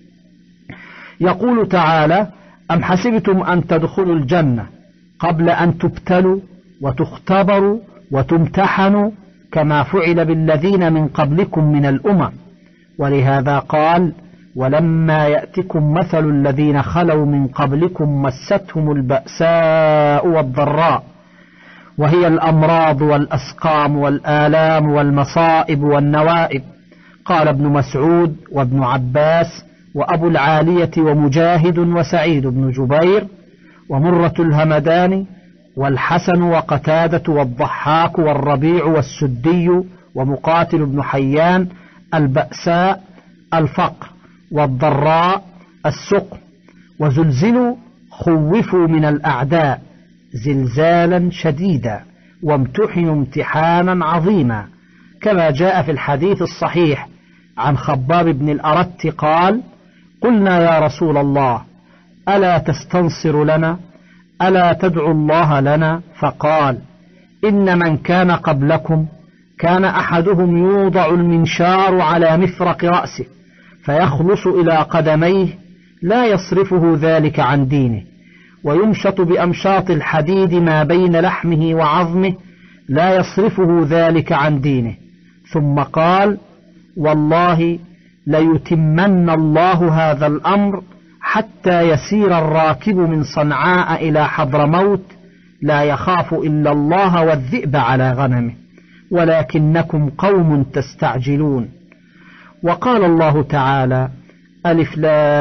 يقول تعالى أم حسبتم أن تدخلوا الجنة قبل أن تبتلوا وتختبروا وتمتحنوا كما فعل بالذين من قبلكم من الأمم. ولهذا قال ولما يأتكم مثل الذين خلوا من قبلكم مستهم البأساء والضراء، وهي الأمراض والأسقام والآلام والمصائب والنوائب. قال ابن مسعود وابن عباس وأبو العالية ومجاهد وسعيد بن جبير ومرة الهمداني والحسن وقتادة والضحاك والربيع والسدي ومقاتل بن حيان البأساء الفقر والضراء السقم. وزلزلوا خوفوا من الأعداء زلزالا شديدا وامتحنوا امتحانا عظيما، كما جاء في الحديث الصحيح عن خباب بن الأرت قال قلنا يا رسول الله ألا تستنصر لنا ألا تدعو الله لنا؟ فقال إن من كان قبلكم كان أحدهم يوضع المنشار على مفرق رأسه فيخلص إلى قدميه لا يصرفه ذلك عن دينه، ويمشط بأمشاط الحديد ما بين لحمه وعظمه لا يصرفه ذلك عن دينه. ثم قال والله ليتمن الله هذا الأمر حتى يسير الراكب من صنعاء إلى حضرموت لا يخاف إلا الله والذئب على غنمه ولكنكم قوم تستعجلون. وقال الله تعالى ألف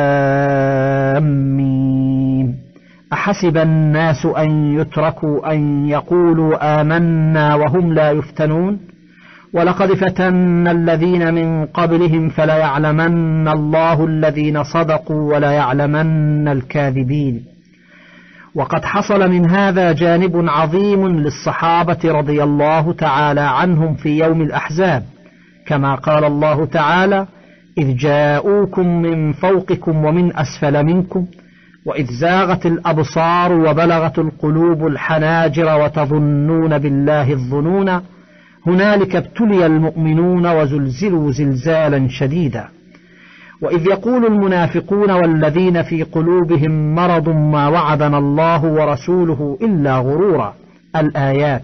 لام ميم أحسب الناس أن يتركوا أن يقولوا آمنا وهم لا يفتنون ولقد فتنا الذين من قبلهم فليعلمن الله الذين صدقوا وليعلمن الكاذبين. وقد حصل من هذا جانب عظيم للصحابة رضي الله تعالى عنهم في يوم الأحزاب، كما قال الله تعالى إذ جاءوكم من فوقكم ومن أسفل منكم وإذ زاغت الأبصار وبلغت القلوب الحناجر وتظنون بالله الظنون هنالك ابتلي المؤمنون وزلزلوا زلزالا شديدا. وإذ يقول المنافقون والذين في قلوبهم مرض ما وعدنا الله ورسوله إلا غرورا الآيات.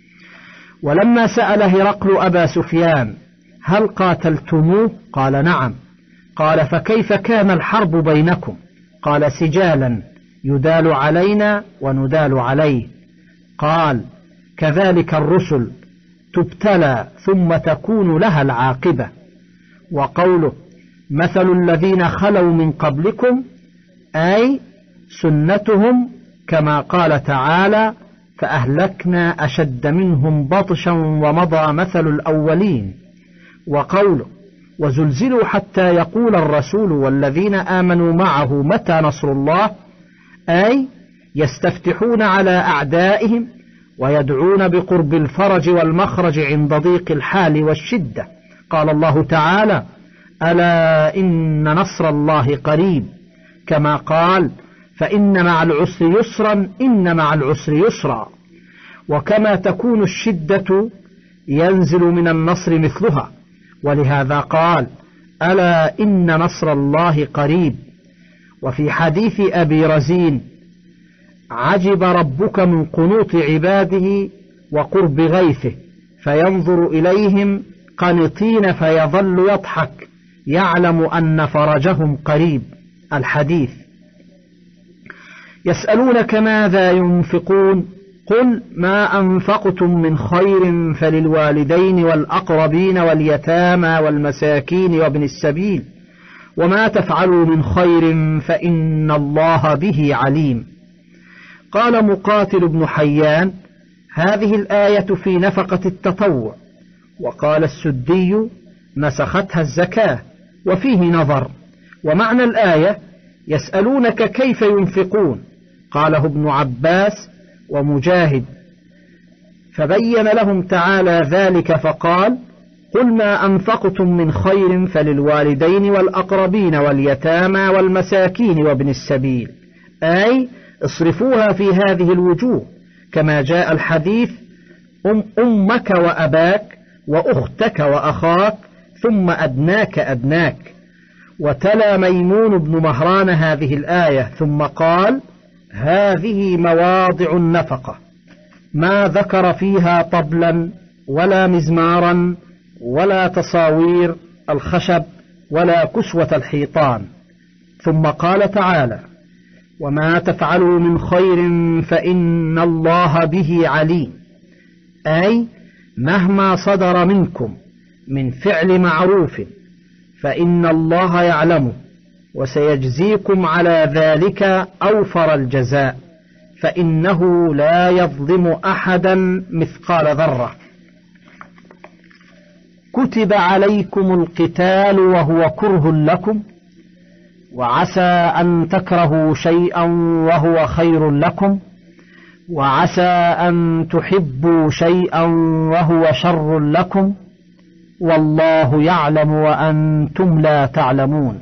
ولما سأل هرقل أبا سفيان هل قاتلتموه؟ قال نعم. قال فكيف كان الحرب بينكم؟ قال سجالا يدال علينا وندال عليه. قال كذلك الرسل تبتلى ثم تكون لها العاقبة. وقوله مثل الذين خلوا من قبلكم أي سنتهم، كما قال تعالى فأهلكنا أشد منهم بطشا ومضى مثل الأولين. وقوله وزلزلوا حتى يقول الرسول والذين آمنوا معه متى نصر الله أي يستفتحون على أعدائهم ويدعون بقرب الفرج والمخرج عند ضيق الحال والشدة. قال الله تعالى ألا إن نصر الله قريب، كما قال فإن مع العسر يسرا إن مع العسر يسرا. وكما تكون الشدة ينزل من النصر مثلها، ولهذا قال ألا إن نصر الله قريب. وفي حديث أبي رزين عجب ربك من قنوط عباده وقرب غيثه فينظر إليهم قنطين فيظل يضحك يعلم أن فرجهم قريب الحديث. يسألونك ماذا ينفقون قل ما أنفقتم من خير فللوالدين والأقربين واليتامى والمساكين وابن السبيل وما تفعلوا من خير فإن الله به عليم. قال مقاتل بن حيان هذه الآية في نفقة التطوع. وقال السدي نسختها الزكاة، وفيه نظر. ومعنى الآية يسألونك كيف ينفقون، قاله ابن عباس ومجاهد فبين لهم تعالى ذلك فقال: قل ما أنفقتم من خير فللوالدين والأقربين واليتامى والمساكين وابن السبيل، أي اصرفوها في هذه الوجوه، كما جاء الحديث: أم أمك وأباك وأختك وأخاك ثم أدناك أدناك. وتلا ميمون بن مهران هذه الآية ثم قال: هذه مواضع النفقة، ما ذكر فيها طبلا ولا مزمارا ولا تصاوير الخشب ولا كسوة الحيطان. ثم قال تعالى: وما تفعلوا من خير فإن الله به عليم، أي مهما صدر منكم من فعل معروف فإن الله يعلمه وسيجزيكم على ذلك أوفر الجزاء، فإنه لا يظلم أحدا مثقال ذرة. كتب عليكم القتال وهو كره لكم، وعسى أن تكرهوا شيئا وهو خير لكم، وعسى أن تحبوا شيئا وهو شر لكم، والله يعلم وأنتم لا تعلمون.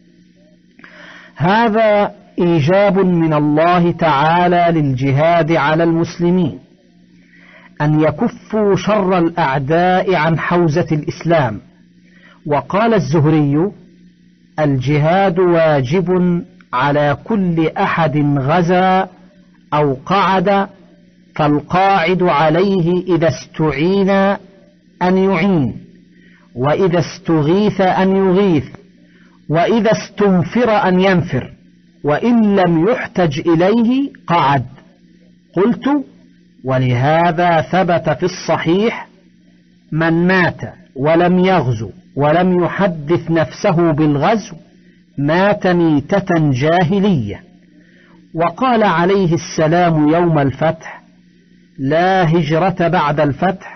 هذا إيجاب من الله تعالى للجهاد على المسلمين، أن يكفوا شر الأعداء عن حوزة الإسلام. وقال الزهري: الجهاد واجب على كل أحد غزا أو قعد، فالقاعد عليه إذا استعين أن يعين، وإذا استغيث أن يغيث، وإذا استنفر أن ينفر، وإن لم يحتج إليه قعد. قلت: ولهذا ثبت في الصحيح: من مات ولم يغزو ولم يحدث نفسه بالغزو مات ميتة جاهلية. وقال عليه السلام يوم الفتح: لا هجرة بعد الفتح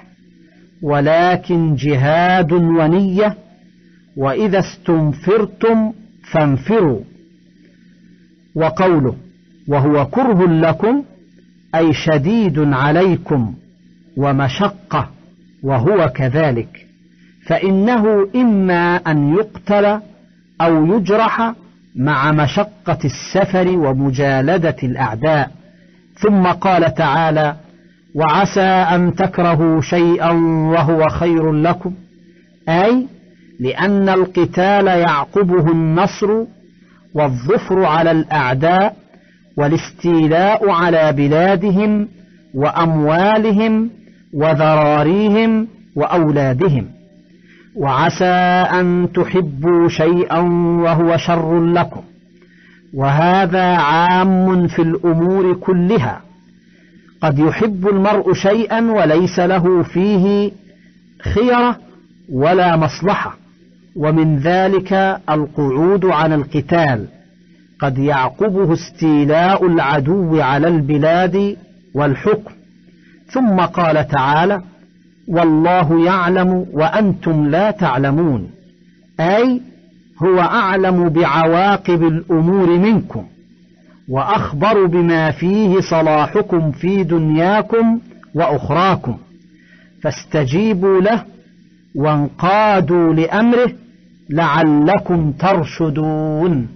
ولكن جهاد ونية، وإذا استنفرتم فانفروا. وقوله وهو كره لكم أي شديد عليكم ومشقة، وهو كذلك، فإنه إما أن يقتل أو يجرح مع مشقة السفر ومجالدة الأعداء. ثم قال تعالى: وعسى أن تكرهوا شيئا وهو خير لكم، أي لأن القتال يعقبه النصر والظفر على الأعداء والاستيلاء على بلادهم وأموالهم وذراريهم وأولادهم. وعسى أن تحبوا شيئا وهو شر لكم، وهذا عام في الأمور كلها. قد يحب المرء شيئا وليس له فيه خيرة ولا مصلحة، ومن ذلك القعود عن القتال، قد يعقبه استيلاء العدو على البلاد والحكم. ثم قال تعالى: والله يعلم وأنتم لا تعلمون، أي هو أعلم بعواقب الأمور منكم، وأخبر بما فيه صلاحكم في دنياكم وأخراكم، فاستجيبوا له وانقادوا لأمره لعلكم ترشدون.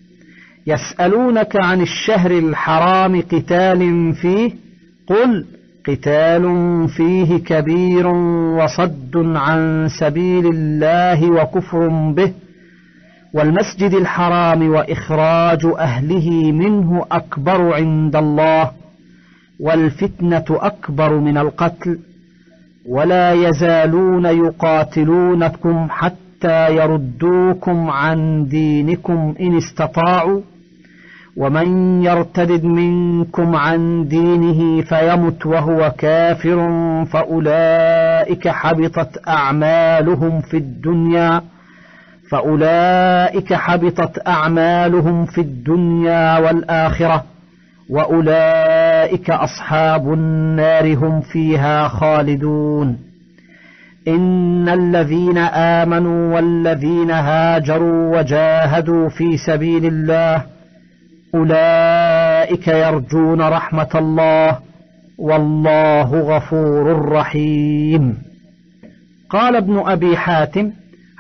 يسألونك عن الشهر الحرام قتال فيه، قل: قتال فيه كبير وصد عن سبيل الله وكفر به، والمسجد الحرام وإخراج أهله منه أكبر عند الله، والفتنة أكبر من القتل، ولا يزالون يقاتلونكم حتى يردوكم عن دينكم إن استطاعوا، ومن يرتد منكم عن دينه فيمت وهو كافر فأولئك حبطت أعمالهم في الدنيا فأولئك حبطت أعمالهم في الدنيا والآخرة، وأولئك أصحاب النار هم فيها خالدون. إن الذين آمنوا والذين هاجروا وجاهدوا في سبيل الله أولئك يرجون رحمة الله، والله غفور رحيم. قال ابن أبي حاتم: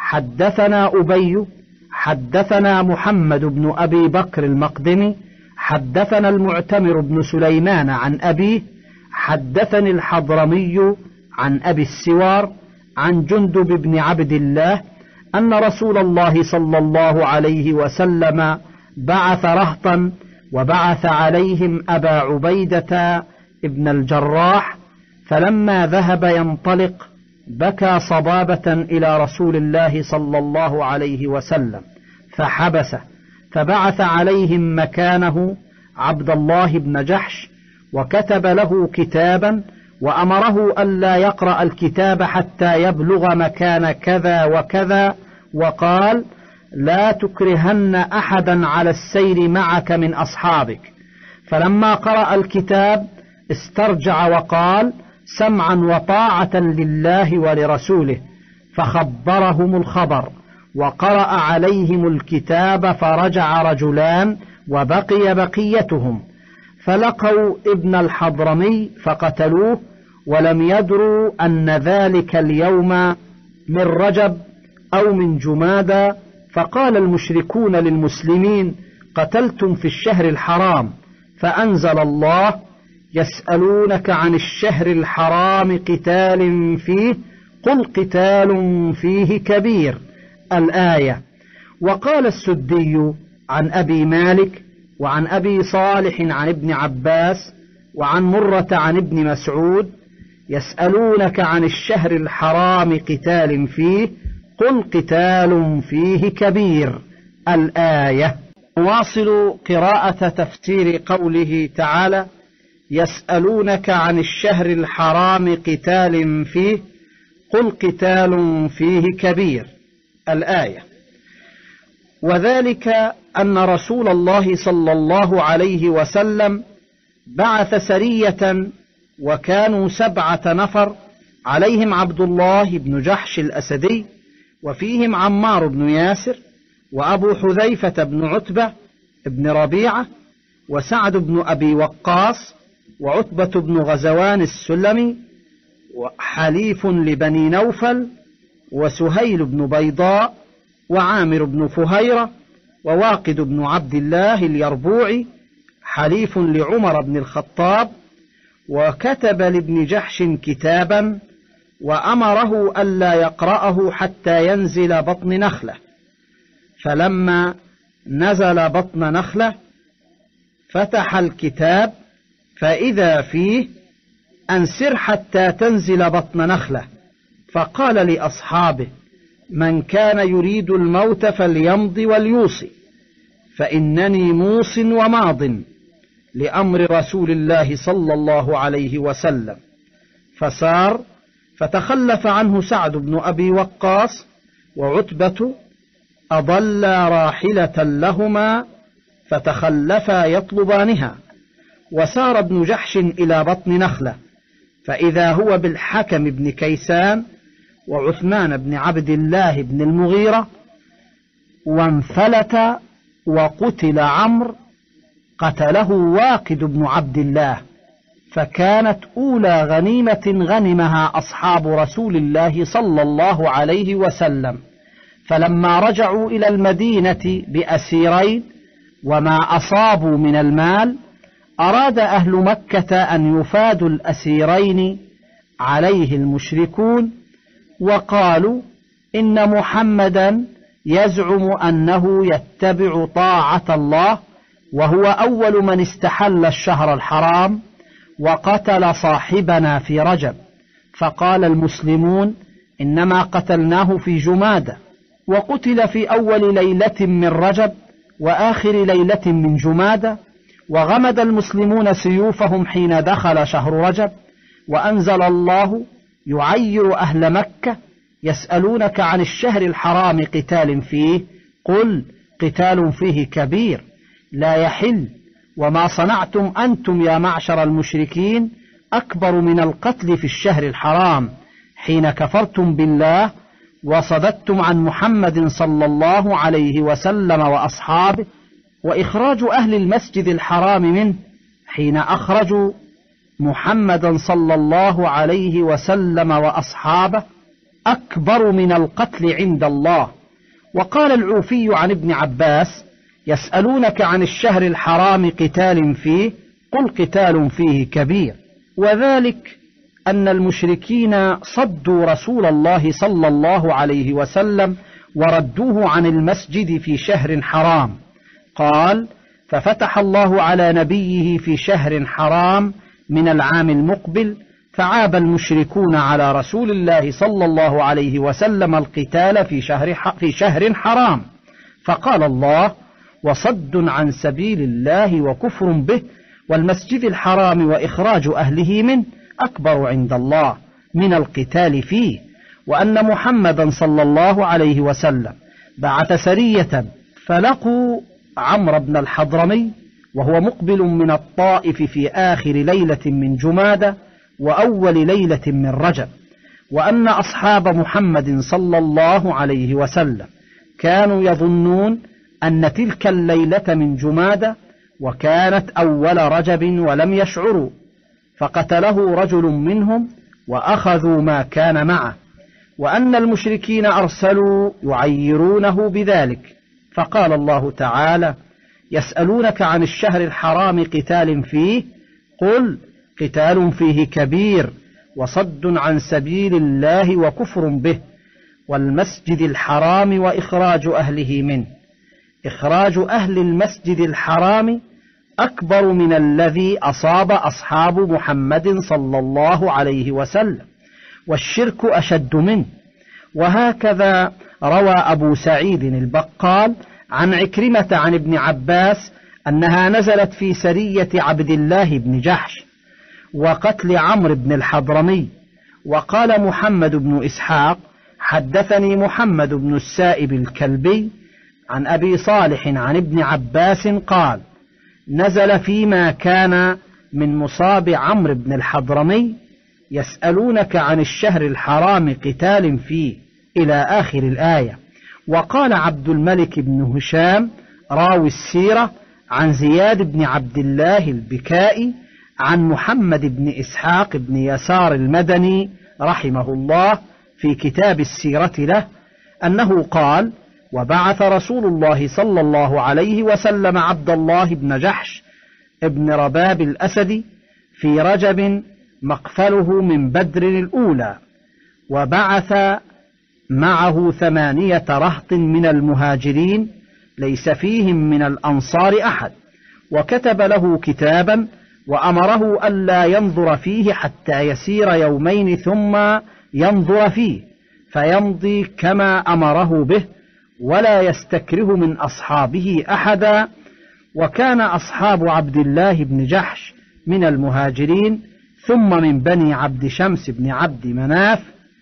حدثنا أبي حدثنا محمد بن أبي بكر المقدمي حدثنا المعتمر بن سليمان عن أبيه حدثني الحضرمي عن أبي السوار عن جندب بن عبد الله أن رسول الله صلى الله عليه وسلم بعث رهطا وبعث عليهم أبا عبيدة ابن الجراح، فلما ذهب ينطلق بكى صبابة إلى رسول الله صلى الله عليه وسلم فحبسه، فبعث عليهم مكانه عبد الله بن جحش وكتب له كتابا وأمره ألا يقرأ الكتاب حتى يبلغ مكان كذا وكذا، وقال: لا تكرهن أحدا على السير معك من أصحابك. فلما قرأ الكتاب استرجع وقال: سمعا وطاعة لله ولرسوله، فخبرهم الخبر وقرأ عليهم الكتاب، فرجع رجلان وبقي بقيتهم، فلقوا ابن الحضرمي فقتلوه، ولم يدروا أن ذلك اليوم من رجب أو من جمادى، فقال المشركون للمسلمين: قتلتم في الشهر الحرام، فأنزل الله: يسألونك عن الشهر الحرام قتال فيه قل قتال فيه كبير، الآية. وقال السدي عن أبي مالك وعن أبي صالح عن ابن عباس وعن مرة عن ابن مسعود: يسألونك عن الشهر الحرام قتال فيه قل قتال فيه كبير، الآية. نواصل قراءة تفسير قوله تعالى: يسألونك عن الشهر الحرام قتال فيه قل قتال فيه كبير، الآية. وذلك أن رسول الله صلى الله عليه وسلم بعث سرية وكانوا سبعة نفر، عليهم عبد الله بن جحش الأسدي، وفيهم عمار بن ياسر، وأبو حذيفة بن عتبة بن ربيعة، وسعد بن أبي وقاص، وعتبة بن غزوان السلمي، وحليف لبني نوفل، وسهيل بن بيضاء، وعامر بن فهيرة، وواقد بن عبد الله اليربوعي، حليف لعمر بن الخطاب. وكتب لابن جحش كتابا وأمره ألا يقرأه حتى ينزل بطن نخلة، فلما نزل بطن نخلة فتح الكتاب فإذا فيه: أنسر حتى تنزل بطن نخلة. فقال لأصحابه: من كان يريد الموت فليمض وليوصي، فإنني موص وماض لأمر رسول الله صلى الله عليه وسلم. فسار، فتخلف عنه سعد بن أبي وقاص وعتبة، أضلا راحلة لهما فتخلفا يطلبانها. وسار ابن جحش إلى بطن نخلة، فإذا هو بالحكم بن كيسان وعثمان بن عبد الله بن المغيرة، وانفلت وقتل عمرو، قتله واقد بن عبد الله، فكانت أولى غنيمة غنمها أصحاب رسول الله صلى الله عليه وسلم. فلما رجعوا إلى المدينة بأسيرين وما أصابوا من المال، أراد أهل مكة أن يفادوا الأسيرين عليه المشركون، وقالوا: إن محمدا يزعم أنه يتبع طاعة الله، وهو أول من استحل الشهر الحرام وقتل صاحبنا في رجب. فقال المسلمون: إنما قتلناه في جمادة، وقتل في أول ليلة من رجب وآخر ليلة من جمادة. وغمد المسلمون سيوفهم حين دخل شهر رجب، وأنزل الله يعير أهل مكة: يسألونك عن الشهر الحرام قتال فيه قل قتال فيه كبير لا يحل، وما صنعتم أنتم يا معشر المشركين أكبر من القتل في الشهر الحرام، حين كفرتم بالله وصددتم عن محمد صلى الله عليه وسلم وأصحابه، وإخراج أهل المسجد الحرام منه حين أخرجوا محمدا صلى الله عليه وسلم وأصحابه أكبر من القتل عند الله. وقال العوفي عن ابن عباس: يسألونك عن الشهر الحرام قتال فيه قل قتال فيه كبير. وذلك أن المشركين صدوا رسول الله صلى الله عليه وسلم وردوه عن المسجد في شهر حرام. قال: ففتح الله على نبيه في شهر حرام من العام المقبل، فعاب المشركون على رسول الله صلى الله عليه وسلم القتال في شهر في شهر حرام، فقال الله: وصد عن سبيل الله وكفر به والمسجد الحرام وإخراج أهله منه أكبر عند الله من القتال فيه. وأن محمدا صلى الله عليه وسلم بعث سرية فلقوا عمرو بن الحضرمي وهو مقبل من الطائف في آخر ليلة من جمادى وأول ليلة من رجب. وأن أصحاب محمد صلى الله عليه وسلم كانوا يظنون أن تلك الليلة من جمادى وكانت أول رجب ولم يشعروا، فقتله رجل منهم وأخذوا ما كان معه. وأن المشركين أرسلوا يعيرونه بذلك، فقال الله تعالى: يسألونك عن الشهر الحرام قتال فيه قل قتال فيه كبير وصد عن سبيل الله وكفر به والمسجد الحرام وإخراج أهله منه. إخراج أهل المسجد الحرام أكبر من الذي أصاب أصحاب محمد صلى الله عليه وسلم، والشرك أشد منه. وهكذا روى أبو سعيد البقال عن عكرمة عن ابن عباس أنها نزلت في سرية عبد الله بن جحش وقتل عمرو بن الحضرمي. وقال محمد بن إسحاق: حدثني محمد بن السائب الكلبي عن أبي صالح عن ابن عباس قال: نزل فيما كان من مصاب عمرو بن الحضرمي: يسألونك عن الشهر الحرام قتال فيه إلى آخر الآية. وقال عبد الملك بن هشام راوي السيرة عن زياد بن عبد الله البكائي عن محمد بن إسحاق بن يسار المدني رحمه الله في كتاب السيرة له أنه قال: وبعث رسول الله صلى الله عليه وسلم عبد الله بن جحش ابن رباب الأسدي في رجب مقفله من بدر الأولى، وبعث معه ثمانية رهط من المهاجرين ليس فيهم من الأنصار أحد، وكتب له كتابا وأمره ألا ينظر فيه حتى يسير يومين ثم ينظر فيه فيمضي كما أمره به ولا يستكره من أصحابه أحدا. وكان أصحاب عبد الله بن جحش من المهاجرين، ثم من بني عبد شمس بن عبد مناف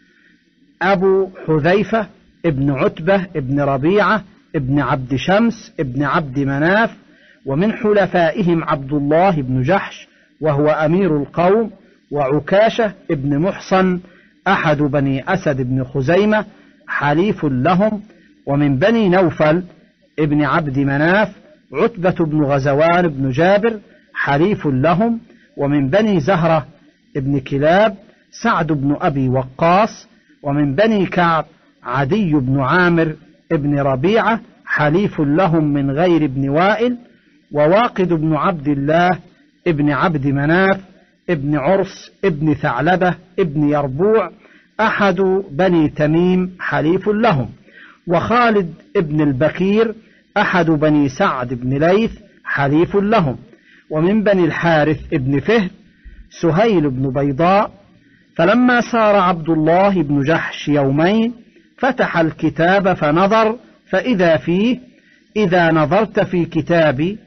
أبو حذيفة ابن عتبة ابن ربيعة ابن عبد شمس ابن عبد مناف، ومن حلفائهم عبد الله بن جحش وهو أمير القوم، وعكاشة ابن محصن أحد بني أسد بن خزيمة حليف لهم، ومن بني نوفل ابن عبد مناف عتبة بن غزوان بن جابر حليف لهم، ومن بني زهرة ابن كلاب سعد بن أبي وقاص، ومن بني كعب عدي بن عامر ابن ربيعة حليف لهم من غير ابن وائل، وواقد بن عبد الله ابن عبد مناف ابن عرس ابن ثعلبة ابن يربوع أحد بني تميم حليف لهم، وخالد ابن البكير أحد بني سعد بن ليث حليف لهم، ومن بني الحارث ابن فهد سهيل بن بيضاء. فلما سار عبد الله بن جحش يومين فتح الكتاب فنظر فإذا فيه: إذا نظرت في كتابي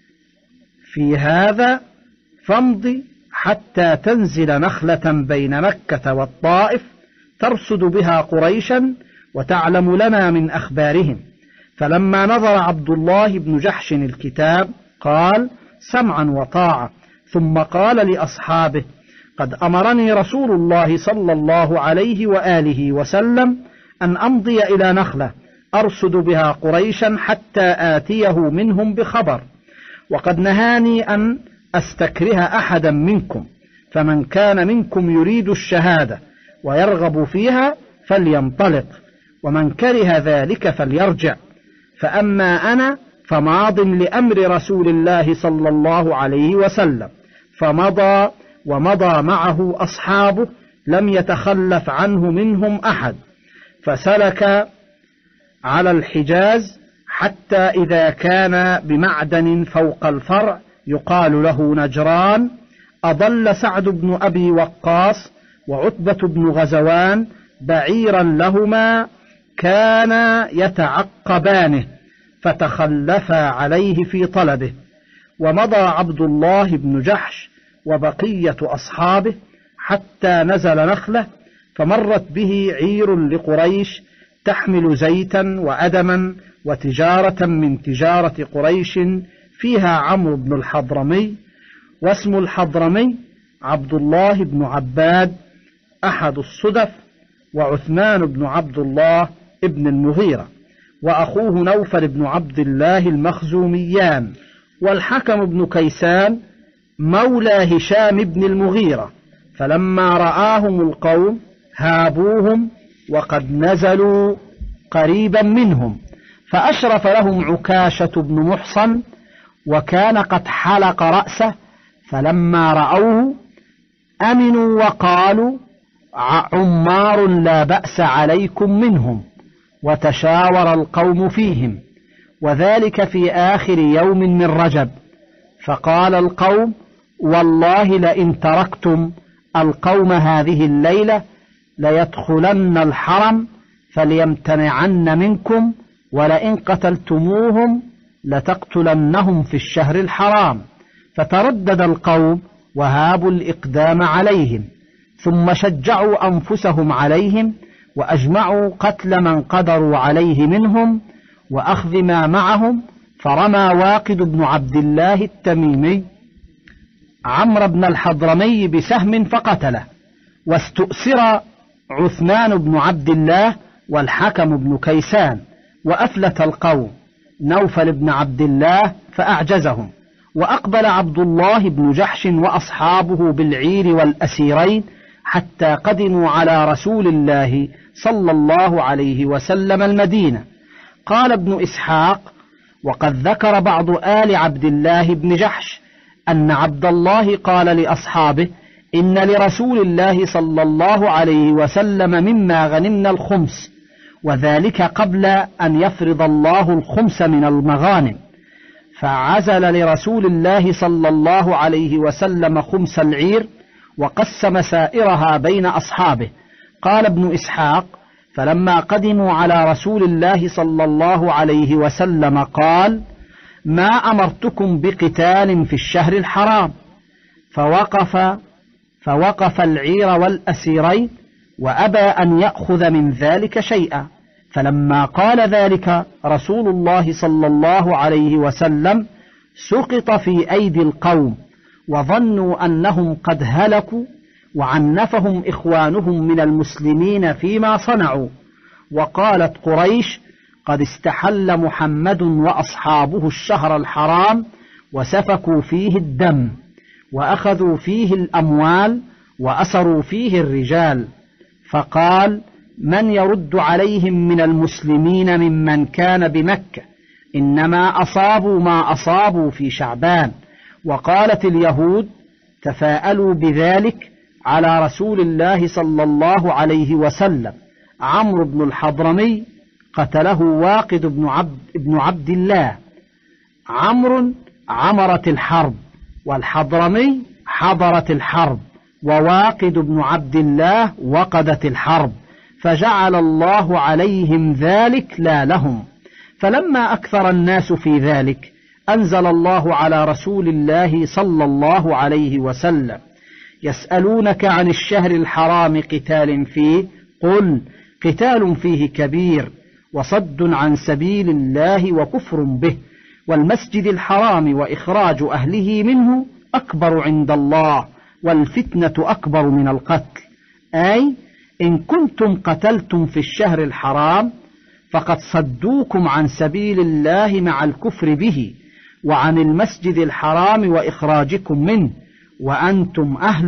في هذا فامض حتى تنزل نخلة بين مكة والطائف ترصد بها قريشا وتعلم لنا من أخبارهم. فلما نظر عبد الله بن جحش الكتاب قال: سمعا وطاعة، ثم قال لأصحابه: قد أمرني رسول الله صلى الله عليه وآله وسلم أن أمضي إلى نخلة أرصد بها قريشا حتى آتيه منهم بخبر، وقد نهاني أن أستكره أحدا منكم، فمن كان منكم يريد الشهادة ويرغب فيها فلينطلق، ومن كره ذلك فليرجع. فأما أنا فماض لأمر رسول الله صلى الله عليه وسلم، فمضى ومضى معه أصحابه لم يتخلف عنه منهم أحد، فسلك على الحجاز حتى إذا كان بمعدن فوق الفرع يقال له نجران، أضل سعد بن أبي وقاص وعتبة بن غزوان بعيرا لهما كانا يتعقبانه فتخلفا عليه في طلبه، ومضى عبد الله بن جحش وبقية أصحابه حتى نزل نخلة، فمرت به عير لقريش تحمل زيتا وأدما وتجارة من تجارة قريش فيها عمرو بن الحضرمي، واسم الحضرمي عبد الله بن عباد أحد الصدف، وعثمان بن عبد الله ابن المغيرة، وأخوه نوفل بن عبد الله المخزوميان، والحكم بن كيسان مولى هشام بن المغيرة. فلما رآهم القوم هابوهم وقد نزلوا قريبا منهم، فأشرف لهم عكاشة بن محصن وكان قد حلق رأسه، فلما رأوه أمنوا وقالوا عمار لا بأس عليكم منهم، وتشاور القوم فيهم، وذلك في آخر يوم من رجب. فقال القوم والله لئن تركتم القوم هذه الليلة ليدخلن الحرم فليمتنعن منكم، ولئن قتلتموهم لتقتلنهم في الشهر الحرام. فتردد القوم وهابوا الإقدام عليهم، ثم شجعوا أنفسهم عليهم وأجمعوا قتل من قدروا عليه منهم وأخذ ما معهم، فرمى واقد بن عبد الله التميمي عمرو بن الحضرمي بسهم فقتله، واستؤسر عثمان بن عبد الله والحكم بن كيسان، وأفلت القوم نوفل بن عبد الله فأعجزهم، وأقبل عبد الله بن جحش وأصحابه بالعير والأسيرين حتى قدموا على رسول الله صلى الله عليه وسلم المدينة. قال ابن إسحاق: وقد ذكر بعض آل عبد الله بن جحش أن عبد الله قال لأصحابه: إن لرسول الله صلى الله عليه وسلم مما غنمنا الخمس، وذلك قبل أن يفرض الله الخمس من المغانم، فعزل لرسول الله صلى الله عليه وسلم خمس العير وقسم سائرها بين أصحابه. قال ابن إسحاق: فلما قدموا على رسول الله صلى الله عليه وسلم قال: ما أمرتكم بقتال في الشهر الحرام، فوقف فوقف العير والأسيرين وأبى أن يأخذ من ذلك شيئا. فلما قال ذلك رسول الله صلى الله عليه وسلم سقط في أيدي القوم، وظنوا أنهم قد هلكوا، وعنفهم إخوانهم من المسلمين فيما صنعوا. وقالت قريش: قد استحل محمد وأصحابه الشهر الحرام وسفكوا فيه الدم، وأخذوا فيه الأموال، وأسروا فيه الرجال. فقال: من يرد عليهم من المسلمين ممن كان بمكة؟ إنما أصابوا ما أصابوا في شعبان. وقالت اليهود: تفاءلوا بذلك على رسول الله صلى الله عليه وسلم. عمرو بن الحضرمي قتله واقد بن عبد, بن عبد الله. عمرو عمرت الحرب، والحضرمي حضرت الحرب، وواقد بن عبد الله وقدت الحرب، فجعل الله عليهم ذلك لا لهم. فلما أكثر الناس في ذلك أنزل الله على رسول الله صلى الله عليه وسلم: يسألونك عن الشهر الحرام قتال فيه، قل قتال فيه كبير، وصد عن سبيل الله وكفر به، والمسجد الحرام وإخراج أهله منه أكبر عند الله، والفتنة أكبر من القتل. أي إن كنتم قتلتم في الشهر الحرام فقد صدوكم عن سبيل الله مع الكفر به، وعن المسجد الحرام وإخراجكم منه، وأنتم أهله،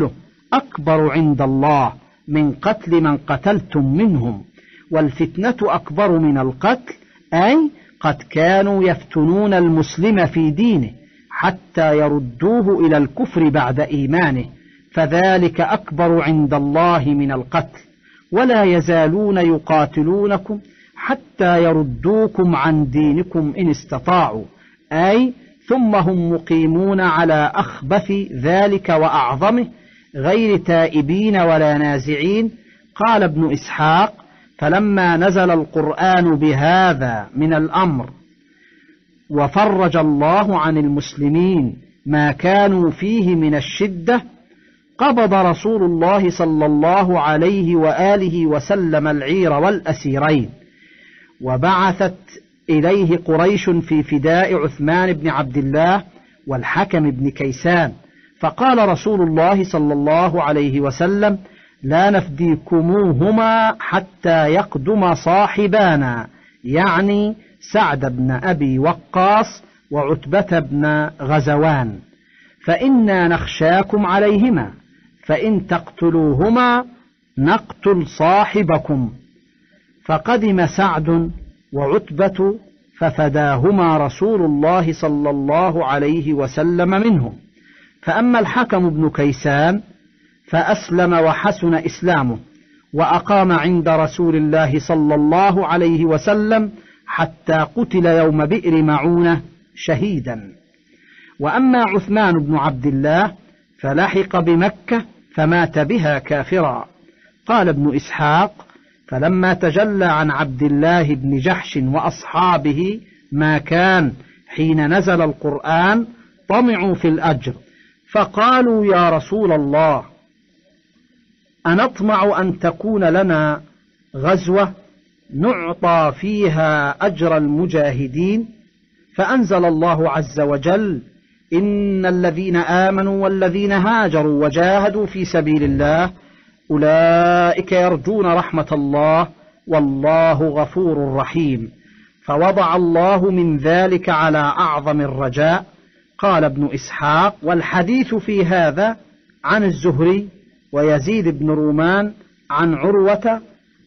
أكبر عند الله من قتل من قتلتم منهم، والفتنة أكبر من القتل، أي قد كانوا يفتنون المسلم في دينه حتى يردوه إلى الكفر بعد إيمانه، فذلك أكبر عند الله من القتل. ولا يزالون يقاتلونكم حتى يردوكم عن دينكم إن استطاعوا، أي ثم هم مقيمون على أخبث ذلك وأعظمه غير تائبين ولا نازعين. قال ابن إسحاق: فلما نزل القرآن بهذا من الأمر وفرج الله عن المسلمين ما كانوا فيه من الشدة، قبض رسول الله صلى الله عليه وآله وسلم العير والأسيرين، وبعثت إليه قريش في فداء عثمان بن عبد الله والحكم بن كيسان، فقال رسول الله صلى الله عليه وسلم: لا نفديكموهما حتى يقدم صاحبانا، يعني سعد بن أبي وقاص وعتبة بن غزوان، فإنا نخشاكم عليهما، فإن تقتلوهما نقتل صاحبكم. فقدم سعد وعتبة ففداهما رسول الله صلى الله عليه وسلم منهم. فأما الحكم بن كيسان فأسلم وحسن إسلامه، وأقام عند رسول الله صلى الله عليه وسلم حتى قتل يوم بئر معونة شهيدا. وأما عثمان بن عبد الله فلحق بمكة فمات بها كافرا. قال ابن إسحاق: فلما تجلى عن عبد الله بن جحش وأصحابه ما كان حين نزل القرآن طمعوا في الأجر، فقالوا: يا رسول الله، أنطمع أن تكون لنا غزوة نعطى فيها أجر المجاهدين؟ فأنزل الله عز وجل: إن الذين آمنوا والذين هاجروا وجاهدوا في سبيل الله أولئك يرجون رحمة الله والله غفور رحيم. فوضع الله من ذلك على أعظم الرجاء. قال ابن إسحاق: والحديث في هذا عن الزهري ويزيد بن رومان عن عروة،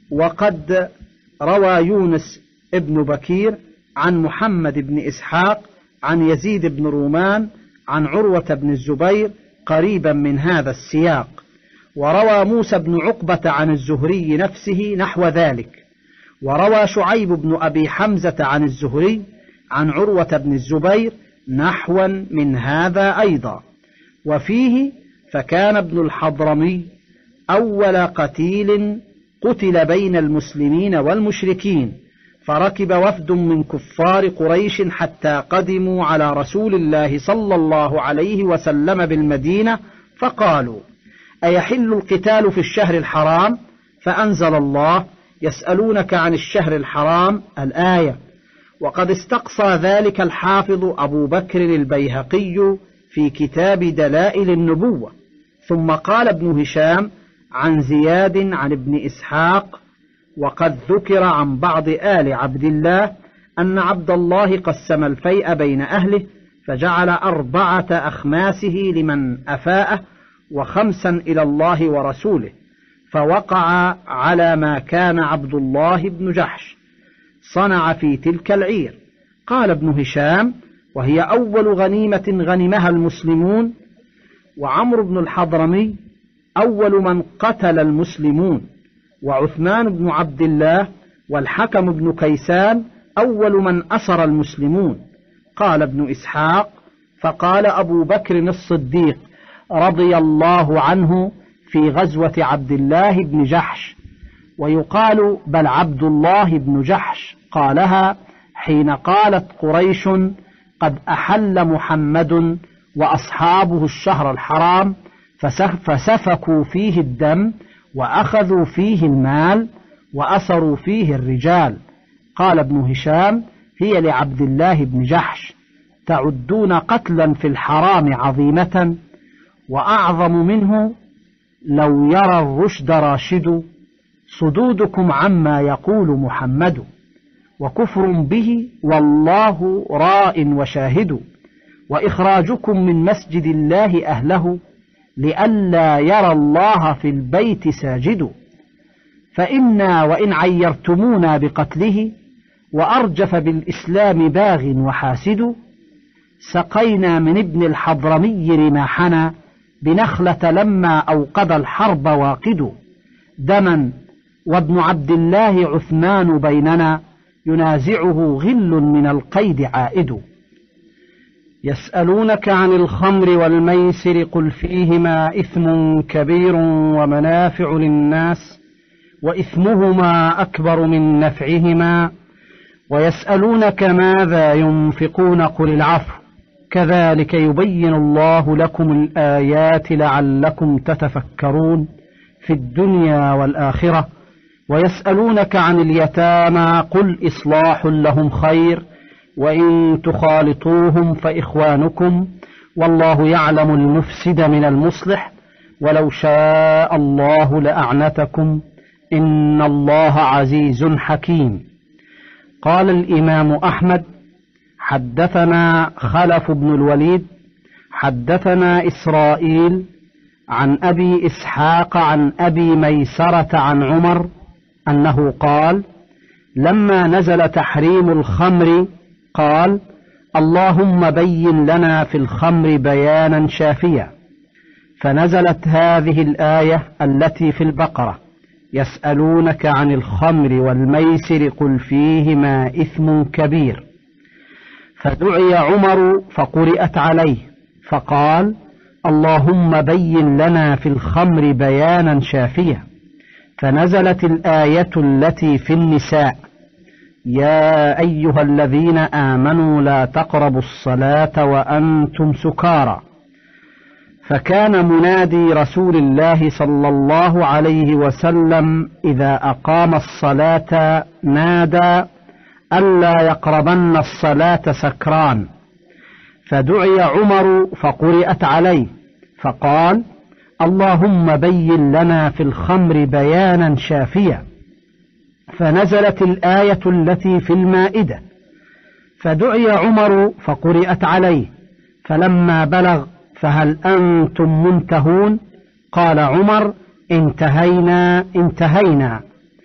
وقد روى يونس ابن بكير عن محمد بن إسحاق عن يزيد بن رومان عن عروة بن الزبير قريبا من هذا السياق. وروى موسى بن عقبة عن الزهري نفسه نحو ذلك. وروى شعيب بن أبي حمزة عن الزهري عن عروة بن الزبير نحوا من هذا أيضا. وفيه: فكان ابن الحضرمي أول قتيل قتل بين المسلمين والمشركين، فركب وفد من كفار قريش حتى قدموا على رسول الله صلى الله عليه وسلم بالمدينة، فقالوا: أيحل القتال في الشهر الحرام؟ فأنزل الله: يسألونك عن الشهر الحرام الآية. وقد استقصى ذلك الحافظ أبو بكر البيهقي في كتاب دلائل النبوة. ثم قال ابن هشام عن زياد عن ابن إسحاق: وقد ذكر عن بعض آل عبد الله أن عبد الله قسم الفيء بين أهله، فجعل أربعة أخماسه لمن أفاءه وخمسا إلى الله ورسوله، فوقع على ما كان عبد الله بن جحش صنع في تلك العير. قال ابن هشام: وهي أول غنيمة غنمها المسلمون، وعمرو بن الحضرمي أول من قتل المسلمون، وعثمان بن عبد الله والحكم بن كيسان أول من أسر المسلمون. قال ابن إسحاق: فقال أبو بكر الصديق رضي الله عنه في غزوة عبد الله بن جحش، ويقال بل عبد الله بن جحش قالها حين قالت قريش: قد أحل محمد وأصحابه الشهر الحرام، فسفكوا فيه الدم وأخذوا فيه المال وأسروا فيه الرجال. قال ابن هشام: هي لعبد الله بن جحش. تعدون قتلا في الحرام عظيمة، وأعظم منه لو يرى الرشد راشد، صدودكم عما يقول محمد، وكفر به والله راء وشاهد، وإخراجكم من مسجد الله أهله لئلا يرى الله في البيت ساجد. فإنا وإن عيرتمونا بقتله وأرجف بالإسلام باغ وحاسد، سقينا من ابن الحضرمي رماحنا بنخلة لما أوقد الحرب واقد. دما وابن عبد الله عثمان بيننا ينازعه غل من القيد عائد. يسألونك عن الخمر والميسر قل فيهما إثم كبير ومنافع للناس وإثمهما أكبر من نفعهما. ويسألونك ماذا ينفقون قل العفو كذلك يبين الله لكم الآيات لعلكم تتفكرون في الدنيا والآخرة. ويسألونك عن اليتامى قل إصلاح لهم خير وإن تخالطوهم فإخوانكم والله يعلم المفسد من المصلح ولو شاء الله لأعنتكم إن الله عزيز حكيم. قال الإمام أحمد حدثنا خلف بن الوليد حدثنا إسرائيل عن أبي إسحاق عن أبي ميسرة عن عمر أنه قال لما نزل تحريم الخمر قال اللهم بين لنا في الخمر بيانا شافيا، فنزلت هذه الآية التي في البقرة يسألونك عن الخمر والميسر قل فيهما إثم كبير. فدعي عمر فقرئت عليه فقال اللهم بين لنا في الخمر بيانا شافيا، فنزلت الآية التي في النساء يا أيها الذين آمنوا لا تقربوا الصلاة وأنتم سكارى. فكان منادي رسول الله صلى الله عليه وسلم إذا أقام الصلاة نادى ألا يقربن الصلاة سكران. فدعي عمر فقرئت عليه فقال اللهم بين لنا في الخمر بيانا شافيا، فنزلت الآية التي في المائدة. فدعي عمر فقرئت عليه فلما بلغ فهل أنتم منتهون قال عمر انتهينا انتهينا.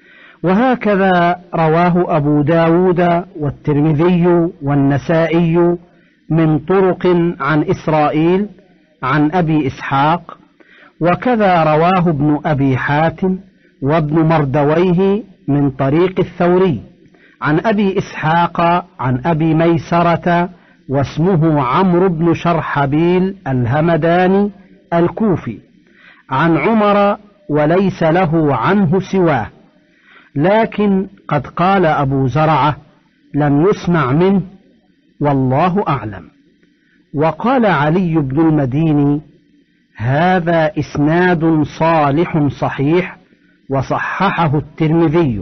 وهكذا رواه أبو داود والترمذي والنسائي من طرق عن إسرائيل عن أبي إسحاق، وكذا رواه ابن أبي حاتم وابن مردويه من طريق الثوري عن أبي إسحاق عن أبي ميسرة واسمه عمرو بن شرحبيل الهمداني الكوفي عن عمر وليس له عنه سواه، لكن قد قال أبو زرعة لم يسمع منه والله أعلم. وقال علي بن المديني هذا إسناد صالح صحيح وصححه الترمذي.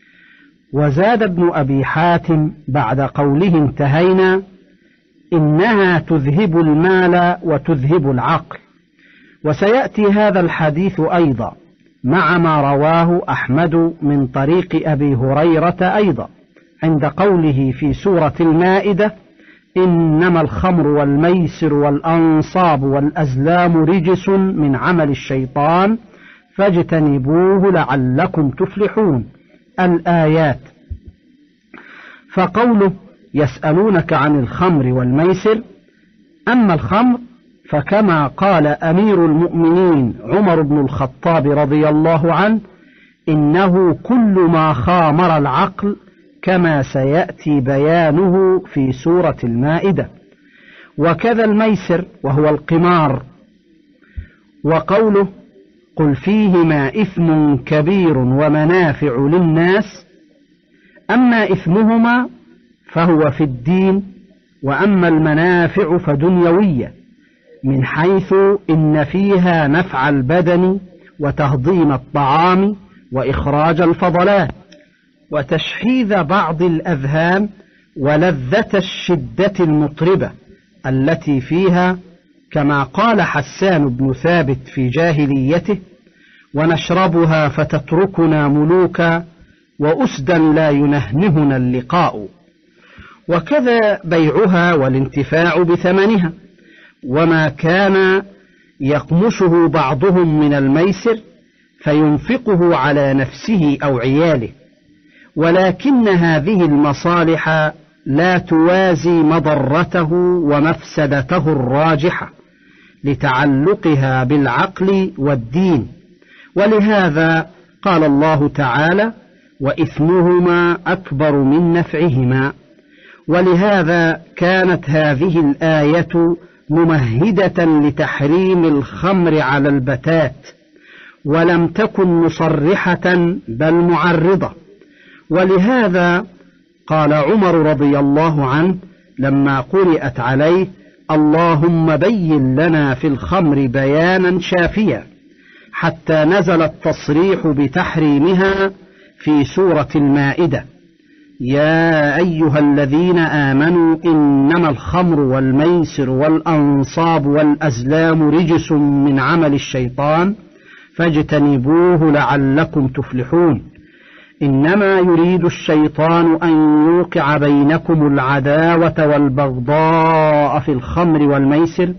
وزاد ابن أبي حاتم بعد قوله انتهينا إنها تذهب المال وتذهب العقل. وسيأتي هذا الحديث أيضا مع ما رواه أحمد من طريق أبي هريرة أيضا عند قوله في سورة المائدة إنما الخمر والميسر والأنصاب والأزلام رجس من عمل الشيطان فاجتنبوه لعلكم تفلحون الآيات. فقوله يسألونك عن الخمر والميسر، أما الخمر فكما قال أمير المؤمنين عمر بن الخطاب رضي الله عنه إنه كل ما خامر العقل كما سيأتي بيانه في سورة المائدة. وكذا الميسر وهو القمار. وقوله قل فيهما إثم كبير ومنافع للناس، أما إثمهما فهو في الدين، وأما المنافع فدنيوية من حيث إن فيها نفع البدن وتهضيم الطعام وإخراج الفضلات وتشحيذ بعض الأذهان ولذة الشدة المطربة التي فيها، كما قال حسان بن ثابت في جاهليته ونشربها فتتركنا ملوكا وأسدا لا ينهنهنا اللقاء. وكذا بيعها والانتفاع بثمنها، وما كان يقمشه بعضهم من الميسر فينفقه على نفسه أو عياله، ولكن هذه المصالح لا توازي مضرته ومفسدته الراجحة لتعلقها بالعقل والدين، ولهذا قال الله تعالى: وإثمهما أكبر من نفعهما. ولهذا كانت هذه الآية ممهدة لتحريم الخمر على البتات، ولم تكن مصرحة بل معرضة. ولهذا قال عمر رضي الله عنه لما قرأت عليه: اللهم بين لنا في الخمر بيانا شافيا، حتى نزل التصريح بتحريمها في سورة المائدة: يا أيها الذين آمنوا إنما الخمر والميسر والأنصاب والأزلام رجس من عمل الشيطان فاجتنبوه لعلكم تفلحون. إنما يريد الشيطان أن يوقع بينكم العداوة والبغضاء في الخمر والميسر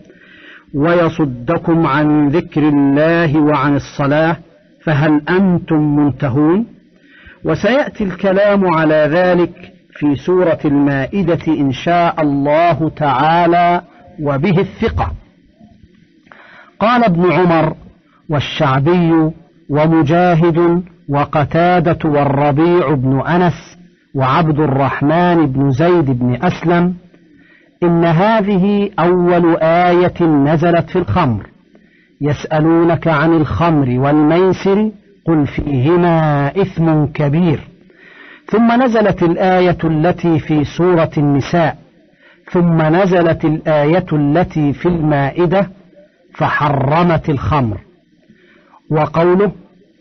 ويصدكم عن ذكر الله وعن الصلاة فهل أنتم منتهون؟ وسيأتي الكلام على ذلك في سورة المائدة إن شاء الله تعالى وبه الثقة. قال ابن عمر والشعبي ومجاهد وقتادة والربيع بن أنس وعبد الرحمن بن زيد بن أسلم: إن هذه أول آية نزلت في الخمر، يسألونك عن الخمر والميسر قل فيهما إثم كبير. ثم نزلت الآية التي في سورة النساء، ثم نزلت الآية التي في المائدة فحرمت الخمر. وقوله: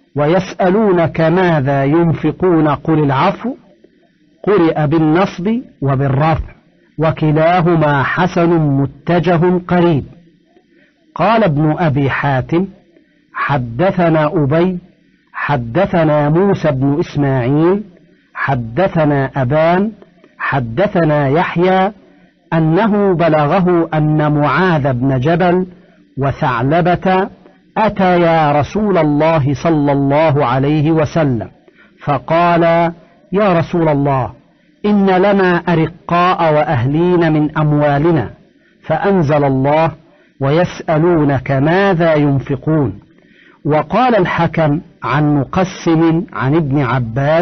ويسألونك ماذا ينفقون قل العفو، قرئ بالنصب وبالرفع، وكلاهما حسن متجه قريب. قال ابن أبي حاتم: حدثنا أبي حدثنا موسى بن إسماعيل حدثنا أبان حدثنا يحيى أنه بلغه أن معاذ بن جبل وثعلبة أتيا رسول الله صلى الله عليه وسلم فقال: يا رسول الله، إن لنا أرقاء وأهلين من أموالنا، فأنزل الله: ويسألونك ماذا ينفقون. وقال الحكم عن مقسم عن ابن عباس: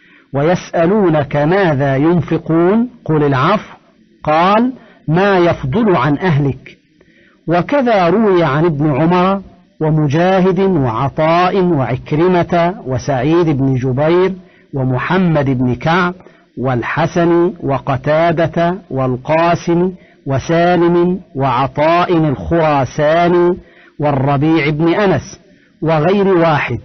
ويسألونك ماذا ينفقون قل العفو، قال: ما يفضل عن أهلك. وكذا روي عن ابن عمر ومجاهد وعطاء وعكرمة وسعيد بن جبير ومحمد بن كعب والحسن وقتادة والقاسم وسالم وعطاء الخراساني والربيع بن أنس وغير واحد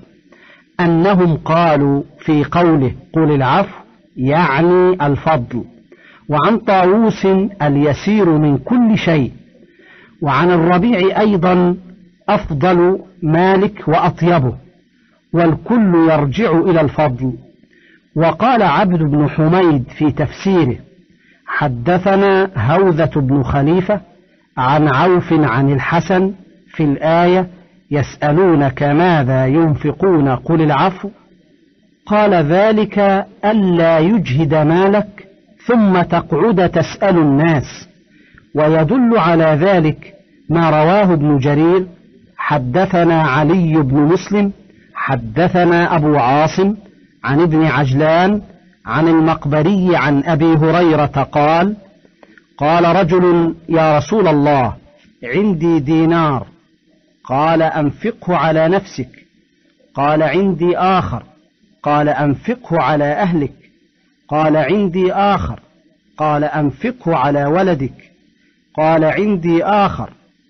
أنهم قالوا في قوله قل العفو يعني الفضل. وعن طاووس اليسير من كل شيء. وعن الربيع أيضا أفضل مالك وأطيبه، والكل يرجع إلى الفضل. وقال عبد بن حميد في تفسيره: حدثنا هوذة بن خليفة عن عوف عن الحسن في الآية: يسألونك ماذا ينفقون قل العفو، قال: ذلك ألا يجهد مالك ثم تقعد تسأل الناس. ويدل على ذلك ما رواه ابن جرير: حدثنا علي بن مسلم حدثنا أبو عاصم عن ابن عجلان عن المقبري عن أبي هريرة قال: قال رجل: يا رسول الله، عندي دينار. قال: أنفقه على نفسك. قال: عندي آخر. قال: أنفقه على أهلك. قال: عندي آخر. قال: أنفقه على ولدك. قال: عندي آخر.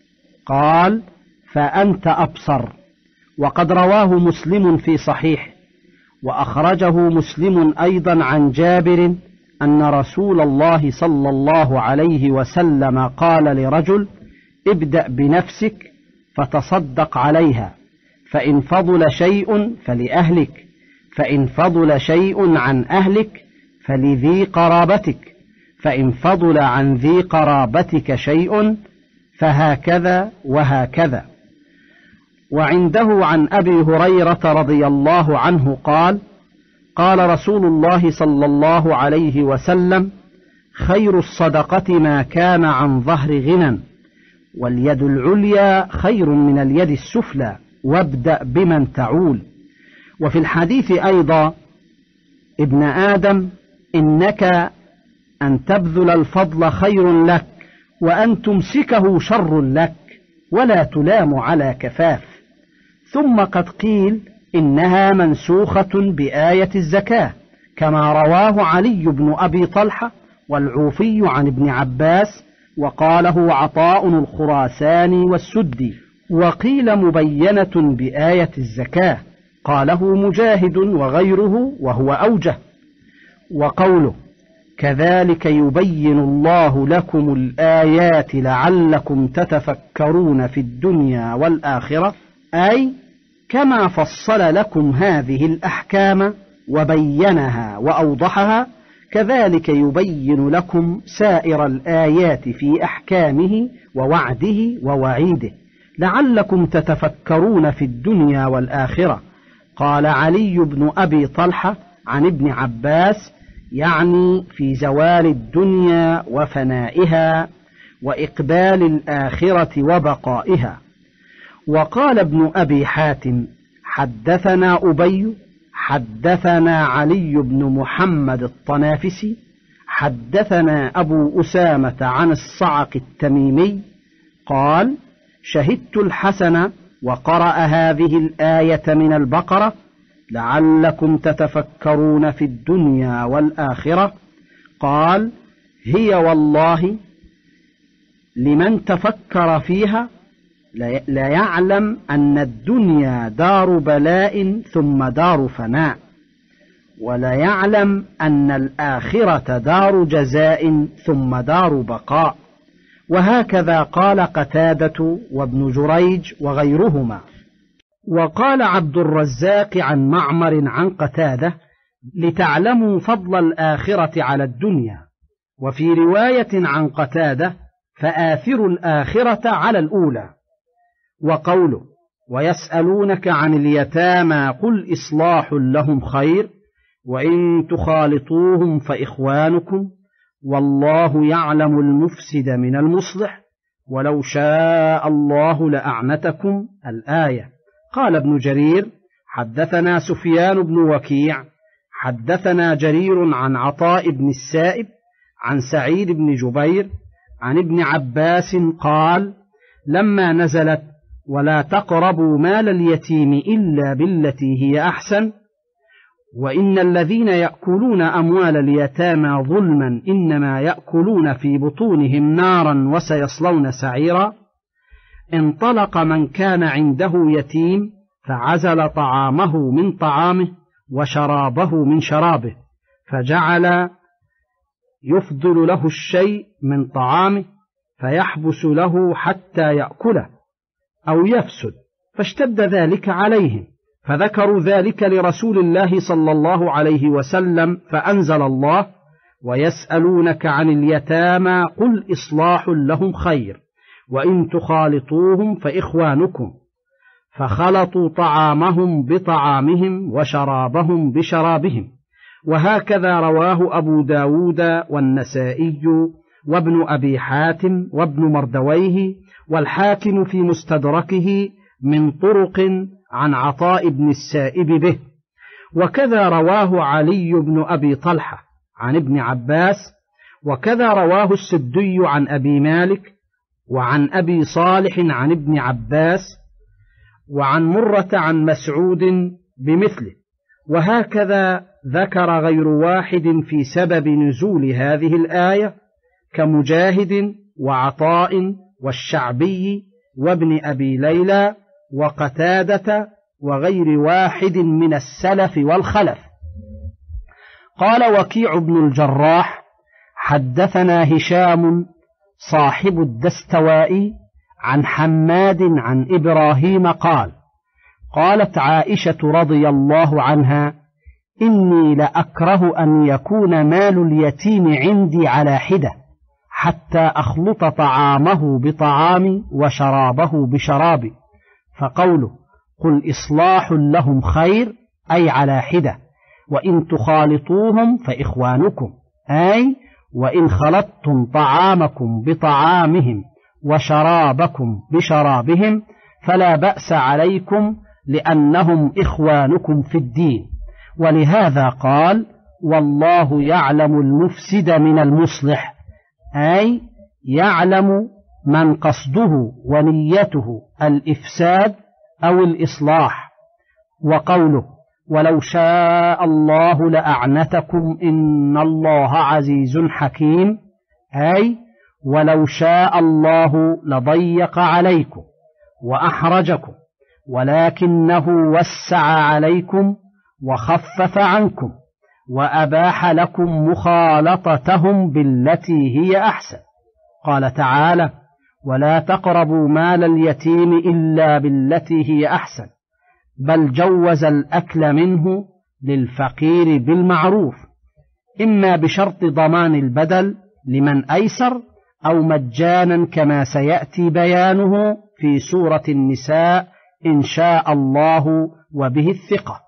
قال: فأنت أبصر. وقد رواه مسلم في صحيح، وأخرجه مسلم أيضا عن جابر أن رسول الله صلى الله عليه وسلم قال لرجل: ابدأ بنفسك فتصدق عليها، فإن فضل شيء فلأهلك، فإن فضل شيء عن أهلك فلذي قرابتك، فإن فضل عن ذي قرابتك شيء فهكذا وهكذا. وعنده عن أبي هريرة رضي الله عنه قال: قال رسول الله صلى الله عليه وسلم: خير الصدقة ما كان عن ظهر غنى، واليد العليا خير من اليد السفلى، وابدأ بمن تعول. وفي الحديث أيضا: ابن آدم إنك أن تبذل الفضل خير لك، وأن تمسكه شر لك، ولا تلام على كفاف. ثم قد قيل إنها منسوخة بآية الزكاة، كما رواه علي بن أبي طلحة والعوفي عن ابن عباس، وقاله عطاء الخراساني والسدي. وقيل مبينة بآية الزكاة، قاله مجاهد وغيره وهو أوجه. وقوله: كذلك يبين الله لكم الآيات لعلكم تتفكرون في الدنيا والآخرة، أي كما فصل لكم هذه الأحكام وبينها وأوضحها، كذلك يبين لكم سائر الآيات في أحكامه ووعده ووعيده لعلكم تتفكرون في الدنيا والآخرة. قال علي بن أبي طلحة عن ابن عباس: يعني في زوال الدنيا وفنائها، وإقبال الآخرة وبقائها. وقال ابن أبي حاتم: حدثنا أبي حدثنا علي بن محمد الطنافسي حدثنا أبو أسامة عن الصعق التميمي قال: شهدت الحسن وقرأ هذه الآية من البقرة: لعلكم تتفكرون في الدنيا والآخرة. قال: هي والله لمن تفكر فيها لا يعلم أن الدنيا دار بلاء ثم دار فناء، ولا يعلم أن الآخرة دار جزاء ثم دار بقاء. وهكذا قال قتادة وابن جريج وغيرهما. وقال عبد الرزاق عن معمر عن قتادة: لتعلموا فضل الآخرة على الدنيا. وفي رواية عن قتادة: فآثروا الآخرة على الأولى. وقوله: ويسألونك عن اليتامى قل إصلاح لهم خير، وإن تخالطوهم فإخوانكم، والله يعلم المفسد من المصلح، ولو شاء الله لأعنتكم. الآية. قال ابن جرير: حدثنا سفيان بن وكيع حدثنا جرير عن عطاء بن السائب عن سعيد بن جبير عن ابن عباس قال: لما نزلت ولا تقربوا مال اليتيم إلا بالتي هي أحسن، وإن الذين يأكلون أموال اليتامى ظلما إنما يأكلون في بطونهم نارا وسيصلون سعيرا، انطلق من كان عنده يتيم فعزل طعامه من طعامه وشرابه من شرابه، فجعل يفضل له الشيء من طعامه فيحبس له حتى يأكله أو يفسد، فاشتد ذلك عليهم، فذكروا ذلك لرسول الله صلى الله عليه وسلم، فأنزل الله: ويسألونك عن اليتامى قل إصلاح لهم خير، وإن تخالطوهم فإخوانكم، فخلطوا طعامهم بطعامهم وشرابهم بشرابهم. وهكذا رواه أبو داود والنسائي وابن أبي حاتم وابن مردويه والحاكم في مستدركه من طرق عن عطاء بن السائب به. وكذا رواه علي بن أبي طلحة عن ابن عباس، وكذا رواه السدي عن أبي مالك وعن أبي صالح عن ابن عباس وعن مرة عن مسعود بمثله. وهكذا ذكر غير واحد في سبب نزول هذه الآية كمجاهد وعطاء والشعبي وابن أبي ليلى وقتادة وغير واحد من السلف والخلف. قال وكيع بن الجراح: حدثنا هشام صاحب الدستوائي عن حماد عن إبراهيم قال: قالت عائشة رضي الله عنها: إني لأكره أن يكون مال اليتيم عندي على حدة، حتى أخلط طعامه بطعامي وشرابه بشرابي. فقوله قل إصلاح لهم خير أي على حدة، وإن تخالطوهم فإخوانكم، أي وإن خلطتم طعامكم بطعامهم وشرابكم بشرابهم فلا بأس عليكم لأنهم إخوانكم في الدين. ولهذا قال والله يعلم المفسد من المصلح، أي يعلم من قصده ونيته الإفساد أو الإصلاح. وقوله ولو شاء الله لأعنتكم إن الله عزيز حكيم، أي ولو شاء الله لضيق عليكم وأحرجكم، ولكنه وسع عليكم وخفف عنكم وأباح لكم مخالطتهم بالتي هي أحسن. قال تعالى ولا تقربوا مال اليتيم إلا بالتي هي أحسن، بل جوز الأكل منه للفقير بالمعروف، إما بشرط ضمان البدل لمن أيسر أو مجانا كما سيأتي بيانه في سورة النساء إن شاء الله وبه الثقة.